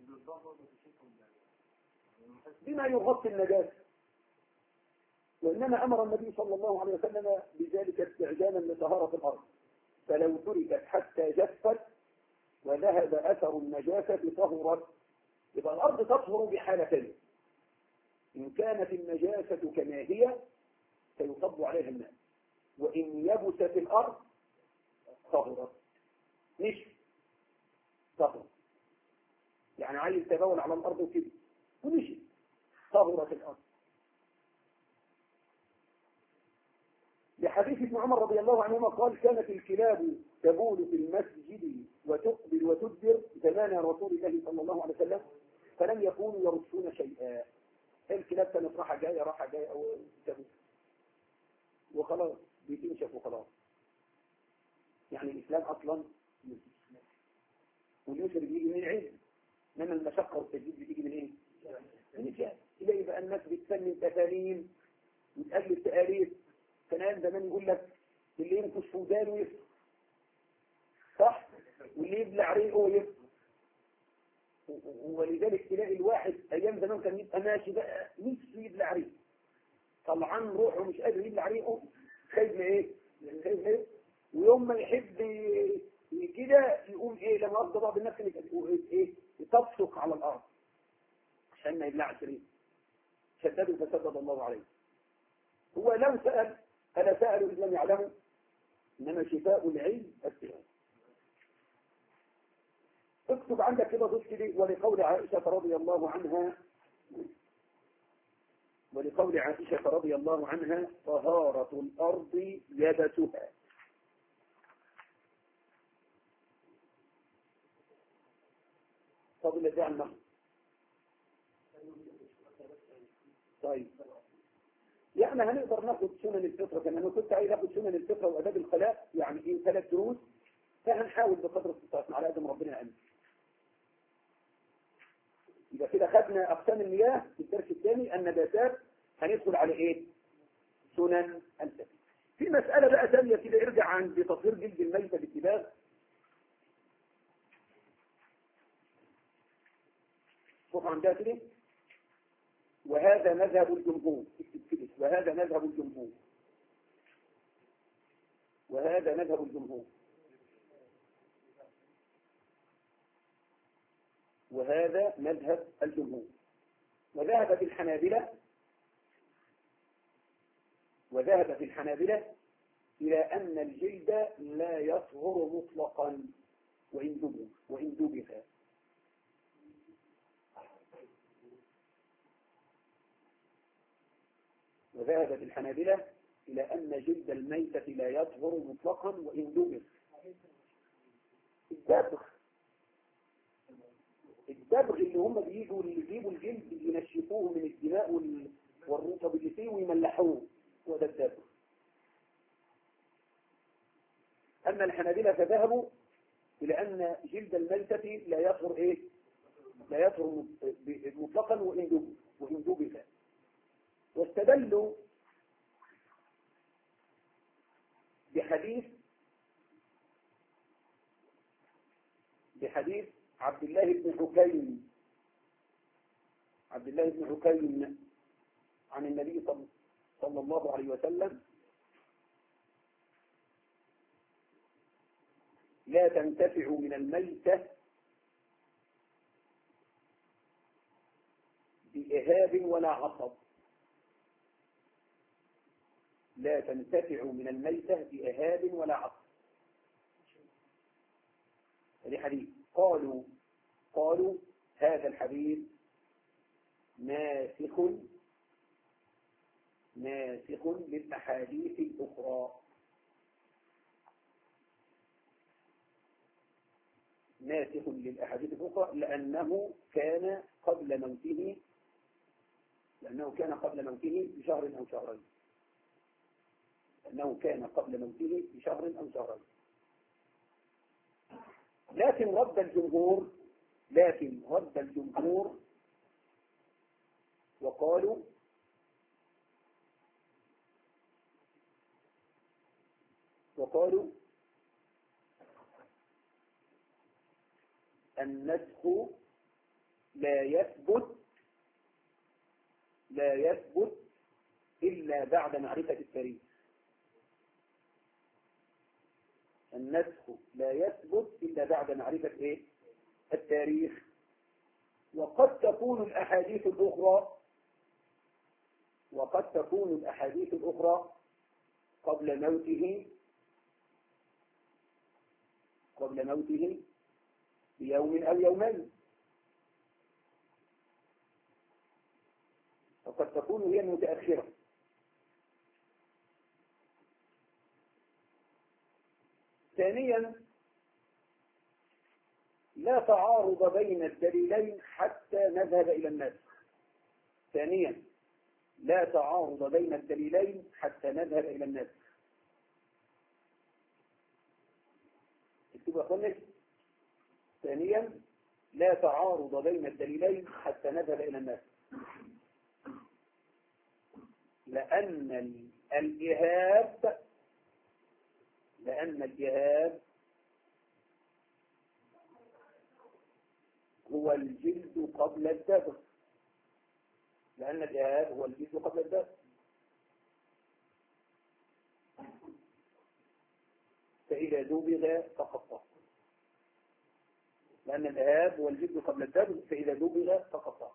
بما يغطي النجاسة. وإنما أمر النبي صلى الله عليه وسلم بذلك استعجالا لطهارة الأرض، فلو تركت حتى جفت وذهب أثر النجاسة طهرت. يبقى الأرض تطهر بحالتين: إن كانت النجاسة كما هي سيصب عليها الماء، وإن يبست الأرض طهرت. مش طهرت يعني عايز تبول على الأرض وكده ومشي طهرت الأرض. لحديث ابن عمر رضي الله عنهما قال كانت الكلاب تبول في المسجد وتقبل وتدبر زمان رسول الله صلى الله عليه وسلم فلم يكونوا يرشون شيئا. الكلاب كانت راحة جاية راحة جاية أو تبول وخلاص بيتنشف وخلاص. يعني الإسلام أصلا واليسر بيجي من العلم، إنما المشقة والتجديد بيجي من إيه؟ من الجهل. إليه بقى الناس بتسمي تفانين وتألف تآليف. كان زمان يقول لك اللي ينكش في ودانه يفطر، صح؟ واللي يبلع ريقه يفطر. ولذلك تلاقي الواحد ايام زمان كان يبقى ماشي بقى نفسه يبلع ريقه، طلعان روحه مش قادر يبلع ريقه، خايف من ايه؟ خايف من ايه؟ ويوم ما يحب كده يقوم ايه لما ارضى بعض الناس ايه تبصق على الارض عشان ما يبلعش ريقه. شددوا فسدد الله عليه. هو لو سأل أنا سألوا إذ لم يعلموا، إنما شفاء العلم السؤال. اكتب عندك كده ضد كده ولقول عائشة رضي الله عنها ولقول عائشة رضي الله عنها طهارة الأرض يبسها. فضل الله عنه. طيب يعني هنقدر ناخد سنن الفطرة كمان. انا كنت عايز اخد سنن الفطرة واداب الخلاء يعني ايه ثلاث دروس، فهنحاول بقدر استطاعتنا على قد ما ربنا يعلمنا. يبقى كده خدنا اقسام المياه في الدرس الثاني النباتات، هندخل على ايه؟ سنن الفطرة. في مسألة بقى ثانية كده ارجع عند تطهير جلد الميتة بالدباغ. شوف عندها كده وهذا مذهب الجمهور، وهذا مذهب الجمهور وهذا مذهب الجمهور وهذا مذهب الجمهور وذهب في الحنابلة وذهب في الحنابلة إلى أن الجلد لا يصغر مطلقا وإن دبغ وإن دبغ وذهبت الحنابلة إلى أن جلد الميتة لا يصغر مطلقا وإن دبغ. الدبغ الدبغ اللي هم بيجوا اللي يجيبوا الجلد ينشفوه من الدماء والرطب اللي فيه ويملحوه، وده الدبغ. أما الحنابلة فذهبوا إلى أن جلد الميتة لا يصغر إيه؟ لا يصغر مطلقا وإن دبغ وإن دبغ. واستدلوا بحديث بحديث عبد الله بن حكيم عبد الله بن حكيم عن النبي صلى الله عليه وسلم: لا تنتفع من الميتة بإهاب ولا عصب. لا تنتفع من الميتة بإهاب ولا عصب. هذه حديث. قالوا قالوا هذا الحديث ناسخ ناسخ للأحاديث الأخرى ناسخ للأحاديث الأخرى لأنه كان قبل موته لأنه كان قبل موته بشهر أو شهرين لأنه كان قبل موته بشهر أو شهرين. لكن رد الجمهور لكن رد الجمهور وقالوا وقالوا النسخ لا يثبت لا يثبت إلا بعد معرفة التاريخ. النسخ لا يثبت إلا بعد معرفة إيه؟ التاريخ. وقد تكون الأحاديث الأخرى وقد تكون الأحاديث الأخرى قبل موته قبل موته بيوم أو يومين، وقد تكون هي المتأخرة. ثانيا لا تعارض بين الدليلين حتى نذهب إلى النسخ. ثانيا لا تعارض بين الدليلين حتى نذهب إلى النسخ. اكتبوا أخواني. ثانيا لا تعارض بين الدليلين حتى نذهب إلى النسخ، لأن الإهاب لأن الإهاب هو الجلد قبل الدبغ لأن الإهاب هو الجلد قبل الدبغ. فإذا دبغ فقد طهر، لأن الإهاب هو الجلد قبل الدبغ، فإذا دبغ فقد طهر.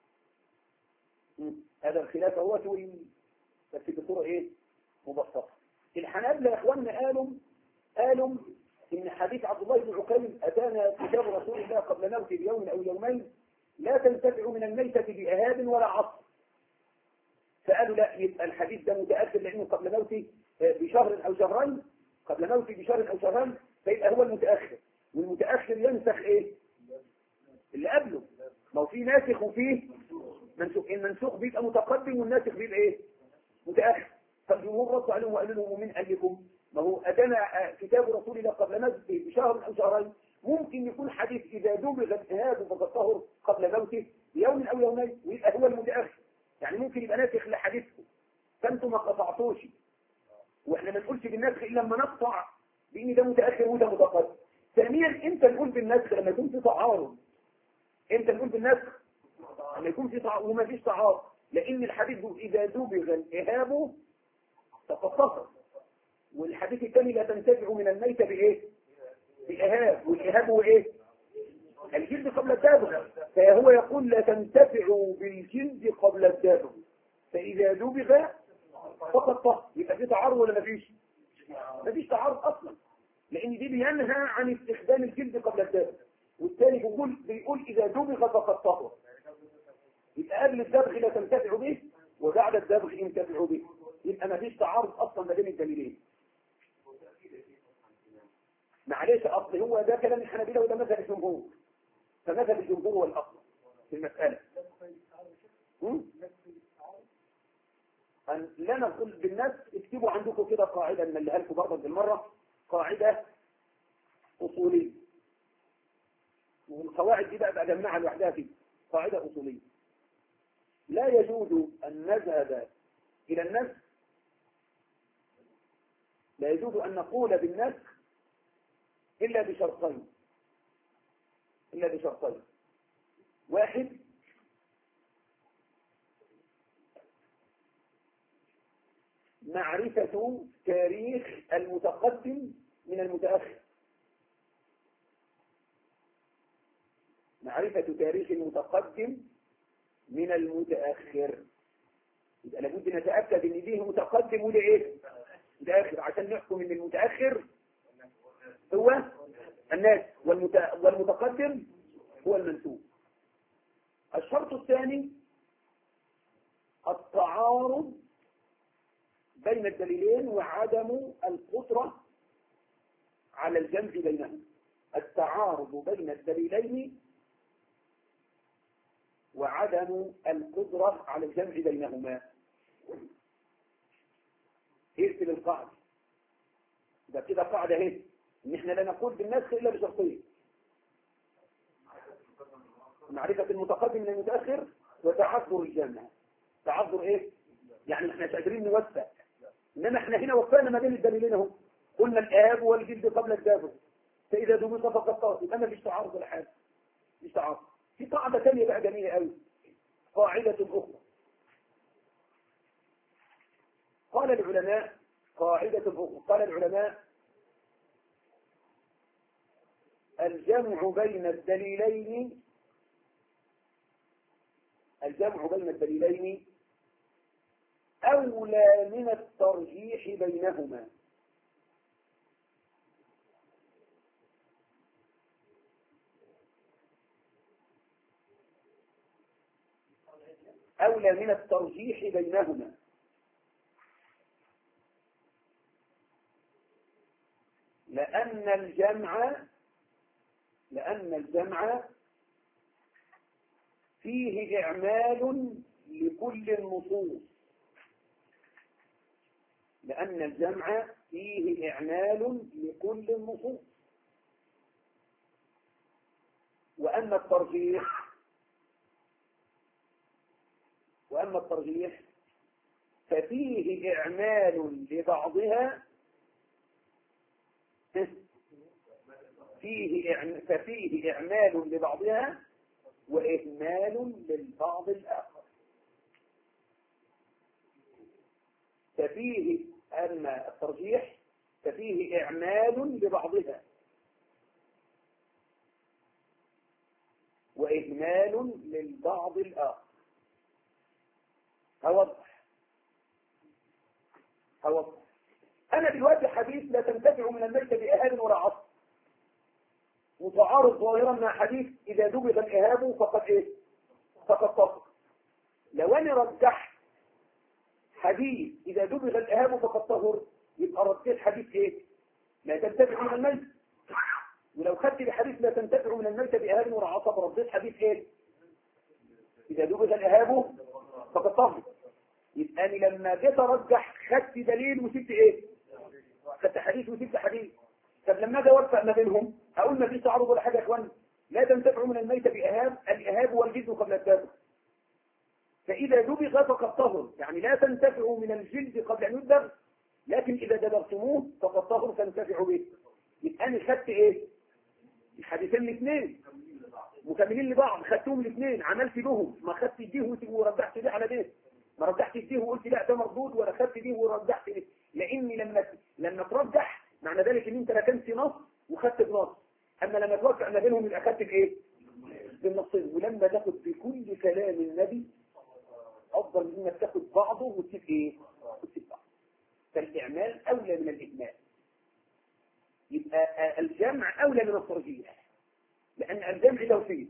هذا الخلاف هو توين بس بصورة إيه؟ مبسطة. الحنابلة يا إخواننا قالوا قالوا إن حديث عبد الله بن عكيم أتانا كتاب رسول الله قبل موته بيوم أو يومين لا تنتفع من الميتة بإهاب ولا عصر. فقالوا لا، يبقى الحديث ده متأخر لأنه قبل موته بشهر أو شهرين قبل موته بشهر أو شهرين، فيبقى هو المتأخر، والمتأخر ينسخ إيه؟ اللي قبله. ما هو فيه ناسخ وفيه منسوخ. المنسوخ بيبقى متقدم والناسخ بيبقى إيه؟ متأخر. فالجمهور ردوا عليهم وقالوا لهم ومن قال لكم ما هو أتانا كتاب رسول الله قبل موته بشهر أو شهرين، ممكن يكون حديث إذا دبغ الإهاب فقد طهر قبل موته بيوم أو يومين ويبقى هو المتأخر. يعني ممكن يبقى ناسخ لحديثكم فأنتم ما قطعتوش، وإحنا ما نقولش بالنسخ إلا لما نقطع بإن ده متأخر وده متقدم. ثانيا أنت نقول بالنسخ لما يكون في تعارض. أنت نقول بالنسخ لما يكون في تعارض وما فيش تعارض، لأن الحديث إذا دبغ الإهاب فقد طهر، والحديث الثاني لا تنتفع من الميتة بإيه؟ بإهاب، والإهاب هو إيه؟ الجلد قبل الدبغ. فهو يقول لا تنتفع بالجلد قبل الدبغ، فإذا دبغ فقد طهر. يبقى في تعارض ولا ما فيش؟ مفيش تعارض اصلا، لان دي بينهى عن استخدام الجلد قبل الدبغ، والثاني بيقول بيقول اذا دبغ فقد طهر، يبقى قبل الدبغ لا تنتفع به وبعد الدبغ ينتفع به، يبقى مفيش تعارض اصلا ما بين الدليلين. معلش اصل هو ده كلام الحنابلة وده مذهب الجمهور، فمذهب الجمهور هو الاصل في المساله. أن لا نقول بالناس اكتبوا عندكم كده قاعدة نمليها لكم برضه بالمرة، قاعدة أصولية، والقواعد دي بقى بجمعها لوحدها فيه، قاعدة أصولية. لا يجوز أن نذهب إلى النسخ، لا يجوز أن نقول بالنسخ إلا بشرطين، إلا بشرطين. واحد، معرفة تاريخ المتقدم من المتأخر، معرفة تاريخ المتقدم من المتأخر، يبقى لابد نتأكد ان دي متقدم وده ايه؟ متأخر، عشان نحكم ان المتأخر هو الناس والمتقدم هو المنسوب. الشرط الثاني التعارض بين الدليلين وعدم القدرة على الجمع بينهم، التعارض بين الدليلين وعدم القدرة على الجمع بينهما. ارسل القاعدة ده كده قاعدة اهي، ان احنا لا نقول بالنسخ الا بشرطين، معرفة المتقدم من المتأخر وتعذر الجمع. تعذر ايه؟ يعني احنا مش قادرين نوفق، انما احنا هنا وفقنا ما بين الدليلين اهو، قلنا الاب والجلد قبل الدابر، فاذا دبغ فقد طهر، يبقى ما فيش تعارض ولا حاجه، مفيش تعارض. في قاعده ثانيه بقى جميله قوي، قاعده اخرى قال العلماء، قاعده اخرى قال العلماء: الجمع بين الدليلين الجمع بين الدليلين أولى من الترجيح بينهما. أولى من الترجيح بينهما، لأن الجمع لأن الجمع فيه إعمال لكل النصوص لأن الجمع فيه إعمال لكل النصوص وأما الترجيح وأما الترجيح ففيه إعمال لبعضها فيه ففيه إعمال لبعضها وإهمال للبعض الآخر. ففيه أما الترجيح ففيه إعمال لبعضها وإهمال للبعض الآخر. هوضح هوضح أنا دلوقتي حديث لا تنتفع من الميت بإهاب ولا عصر، متعارض ظاهرا مع حديث إذا دبغ الإهاب فقد إيه؟ فقد طهر. لو أنا رجحت حديث إذا دبغ الإهاب فقد طهر، يبقى رديت حديث إيه؟ لا تنتفع من الميت. ولو خدت بحديث لا تنتفع من الميت بإهاب ولا عصر، رديت حديث إيه؟ إذا دبغ الإهاب فقد طهر. يبقى أنا لما جيت أرجح خدت دليل وسبت إيه؟ خدت حديث وسبت حديث. طب لما اجي اوفق ما بينهم اقول ما فيش تعارض ولا حاجه يا اخوان، لا تنتفع من الميت باهاب، الاهاب والجلد قبل الدبغ، فاذا دبغ فقد طهر، يعني لا تنتفع من الجلد قبل ان يدبغ، لكن اذا دبغتموه فقد طهر تنتفع به. يبقى انا خدت ايه؟ الحديثين الاثنين مكملين لبعض، خدتهم الاثنين عملت بهم، ما خدت ديه ورجحت ده على ده، ما رجحت ديه وقلت لا ده مردود، ولا خدت ديه ورجحت ده، لاني لما لما ترجح معنى ذلك ان انت ركنت نص وخدت بنص، اما لما توقع ما بينهم يبقى خدت بايه؟ بالنصين. ولما تاخد بكل كلام النبي افضل من انك تاخد بعضه وتسيب ايه؟ وتسيب بعض. فالإعمال أولى من الإهمال. يبقى الجمع أولى من الترجيح، لأن الجمع توفيق.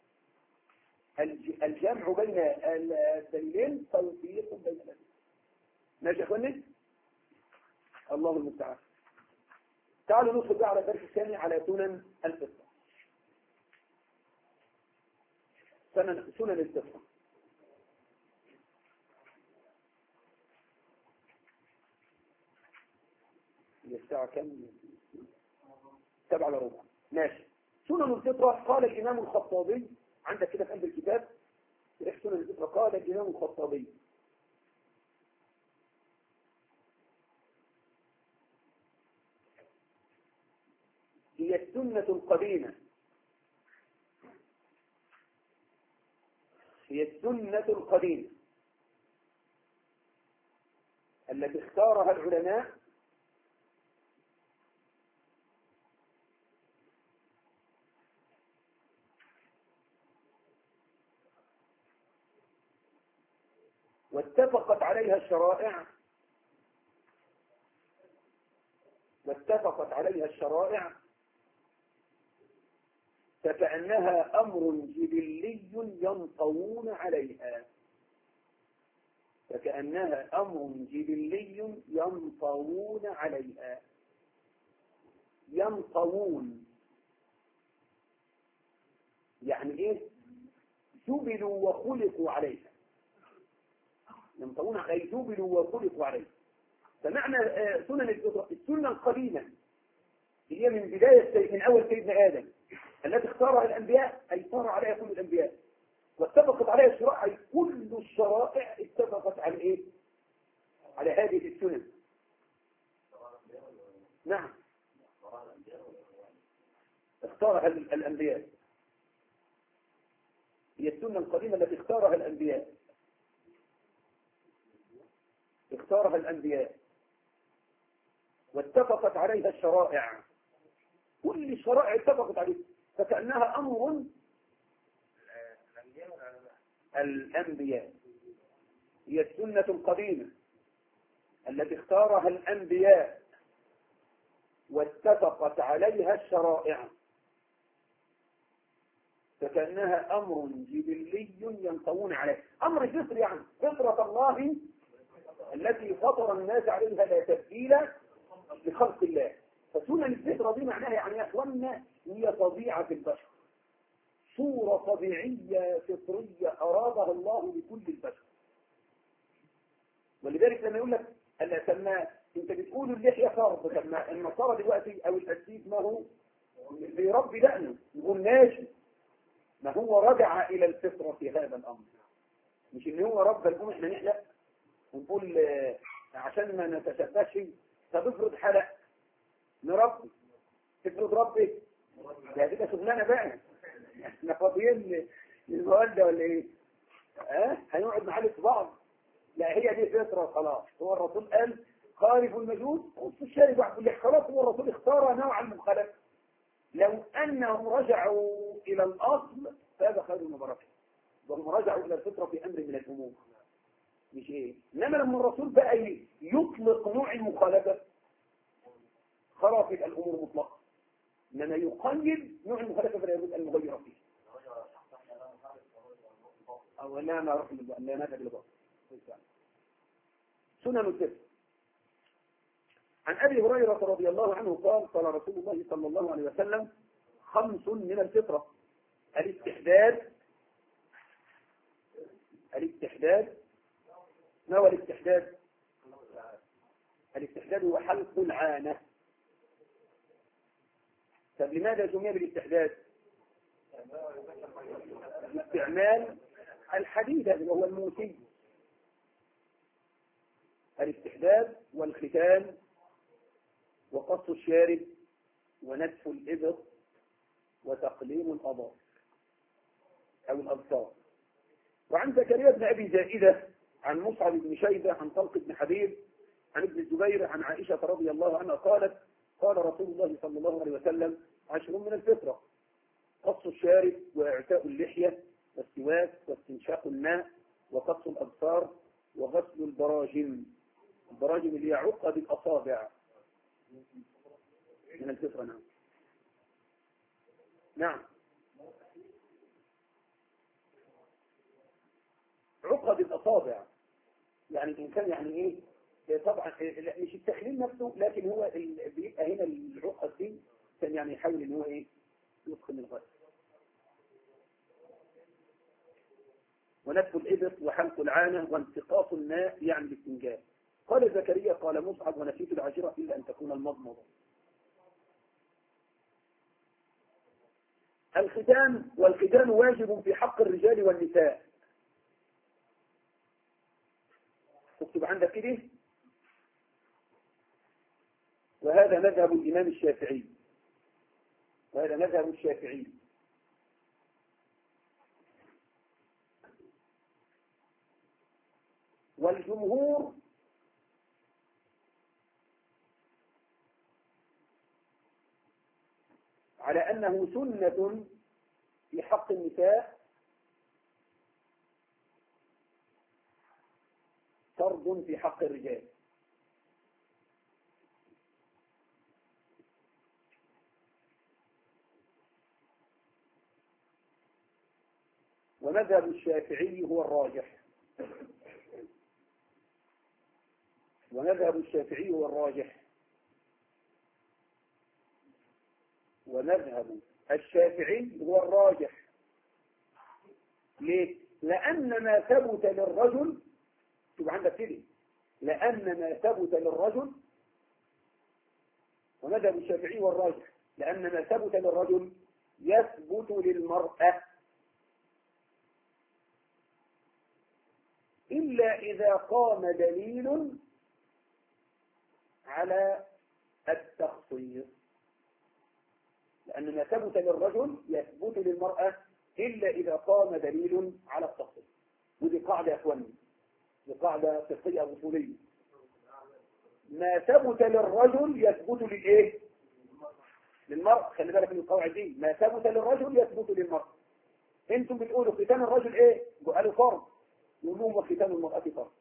الجمع بين الدليلين توفيق بين الدليلين. ماشي يا اخواني؟ الله المستعان. تعالوا ندخل بقى على الدرس الثاني على سنن الفطرة. سنن سنن الفطرة. الساعة كم؟ سبعة إلا ربع. ماشي. سنن الفطرة قال الإمام الخطابي، عندك كده في قلب الكتاب سنن الفطرة، قال الإمام الخطابي: هي السنة القديمة هي السنة القديمة التي اختارها العلماء واتفقت عليها الشرائع واتفقت عليها الشرائع فكأنها أمر جبلي ينطوون عليها فكأنها أمر جبلي ينطوون عليها ينطوون يعني إيه؟ جبلوا وخلقوا عليها. ينطوون أي جبلوا وخلقوا عليها. فمعنى سنن الفطرة السنة القديمة هي من بداية من أول سيدنا آدم التي اختارها الأنبياء، أي صار عليها كل الأنبياء، واتفقت عليها الشرائع، أي كل الشرائع اتفقت على إيه؟ على هذه السنن. نعم، اختارها الأنبياء. هي السنة القديمة التي اختارها الأنبياء اختارها الأنبياء واتفقت عليها الشرائع، كل الشرائع اتفقت عليها، فكأنها أمر الأنبياء. هي السنة القديمة التي اختارها الأنبياء واتفقت عليها الشرائع فكأنها أمر جبلي ينطوون عليه. أمر فطر يعني فطرة الله التي فطر الناس عليها لا تبديل لخلق الله. فسنن الفطرة دي معناها يعني يا اخوانا هي طبيعة البشر، صورة طبيعية فطرية أرادها الله لكل البشر. ولذلك لما يقول لك لما انت بتقول اللحية فرض، لما النصارى دلوقتي او الاسيس ما هو بيربي دقنه يقول ماشي، ما هو رجع الى الفطرة في هذا الامر، مش ان هو رب نقوم احنا نحلق ونقول عشان ما نتشبهش. طب افرض حلق نربي، افرض ربي ده كده شغلانه بقى، احنا فاضيين للموال ده ولا ايه؟ ها أه؟ هنقعد نعالج بعض؟ لا، هي دي فطره خلاص. هو الرسول قال خالف المجوس خص الشارب واحد خلاص. هو الرسول اختار نوع المخالفه. لو انهم رجعوا الى الاصل فهذا خير من بركه، وهم رجعوا الى الفطره في امر من الامور مش ايه. انما لما الرسول بقى يطلق نوع المخالفه خرافت الامور مطلقا، انما يقيد نوع المخالفه فلا يجوز ان نغير فيه. او لا نعرف لا نذهب الى بعض. سنن الفطر. عن ابي هريره رضي الله عنه قال قال رسول الله صلى الله عليه وسلم: خمس من الفطره: الاستحداد الاستحداد ما هو الاستحداد؟ الاستحداد هو حلق العانة. طب لماذا سمي بالاستحداد؟ استعمال الحديد اللي هو الموسي. الاستحداد والختان وقص الشارب ونتف الإبط وتقليم الأظافر أو الأبصار. وعن زكريا بن أبي زائدة عن مصعب بن شيبة عن طلق بن حبيب عن ابن الزبير عن عائشة رضي الله عنها قالت: قال رسول الله صلى الله عليه وسلم: عشر من الفطرة: قص الشارب وإعفاء اللحية والسواك واستنشاق الماء وقص الأبصار وغسل البراجم البراجم اللي هي عقد الأصابع من الفطرة. نعم نعم عقد الأصابع يعني الإنسان يعني إيه طبعا مش التخليل نفسه، لكن هو بيبقى هنا العقد دي كان يعني يحاول إن هو إيه يدخل الغاية. ونتف الإبط وحلق العانة وانتقاص الماء يعني الاستنجاء. قال زكريا قال مصعب ونسيت العشرة إلا أن تكون المضمضة. الختان والختان واجب في حق الرجال والنساء. اكتب عندك كده. وهذا مذهب الإمام الشافعي وهذا مذهب الشافعي. والجمهور على أنه سنة في حق النساء فرض في حق الرجال. ومذهب الشافعي هو الراجح ومذهب الشافعي هو الراجح ومذهب الشافعي هو الراجح. ليه؟ لأن ما ثبت للرجل شوف عندك كده لأن ما ثبت للرجل ومذهب الشافعي هو الراجح لأن ما ثبت للرجل يثبت للمرأة إلا إذا قام دليل على التخصيص. لأن ما ثبت للرجل يثبت للمرأة إلا إذا قام دليل على التخصيص. ودي قاعدة يا أخواني، دي قاعدة فقهية أصولية. ما ثبت للرجل يثبت للإيه؟ للمرأة. خلي بالك من القواعد دي. ما ثبت للرجل يثبت للمرأة. انتم بتقولوا ختان الرجل ايه؟ قالوا فرض. يقولوا وختان المرأة فرض.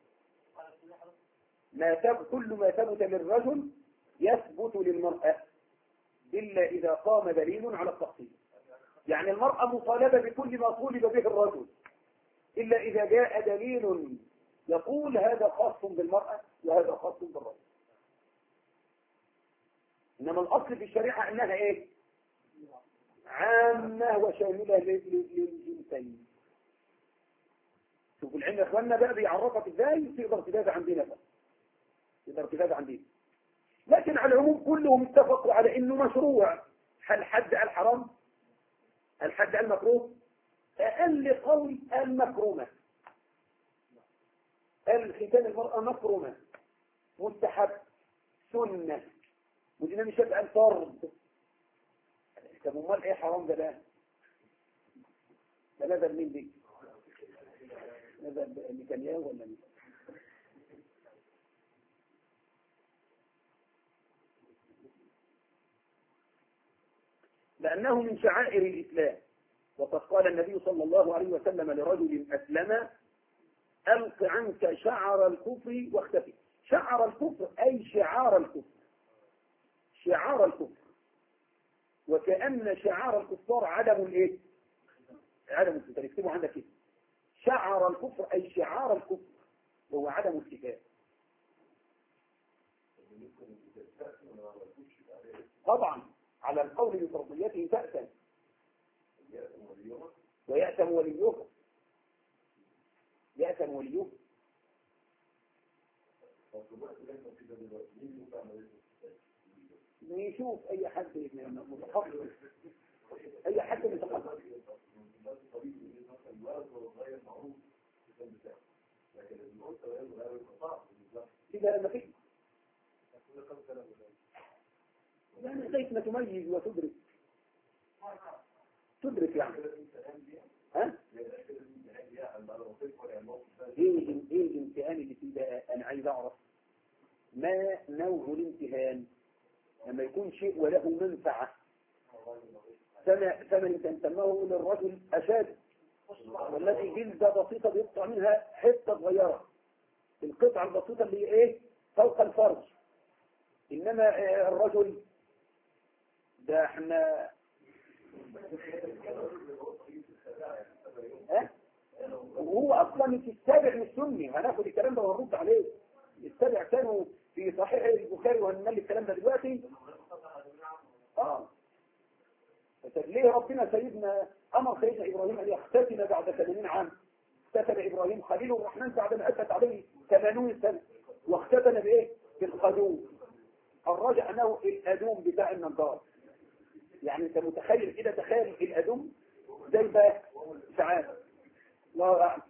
ما ثبت كل ما ثبت للرجل يثبت للمرأة إلا إذا قام دليل على التخصيص. يعني المرأة مطالبة بكل ما طولب به الرجل إلا إذا جاء دليل يقول هذا خاص بالمرأة وهذا خاص بالرجل. إنما الأصل في الشريعة أنها إيه؟ عامة وشاملة للجنسين. شوفوا العلم يا إخواننا بقى بيعرفك إزاي تقدر تدافع عن دينك، تقدر تدافع عن دينك. لكن على العموم كلهم اتفقوا على إنه مشروع. هل حد قال حرام؟ هل حد قال مكروه؟ أقل قول قال مكرومة. قال ختان المرأة مكرومة مستحب سنة. والإمام الشافعي قال فرض. طب امال ايه حرام ده بقى؟ ده نزل مين دي؟ نزل نتنياهو ولا مين؟ لأنه من شعائر الإسلام. وقد قال النبي صلى الله عليه وسلم لرجل أسلم ألق عنك شعر الكفر واختفي. شعر الكفر أي شعار الكفر. شعار الكفر. وكأن شعار الكفار عدم الايه؟ عدم الكفر. اكتبوا عندك كده. شعر الكفر أي شعار الكفر هو عدم الكفار. طبعا على القول بفرضيته تأثم ويأثم وليه يأثم وليه. نشوف اي حد متخصص اي حد متخصص كده لما فيه يعني لغايه ما تميز وتدرك تدرك يعني ها ايه ايه الامتحان اللي فيه بقى؟ انا عايز اعرف ما نوع الامتحان لما يكون شيء وله منفعة. ثمن تنتمه للرجل أشاد والذي جلدة بسيطة بيقطع منها حتة صغيرة. القطعة البسيطة اللي ايه فوق الفرج. إنما الرجل ده احنا اه وهو اصلا في السابع من السني. هناخد الكلام ده ونرد عليه. السابع كانوا في صحيح البخاري وهنملي الكلام ده دلوقتي. اه طب ليه ربنا سيدنا امر سيدنا ابراهيم ان يختتن بعد ثمانين عام؟ اختتن ابراهيم خليل الرحمن بعد ما اتت عليه ثمانين سنه، واختتن بايه؟ بالقدوم. الراجع انه الادوم بتاع النجار. يعني انت متخيل كده؟ تخيل الادوم زي بقى ساعات. الله اعلم.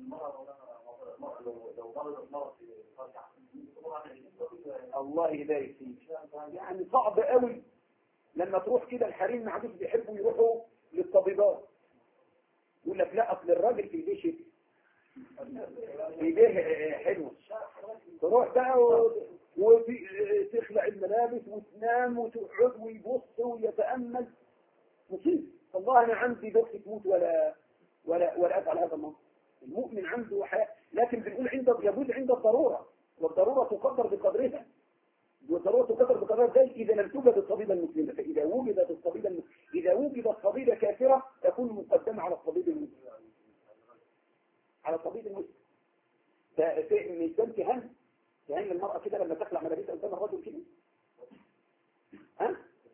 الله يبارك فيك. يعني صعب قوي لما تروح كده. الحريم ما عادش بيحبوا يروحوا للطبيبات. يقول لك لا اصل الراجل في ايديه شيء، في ايديه حلو. تروح بقى وتخلع الملابس وتنام وتقعد ويبص ويتامل. مصيبه. والله انا عندي بس تموت ولا ولا ولا افعل هذا الموضوع. المؤمن عنده حياه، لكن بنقول عند يجوز عند الضروره، والضروره تقدر بقدرها. والضروره تقدر بقدرها ازاي؟ اذا لم توجد الطبيبه المسلمه. فاذا وجدت الطبيبه المسلمة. اذا وجدت طبيبه كافره تكون مقدمه على الطبيب المسلم. على الطبيب المسلم. فمش ده امتهان؟ يعني المرأة كده لما تخلع ملابسها قدام الرجل كده. ها؟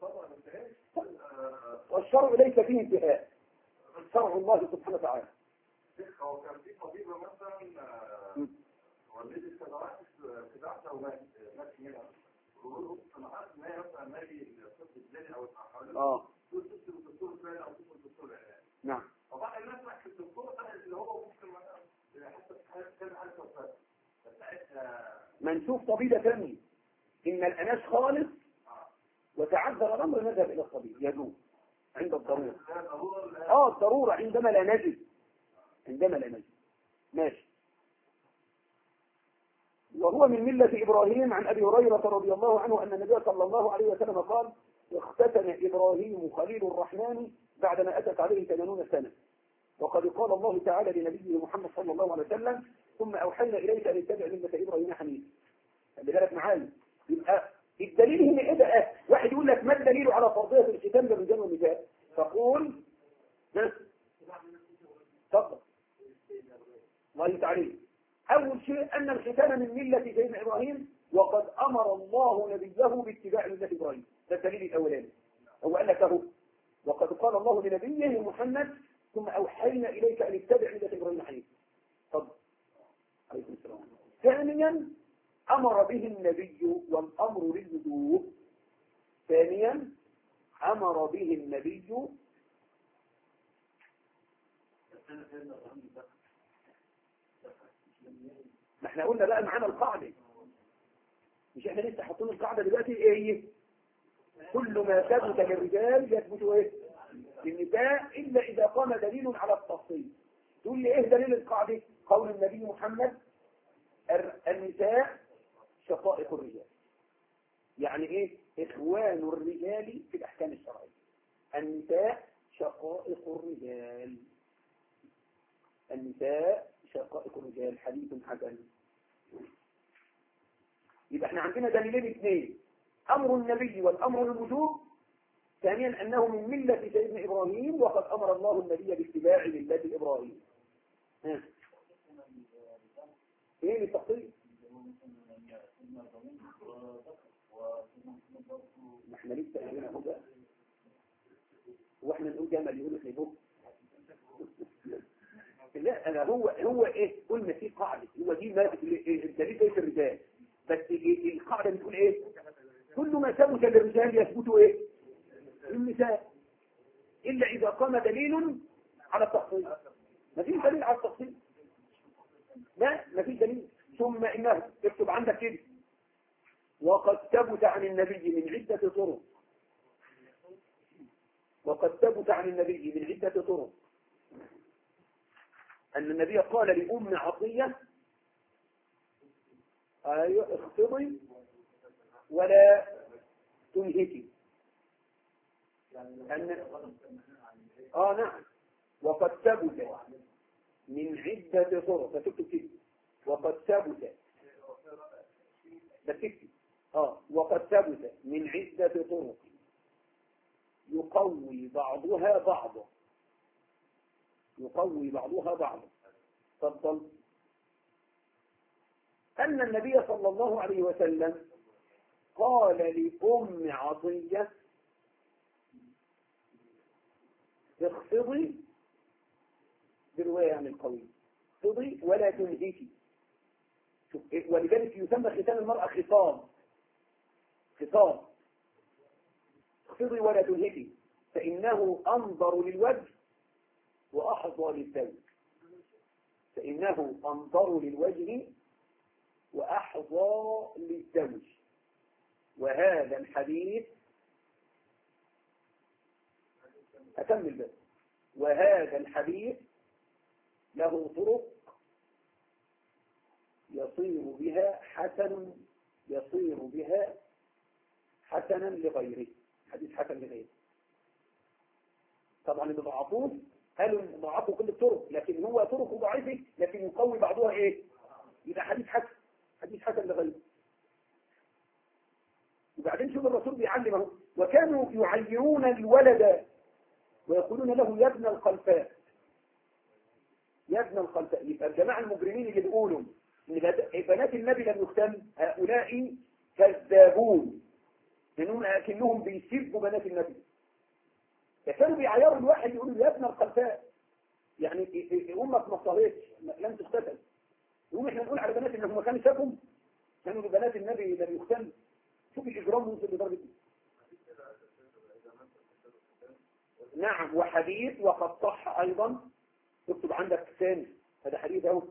والشرع ليس فيه انتهاء. شرع الله سبحانه وتعالى. هو كان في طبيبة مثلا ولدت سنوات في بعثة ومات منها. ويقولوا سنوات ما هي مثلا مالي الطب الثاني او الحوالي. اه. تقول تكتب الدكتور الثاني او تكتب الدكتور الثاني. نعم. طبعا الناس راح الدكتور اللي هو ممكن حتى كان حاجة وفاة. منشوف طبيبة ثانية. إن الأناس خالص وتعذر الأمر نذهب إلى الطبيب. يجوز عند الضرورة. آه الضرورة عندما لا نجد. عندما لا نجد. ماشي. وهو من ملة إبراهيم. عن أبي هريرة رضي الله عنه أن النبي صلى الله عليه وسلم قال: اختتن إبراهيم خليل الرحمن بعدما أتت عليه ثمانون سنة. وقد قال الله تعالى لنبيه محمد صلى الله عليه وسلم: ثم أوحينا إليك أن اتبع ملة إبراهيم حنيفا. خلي بالك معايا. يبقى الدليل هنا إيه بقى؟ واحد يقول لك ما الدليل على فرضية الختان للرجال والنساء؟ فقول ها؟ تفضل. الله تعالى. أول شيء أن الختان من ملة سيدنا إبراهيم، وقد أمر الله نبيه باتباع ملة إبراهيم. ده الدليل الأولاني. هو قال لك أهو: وقد قال الله لنبيه محمد: ثم أوحينا إليك أن اتبع ملة إبراهيم حنيفا. تفضل. عليكم السلام. ثانيا أمر به النبي والأمر للوجوب. ثانيا أمر به النبي. ما احنا قلنا بقى معانا القاعدة. مش احنا لسه حاطين القاعدة دلوقتي؟ ايه هي؟ كل ما ثبت للرجال يثبت ايه؟ للنساء إلا إذا قام دليل على التفصيل. تقول لي ايه دليل القاعدة؟ قول النبي محمد: النساء شقائق الرجال. يعني ايه؟ اخوان الرجال في الاحكام الشرعيه. النساء شقائق الرجال. النساء شقائق الرجال. حديث حسن. يبقى احنا عندنا دليلين اثنين: امر النبي والامر الوجوب. ثانيا انه من مله سيدنا ابراهيم، وقد امر الله النبي باتباع مله ابراهيم. ها ايه التفصيل؟ ما احنا لسه قايلين اهو بقى. واحنا نقول جمل يقول لك ليه؟ لا انا هو هو ايه؟ قلنا في قاعده. هو دي ما الدليل في الرجال. بس القاعده بتقول ايه؟ كل ما ثبت للرجال يثبت ايه؟ للنساء الا اذا قام دليل على التفصيل. ما فيش دليل على التفصيل. لا ما فيش دليل. ثم انه اكتب عندك كده: وقد ثبت عن النبي من عدة طرق. وقد ثبت عن النبي من عدة طرق أن النبي قال لأم عطية: أيوة اخفضي ولا تنهكي. أن... آه نعم. وقد ثبت من عدة طرق. فتكتب كده: وقد ثبت بس اكتب اه وقد ثبت من عدة طرق يقوي بعضها بعضا يقوي بعضها بعضا تفضل. أن النبي صلى الله عليه وسلم قال لأم عطية اخفضي برواية عن القوي اخفضي ولا تنهكي. ولذلك يسمى ختان المرأة خطاب خطاب اخفضي ولا تنهكي فإنه أنظر للوجه وأحظى للزوج فإنه أنظر للوجه وأحظى للزوج. وهذا الحديث أكمل بس وهذا الحديث له طرق يصير بها حسن يصير بها حسنا لغيره حديث حسن لغيره. طبعا اللي ضعفوه قالوا ان ضعفوا كل الطرق لكن هو طرق ضعيفه لكن يقوي بعضها ايه يبقى حديث حسن حديث حسن لغيره. وبعدين شوف الرسول بيعلمه وكانوا يعيرون الولد ويقولون له يا ابن الخلفاء يا ابن الخلفاء. يبقى الجماعه المجرمين اللي بيقولوا ان بنات النبي لم يختن هؤلاء كذابون لانهم لكنهم بيسبوا بنات النبي. فكانوا بيعيروا الواحد يقولوا يا ابن الخلفاء يعني امك ما صارتش لم تختتن. يقوم احنا نقول على بنات انهم كانوا سابوا كانوا بنات النبي لم يختن. شوف الاجرام وصل لدرجه ايه. نعم وحديث وقد صح ايضا اكتب عندك ثاني هذا حديث اهو.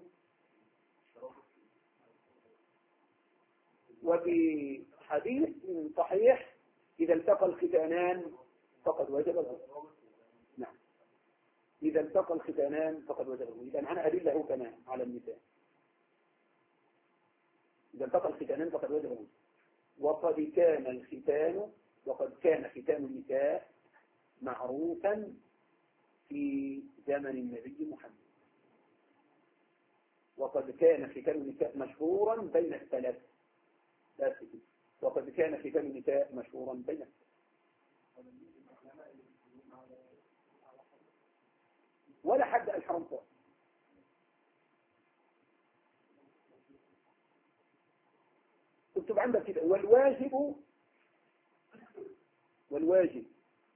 وفي حديث صحيح اذا التقى الختانان فقد وجب الغسل. نعم اذا التقى الختانان فقد وجب الغسل. اذا معنا ادله اهو كمان على النساء اذا التقى الختانان فقد وجب الغسل. وقد كان الختان وقد كان ختان النساء معروفا في زمن النبي محمد. وقد كان ختان النساء مشهورا بين الثلاث لا سكت. وقد كان ختان النساء مشهورا بين الثلاث. ولا حد الحرام صار. اكتب عندك كده والواجب والواجب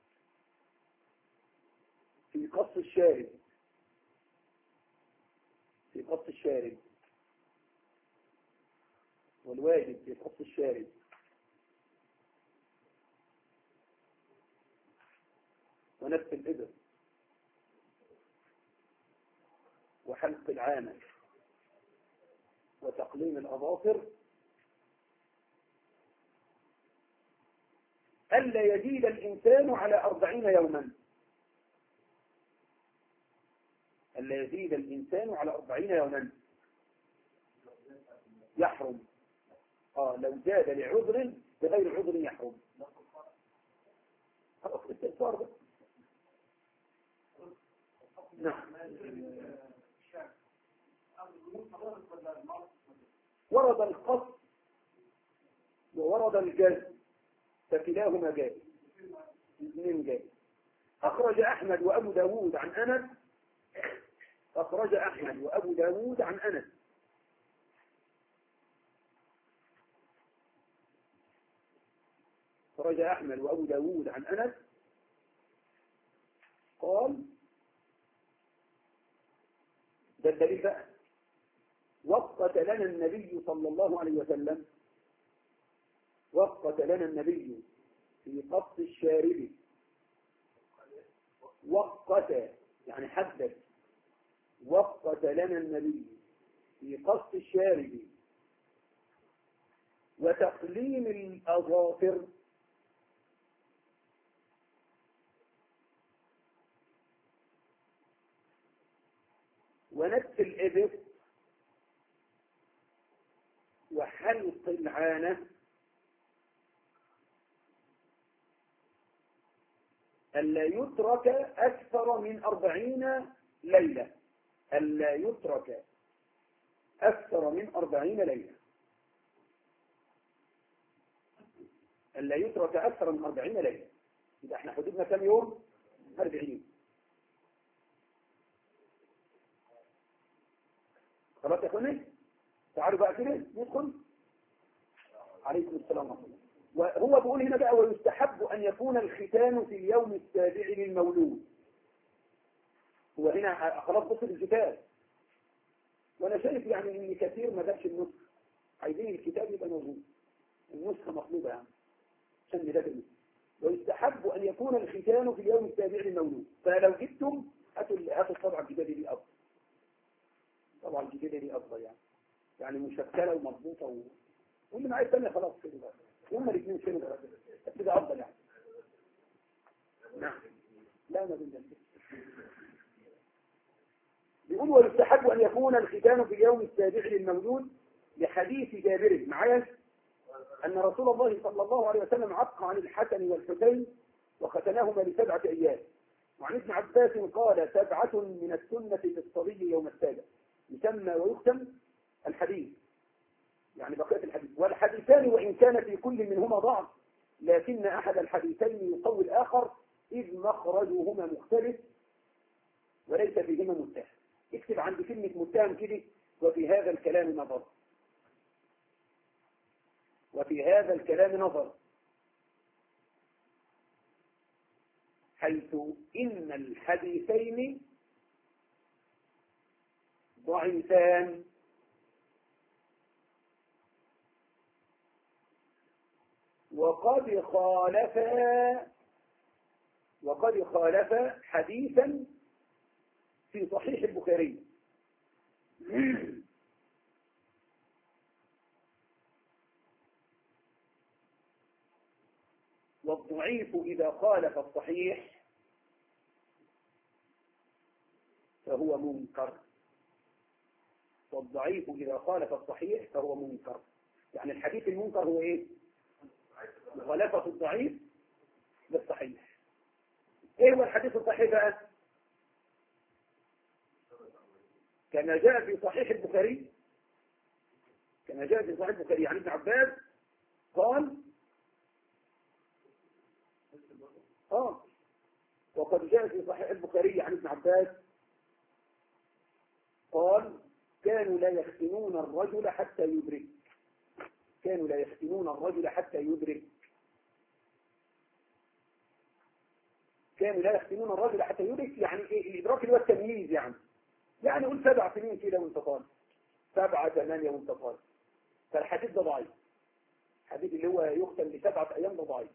في قص الشارب في قص الشارب والواجب في قص الشارب ونفس الإبر وحلق العانة وتقليم الأظافر ألا يزيد الإنسان على أربعين يوما ألا يزيد الإنسان على أربعين يوما يحرم. آه لو زاد لعذر بغير عذر يحرم. خلاص استغفار بس. نعم ورد القص وورد الجزم فكلاهما جائز اثنين جائز. أخرج أحمد وأبو داود عن أنس أخرج أحمد وأبو داود عن أنس أخرج أحمد وأبو داود عن أنس قال ده الدليل بقى وقت لنا النبي صلى الله عليه وسلم وقت لنا النبي في قص الشارب وقت يعني حدد وقت لنا النبي في قص الشارب وتقليم الأظافر ونتف الإبط وحلق العانة ألا يترك أكثر من أربعين ليلة ألا يترك أكثر من أربعين ليلة. أن لا يترك أكثر من أربعين ليلة. إذا احنا حدودنا كم يوم؟ أربعين. خلاص يا أخواني؟ تعالوا بقى كده ندخل. عليكم السلام ورحمة الله. وهو بيقول هنا بقى ويستحب أن يكون الختان في اليوم السابع للمولود. هو هنا خلاص بص الكتاب، وأنا شايف يعني إن كثير ما جابش النسخ، عايزين الكتاب يبقى موجود، النسخة مطلوبة يعني عشان ندرس. ويستحب أن يكون الختان في اليوم السابع للمولود. فلو جبتم هاتوا هاتوا الطبعة الجديدة دي أفضل. طبعا الجديدة دي أفضل يعني يعني مشكلة ومضبوطة و... واللي معايا الثانية خلاص كده بقى. هما الاثنين كده بقى كده أفضل يعني. نعم. لا ما بين بيقول ويستحب أن يكون الختان في اليوم السابع للمولود لحديث جابر معايا أن رسول الله صلى الله عليه وسلم عق عن الحسن والحسين وختناهما لسبعة أيام. وعن ابن عباس قال سبعة من السنة في الصبي يوم السابع يسمى ويختم الحديث يعني بقية الحديث. والحديثان وإن كان في كل منهما ضعف لكن أحد الحديثين يقوي الآخر إذ مخرجهما مختلف وليس فيهما متهم. اكتب عند كلمة متهم كده وفي هذا الكلام نظر وفي هذا الكلام نظر حيث إن الحديثين ضعيفان وقد خالفا وقد خالفا حديثا في صحيح البخاري والضعيف إذا خالف الصحيح فهو منكر. والضعيف إذا خالف الصحيح فهو منكر. يعني الحديث المنكر هو إيه؟ مخالفة الضعيف للصحيح. إيه هو الحديث الصحيح بقى؟ كما جاء في صحيح البخاري كما جاء في صحيح البخاري عن ابن عباس قال آه وقد جاء في صحيح البخاري عن ابن عباس قال كانوا لا يختنون الرجل حتى يدرك كانوا لا يختنون الرجل حتى يدرك كانوا لا يختنون الرجل حتى يدرك يعني ايه الادراك اللي هو التمييز يعني يعني قول سبع سنين كده وانت طالب سبعة ثمانية وانت طالب. فالحديث ده ضعيف. الحديث اللي هو يختم لسبعة ايام ده ضعيف.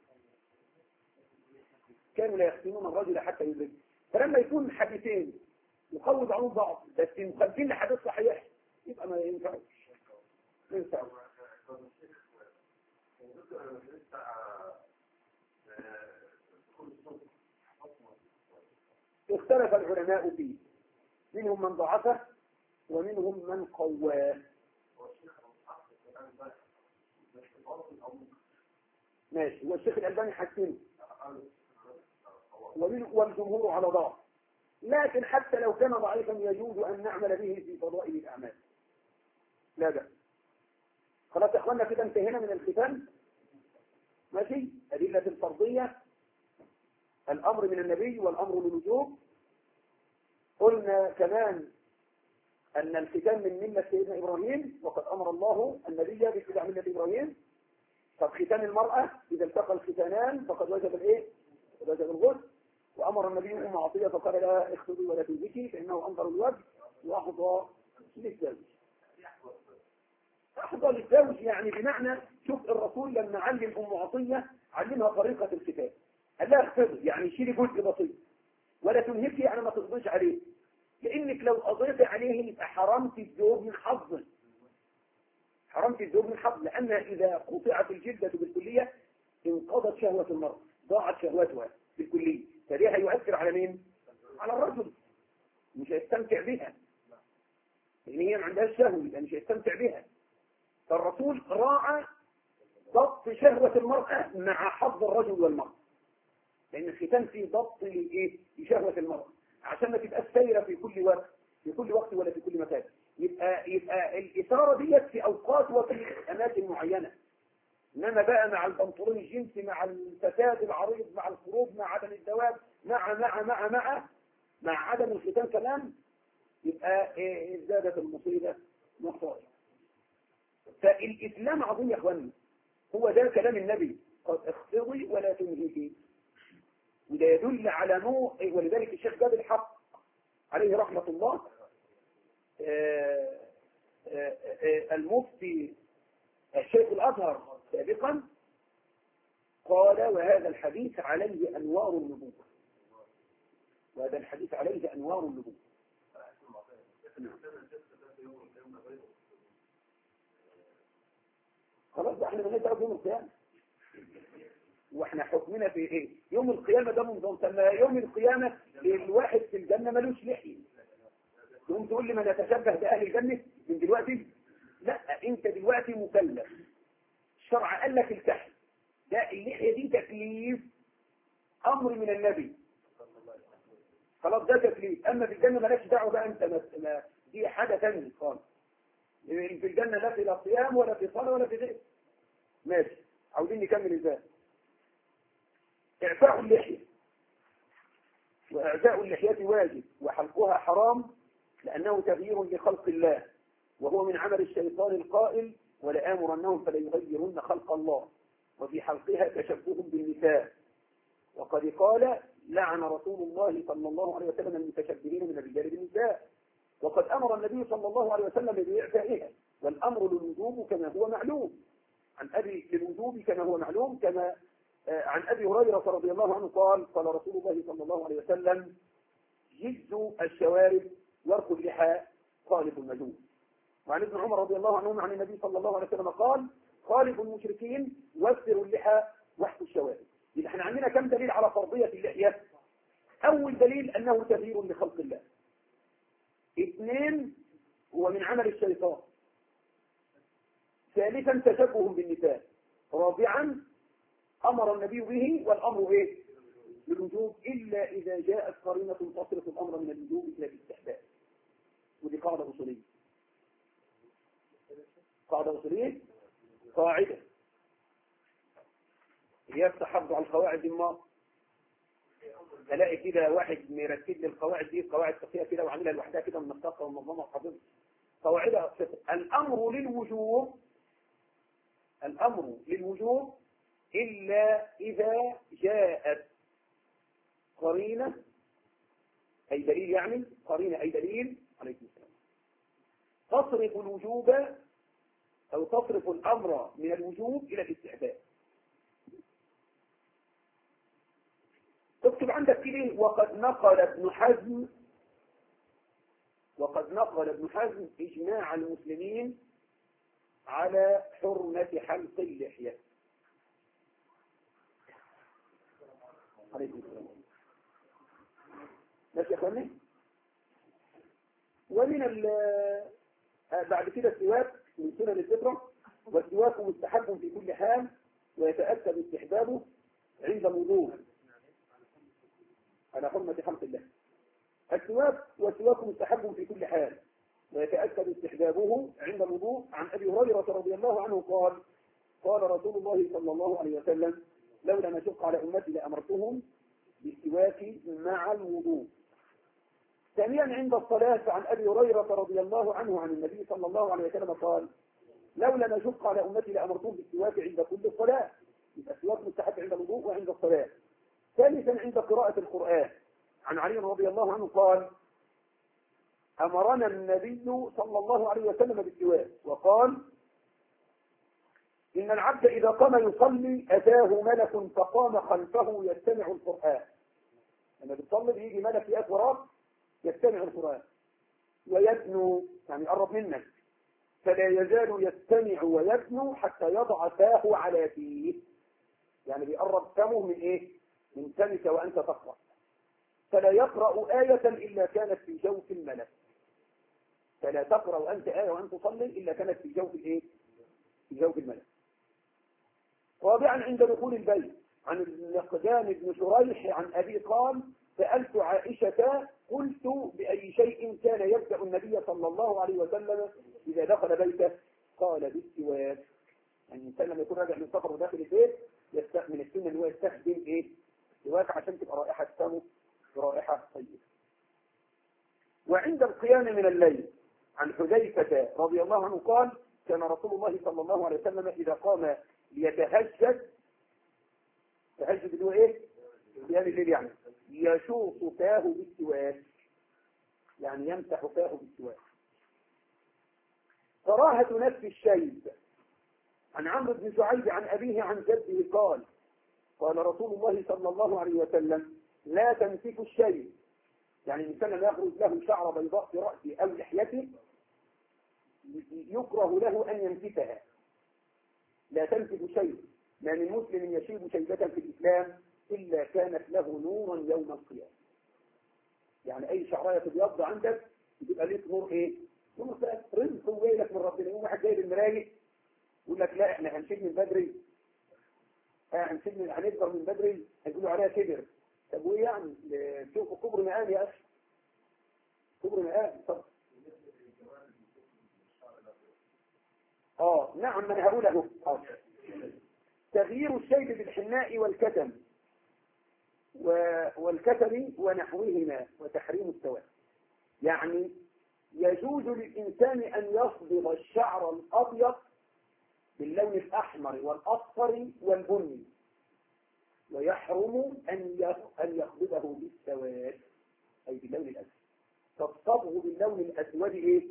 كانوا لا يختنون الرجل حتى يدرك. فلما يكون حديثين يقوض عنهم بعض بس مخالفين لحديث صحيح يبقى ما ينفعش ما ينفعش. اختلف العلماء فيه منهم من ضعفه ومنهم من قواه. ماشي والشيخ الألباني حسنه والجمهور على ضعف لكن حتى لو كان ضعيفا يجوز أن نعمل به في فضائل الأعمال لا بأس. خلاص يا اخوانا كده انتهينا من الختان. ماشي. أدلة الفرضية الأمر من النبي والأمر للوجوب. قلنا كمان أن الختان من ملة سيدنا إبراهيم وقد أمر الله النبي باتباع ملة إبراهيم. طب ختان المرأة إذا التقى الختانان فقد وجب الإيه؟ وجب الغسل. وأمر النبي أم عطية فقال لا اخذي ولا تنزكي فإنه أنظر الوجه وأحظى للزوج. أحظى للزوج يعني بمعنى شوف الرسول لما علم أم عطية علمها طريقة الختان قال لها اخفضي يعني شيلي جزء بسيط ولا تنهكي يعني ما تقضيش عليه لأنك لو قضيت عليه يبقى حرمت الزوج من حظه حرمت الزوج من حظه لأن إذا قطعت الجلدة بالكلية انقضت شهوة المرأة ضاعت شهوتها بالكلية فده هيؤثر على مين؟ على الرجل مش هيستمتع بها لأن هي ما عندهاش شهوة يبقى مش هيستمتع بها. فالرسول راعى ضبط شهوة المرأة مع حظ الرجل والمرأة لأن الختان فيه ضبط لإيه؟ لشهوة المرأة عشان ما تبقى سايرة في كل وقت في كل وقت ولا في كل مكان. يبقى يبقى الإثارة ديت في أوقات وفي أماكن معينة إنما بقى مع البنطلون الجنسي، مع الفساد العريض، مع الخروج، مع عدم الزواج، مع مع مع مع مع عدم الختان كمان، يبقى إيه؟ زادت المصيبة مصائب. فالإسلام عظيم يا أخواني، هو ده كلام النبي، قد اخفضي ولا تنهكي، وده يدل على نوع. ولذلك الشيخ جاب الحق عليه رحمة الله، آآ آآ المفتي الشيخ الأزهر سابقا قال: وهذا الحديث عليه أنوار النبوة، وهذا الحديث عليه أنوار النبوة. خلاص بقى احنا بنبدأ يوم القيامة، واحنا حكمنا في ايه؟ يوم القيامة ده منظم. لما يوم القيامة الواحد في الجنة ملوش لحية، تقوم تقول لي ما نتشبه بأهل الجنة من دلوقتي؟ لا، انت دلوقتي مكلف، الشرع قال لك الكحل ده، اللحية دي تكليف امر من النبي، خلاص ده تكليف. اما في الجنة مالكش دعوة بقى انت، ما دي حاجة ثانيه خالص. في الجنة لا في لا صيام ولا في صلاة ولا في غير. ماشي، عاوزين نكمل ازاي؟ اعفاء اللحية، واعفاء اللحية واجب، وحلقها حرام لانه تغيير لخلق الله، وهو من عمل الشيطان القائل: ولآمرنهم فليغيرن خلق الله. وفي حلقها تشبه بالنساء، وقد قال: لعن رسول الله صلى الله عليه وسلم المتشبهين من الرجال بالنساء. وقد أمر النبي صلى الله عليه وسلم بإعفائها، والأمر للوجوب كما هو معلوم عن أبي للوجوب كما هو معلوم كما عن أبي هريرة رضي الله عنه قال: قال رسول الله صلى الله عليه وسلم: جزوا الشوارب وارخوا اللحى خالف المجوس. وعن ابن عمر رضي الله عنه عن النبي صلى الله عليه وسلم قال: خالف المشركين وفروا اللحى واحفوا الشوارب. يبقى احنا عندنا كم دليل على فرضية اللحية؟ أول دليل أنه تغيير لخلق الله. اثنين، هو من عمل الشيطان. ثالثا، تشبه بالنساء. رابعا، أمر النبي به، والأمر ايه؟ للوجوب، إلا إذا جاءت قرينة تصرف الأمر من الوجوب إلى الاستحباب. ودي قاعدة أصولية. قاعدة أصولية، قاعدة يستحب على القواعد دي. ما الاقي كده واحد مرتب لي القواعد دي، قواعد فقهيه كده، وعاملها لوحدها كده منسقه ومنظمه وحافظها. قواعد الامر للوجوب، الامر للوجوب الا اذا جاءت قرينه، اي دليل، يعني قرينه اي دليل عليكم السلام، تصرف الوجوب او تصرف الامر من الوجوب الى الاستحباب. اكتب عندك كده: وقد نقل ابن حزم وقد نقل ابن حزم اجماع المسلمين على حرمة حلق اللحية. عليكم السلام. ماشي يا اخواني؟ ومن بعد كده السواك من سنن الفطرة، والسواك مستحب في كل حال، ويتأكد استحبابه عند الوضوء على حرمة حلق اللحية. السواك والسواك مستحب في كل حال، ويتأكد استحبابه عند الوضوء. عن أبي هريرة رضي الله عنه قال: قال رسول الله صلى الله عليه وسلم: لولا ما شق على أمتي لأمرتهم بالسواك مع الوضوء. ثانيا، عند الصلاة، عن أبي هريرة رضي الله عنه عن النبي صلى الله عليه وسلم قال: لولا ما شق على أمتي لأمرتهم بالسواك عند كل صلاة. يبقى السواك مستحب عند الوضوء وعند الصلاة. ثالثا، عند قراءة القرآن، عن علي رضي الله عنه قال: أمرنا النبي صلى الله عليه وسلم بالسواك، وقال: إن العبد إذا قام يصلي أتاه ملك فقام خلفه يستمع القرآن. لما بتصلي بيجي ملك يقف وراك يستمع القرآن، ويدنو يعني يقرب منك، فلا يزال يستمع ويدنو حتى يضع فاه على فيه، يعني بيقرب فمه من إيه؟ من فمك وأنت تقرأ. فلا يقرأ آية إلا كانت في جوف الملك، فلا تقرأ أنت آية وأنت تصلي إلا كانت في جوف الإيه؟ في جوف الملك. رابعا، عند دخول البيت، عن المقدام بن شريح عن أبي قال: سألت عائشة قلت: بأي شيء كان يبدأ النبي صلى الله عليه وسلم إذا دخل بيته؟ قال: بالسواك. يعني الانسان لما يكون راجع من سفر وداخل البيت يستخدم من السنه ان هو يستخدم ايه؟ سواك عشان تبقى رائحه فمه رائحه طيبه. وعند القيام من الليل عن حذيفه رضي الله عنه قال كان رسول الله صلى الله عليه وسلم اذا قام ليتهجد، تهجد اللي هو ايه؟ قيام الليل يعني يشوط فاه بالسواك، يعني يمسح فاه بالسواك. كراهة نفس الشيب. عن عمرو بن شعيب عن أبيه عن جده قال قال رسول الله صلى الله عليه وسلم لا تمسكوا الشيب، يعني الإنسان لما يخرج له شعر بيضاء في رأسه أو لحيته يكره له أن يمسكها. لا تمسكوا الشيب، ما من مسلم يشيب شيبة في الإسلام إلا كانت له نورا يوم القيامة. يعني أي شعراية تبيض عندك بتبقى ليك نور إيه؟ نور رزق ويلك من ربنا. يوم واحد جايب المراية يقول لك لا احنا هنشيل من بدري، اه هنشيل من هنكبر من بدري، هيقولوا عليها كبر. طب وايه يعني؟ شوفوا كبر مقام يا اخي، كبر مقام. طب اه نعم ما انا هقول اهو. اه تغيير الشيب بالحناء والكتم والكتم ونحوهما وتحريم السواد. يعني يجوز للإنسان أن يصبغ الشعر الأبيض باللون الأحمر والأصفر والبني، ويحرم أن أن يخبطه بالسواد أي باللون الأسود. فالصبغ باللون الأسود إيه؟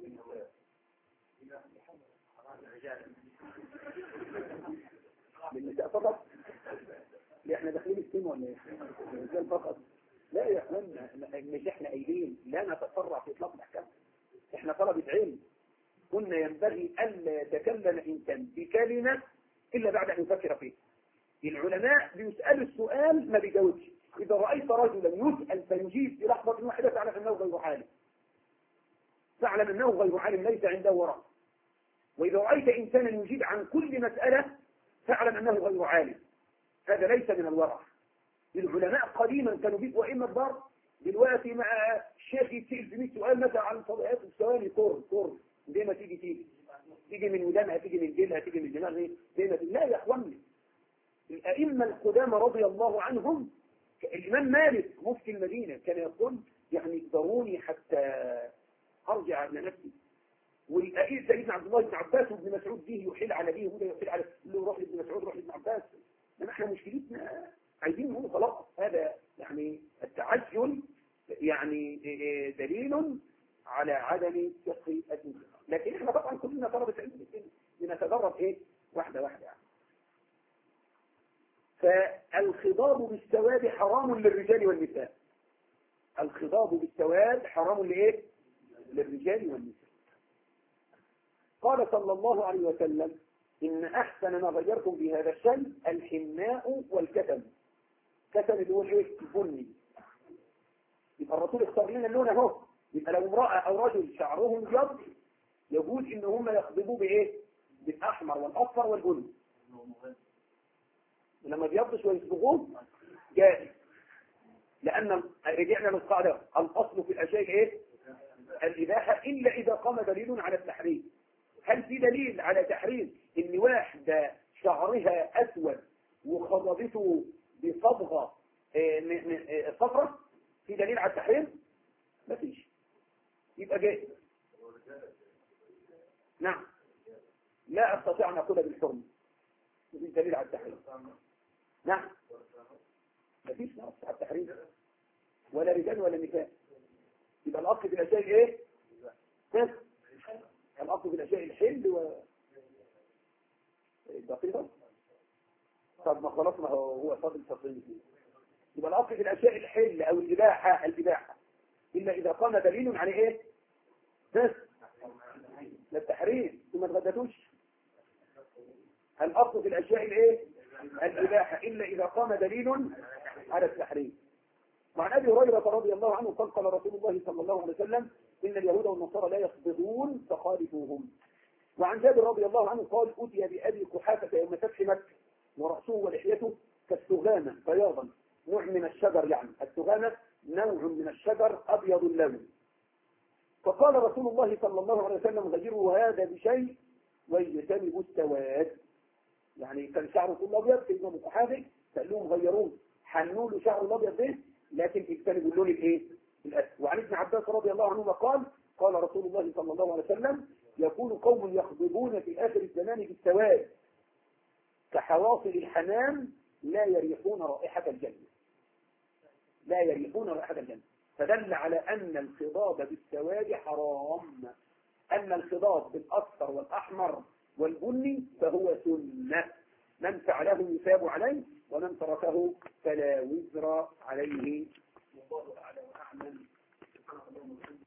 للنساء فقط؟ لا احنا داخلين السن ولا ايه؟ الرجال فقط؟ لا يا اخوانا مش احنا قايلين لا نتسرع في اطلاق الاحكام، احنا طلبة علم. كنا ينبغي الا يتكلم انسان بكلمه الا بعد ان يفكر فيه. العلماء بيسالوا السؤال ما بيجاوبش. اذا رايت رجلا يسال فيجيب في لحظه واحده فاعلم انه غير عالم، فاعلم انه غير عالم ليس عنده ورع. واذا رايت انسانا يجيب عن كل مساله فاعلم انه غير عالم، هذا ليس من الورع. العلماء قديما كانوا بيبقوا ائمه الدار، دلوقتي مع الشيخ يتسال في مية سؤال مثلا عن طبيعات الثواني كور كور زي ما تيجي تيجي تيجي من ودانها، تيجي من جلها، تيجي من دماغها، زي ما لا يا اخواني. الائمه القدامى رضي الله عنهم، الامام مالك مفتي المدينه كان يقول يعني اقدروني حتى ارجع الى نفسي. والائمه سيدنا عبد الله بن عباس وابن مسعود به يحيل على به وده يحيل على له، روح لابن مسعود روح لابن عباس. لان احنا مشكلتنا عايزين نقول خلاص هذا يعني التعجل يعني دليل على عدم فقه الدين. لكن احنا طبعا كلنا طلبة علم بنتدرب ايه واحدة واحدة يعني. فالخضاب بالسواد حرام للرجال والنساء. الخضاب بالسواد حرام لايه؟ للرجال والنساء. قال صلى الله عليه وسلم إن أحسن ما غيرتم بهذا الشيء الحناء والكتم. كتم اللي هو الايه؟ البني. يبقى الرسول اختار لنا اللون اهو. يبقى لو امرأة أو رجل شعرهم ابيض يجوز إن هم يخضبوه بإيه؟ بالأحمر والأصفر والبني. ولما بيضش ويصبغوه جائز، لأن رجعنا للقاعدة الأصل في الأشياء إيه؟ الإباحة إلا إذا قام دليل على التحريم. هل في دليل على تحريم إن واحدة شعرها أسود وخضبته بصبغة صفرة؟ في دليل على التحريم؟ ما فيش. يبقى جائز. نعم لا أستطيع أن أقول بالحرم، مفيش دليل على التحريم. نعم مفيش نص على التحريم ولا رجال ولا نساء. يبقى الأصل في الأشياء إيه؟ الأصل في الأشياء الحل و الدقيقة. طب ما خلاص ما هو هو فاضل تصريح. يبقى الأصل في الأشياء الحل أو الإباحة الإباحة إلا إذا قام دليل على إيه؟ بس للتحريم ثم تغدتوش. الأصل في الأشياء الإيه؟ الإباحة إلا إذا قام دليل على التحريم. وعن أبي هريرة رضي الله عنه قال قال رسول الله صلى الله عليه وسلم إن اليهود والنصارى لا يصبغون فخالفوهم. وعن جابر رضي الله عنه قال أتي بأبي قحافة يوم فتح مكة ورأسه ولحيته كالسغامة بياضا، نوع من الشجر، يعني السغامة نوع من الشجر أبيض اللون. فقال رسول الله صلى الله عليه وسلم غيروا هذا بشيء ويجتنبوا السواد. يعني كان شعره كله ابيض، سيدنا ابو قحافه قال لهم غيروه، حنوا له شعره الابيض ده، لكن اجتنبوا اللون الايه؟ الاسود. وعن ابن عباس رضي الله عنهما قال قال رسول الله صلى الله عليه وسلم يكون قوم يخضبون في اخر الزمان بالسواد كحواصل الحمام لا يريحون رائحه الجنه، لا يريحون رائحه الجنه. فدل على ان الخضاب بالسواد حرام. اما الخضاب بالاصفر والاحمر والبني فهو سنه، من فعله يثاب عليه ومن تركه فلا وزر عليه. والله اعلم واعلم.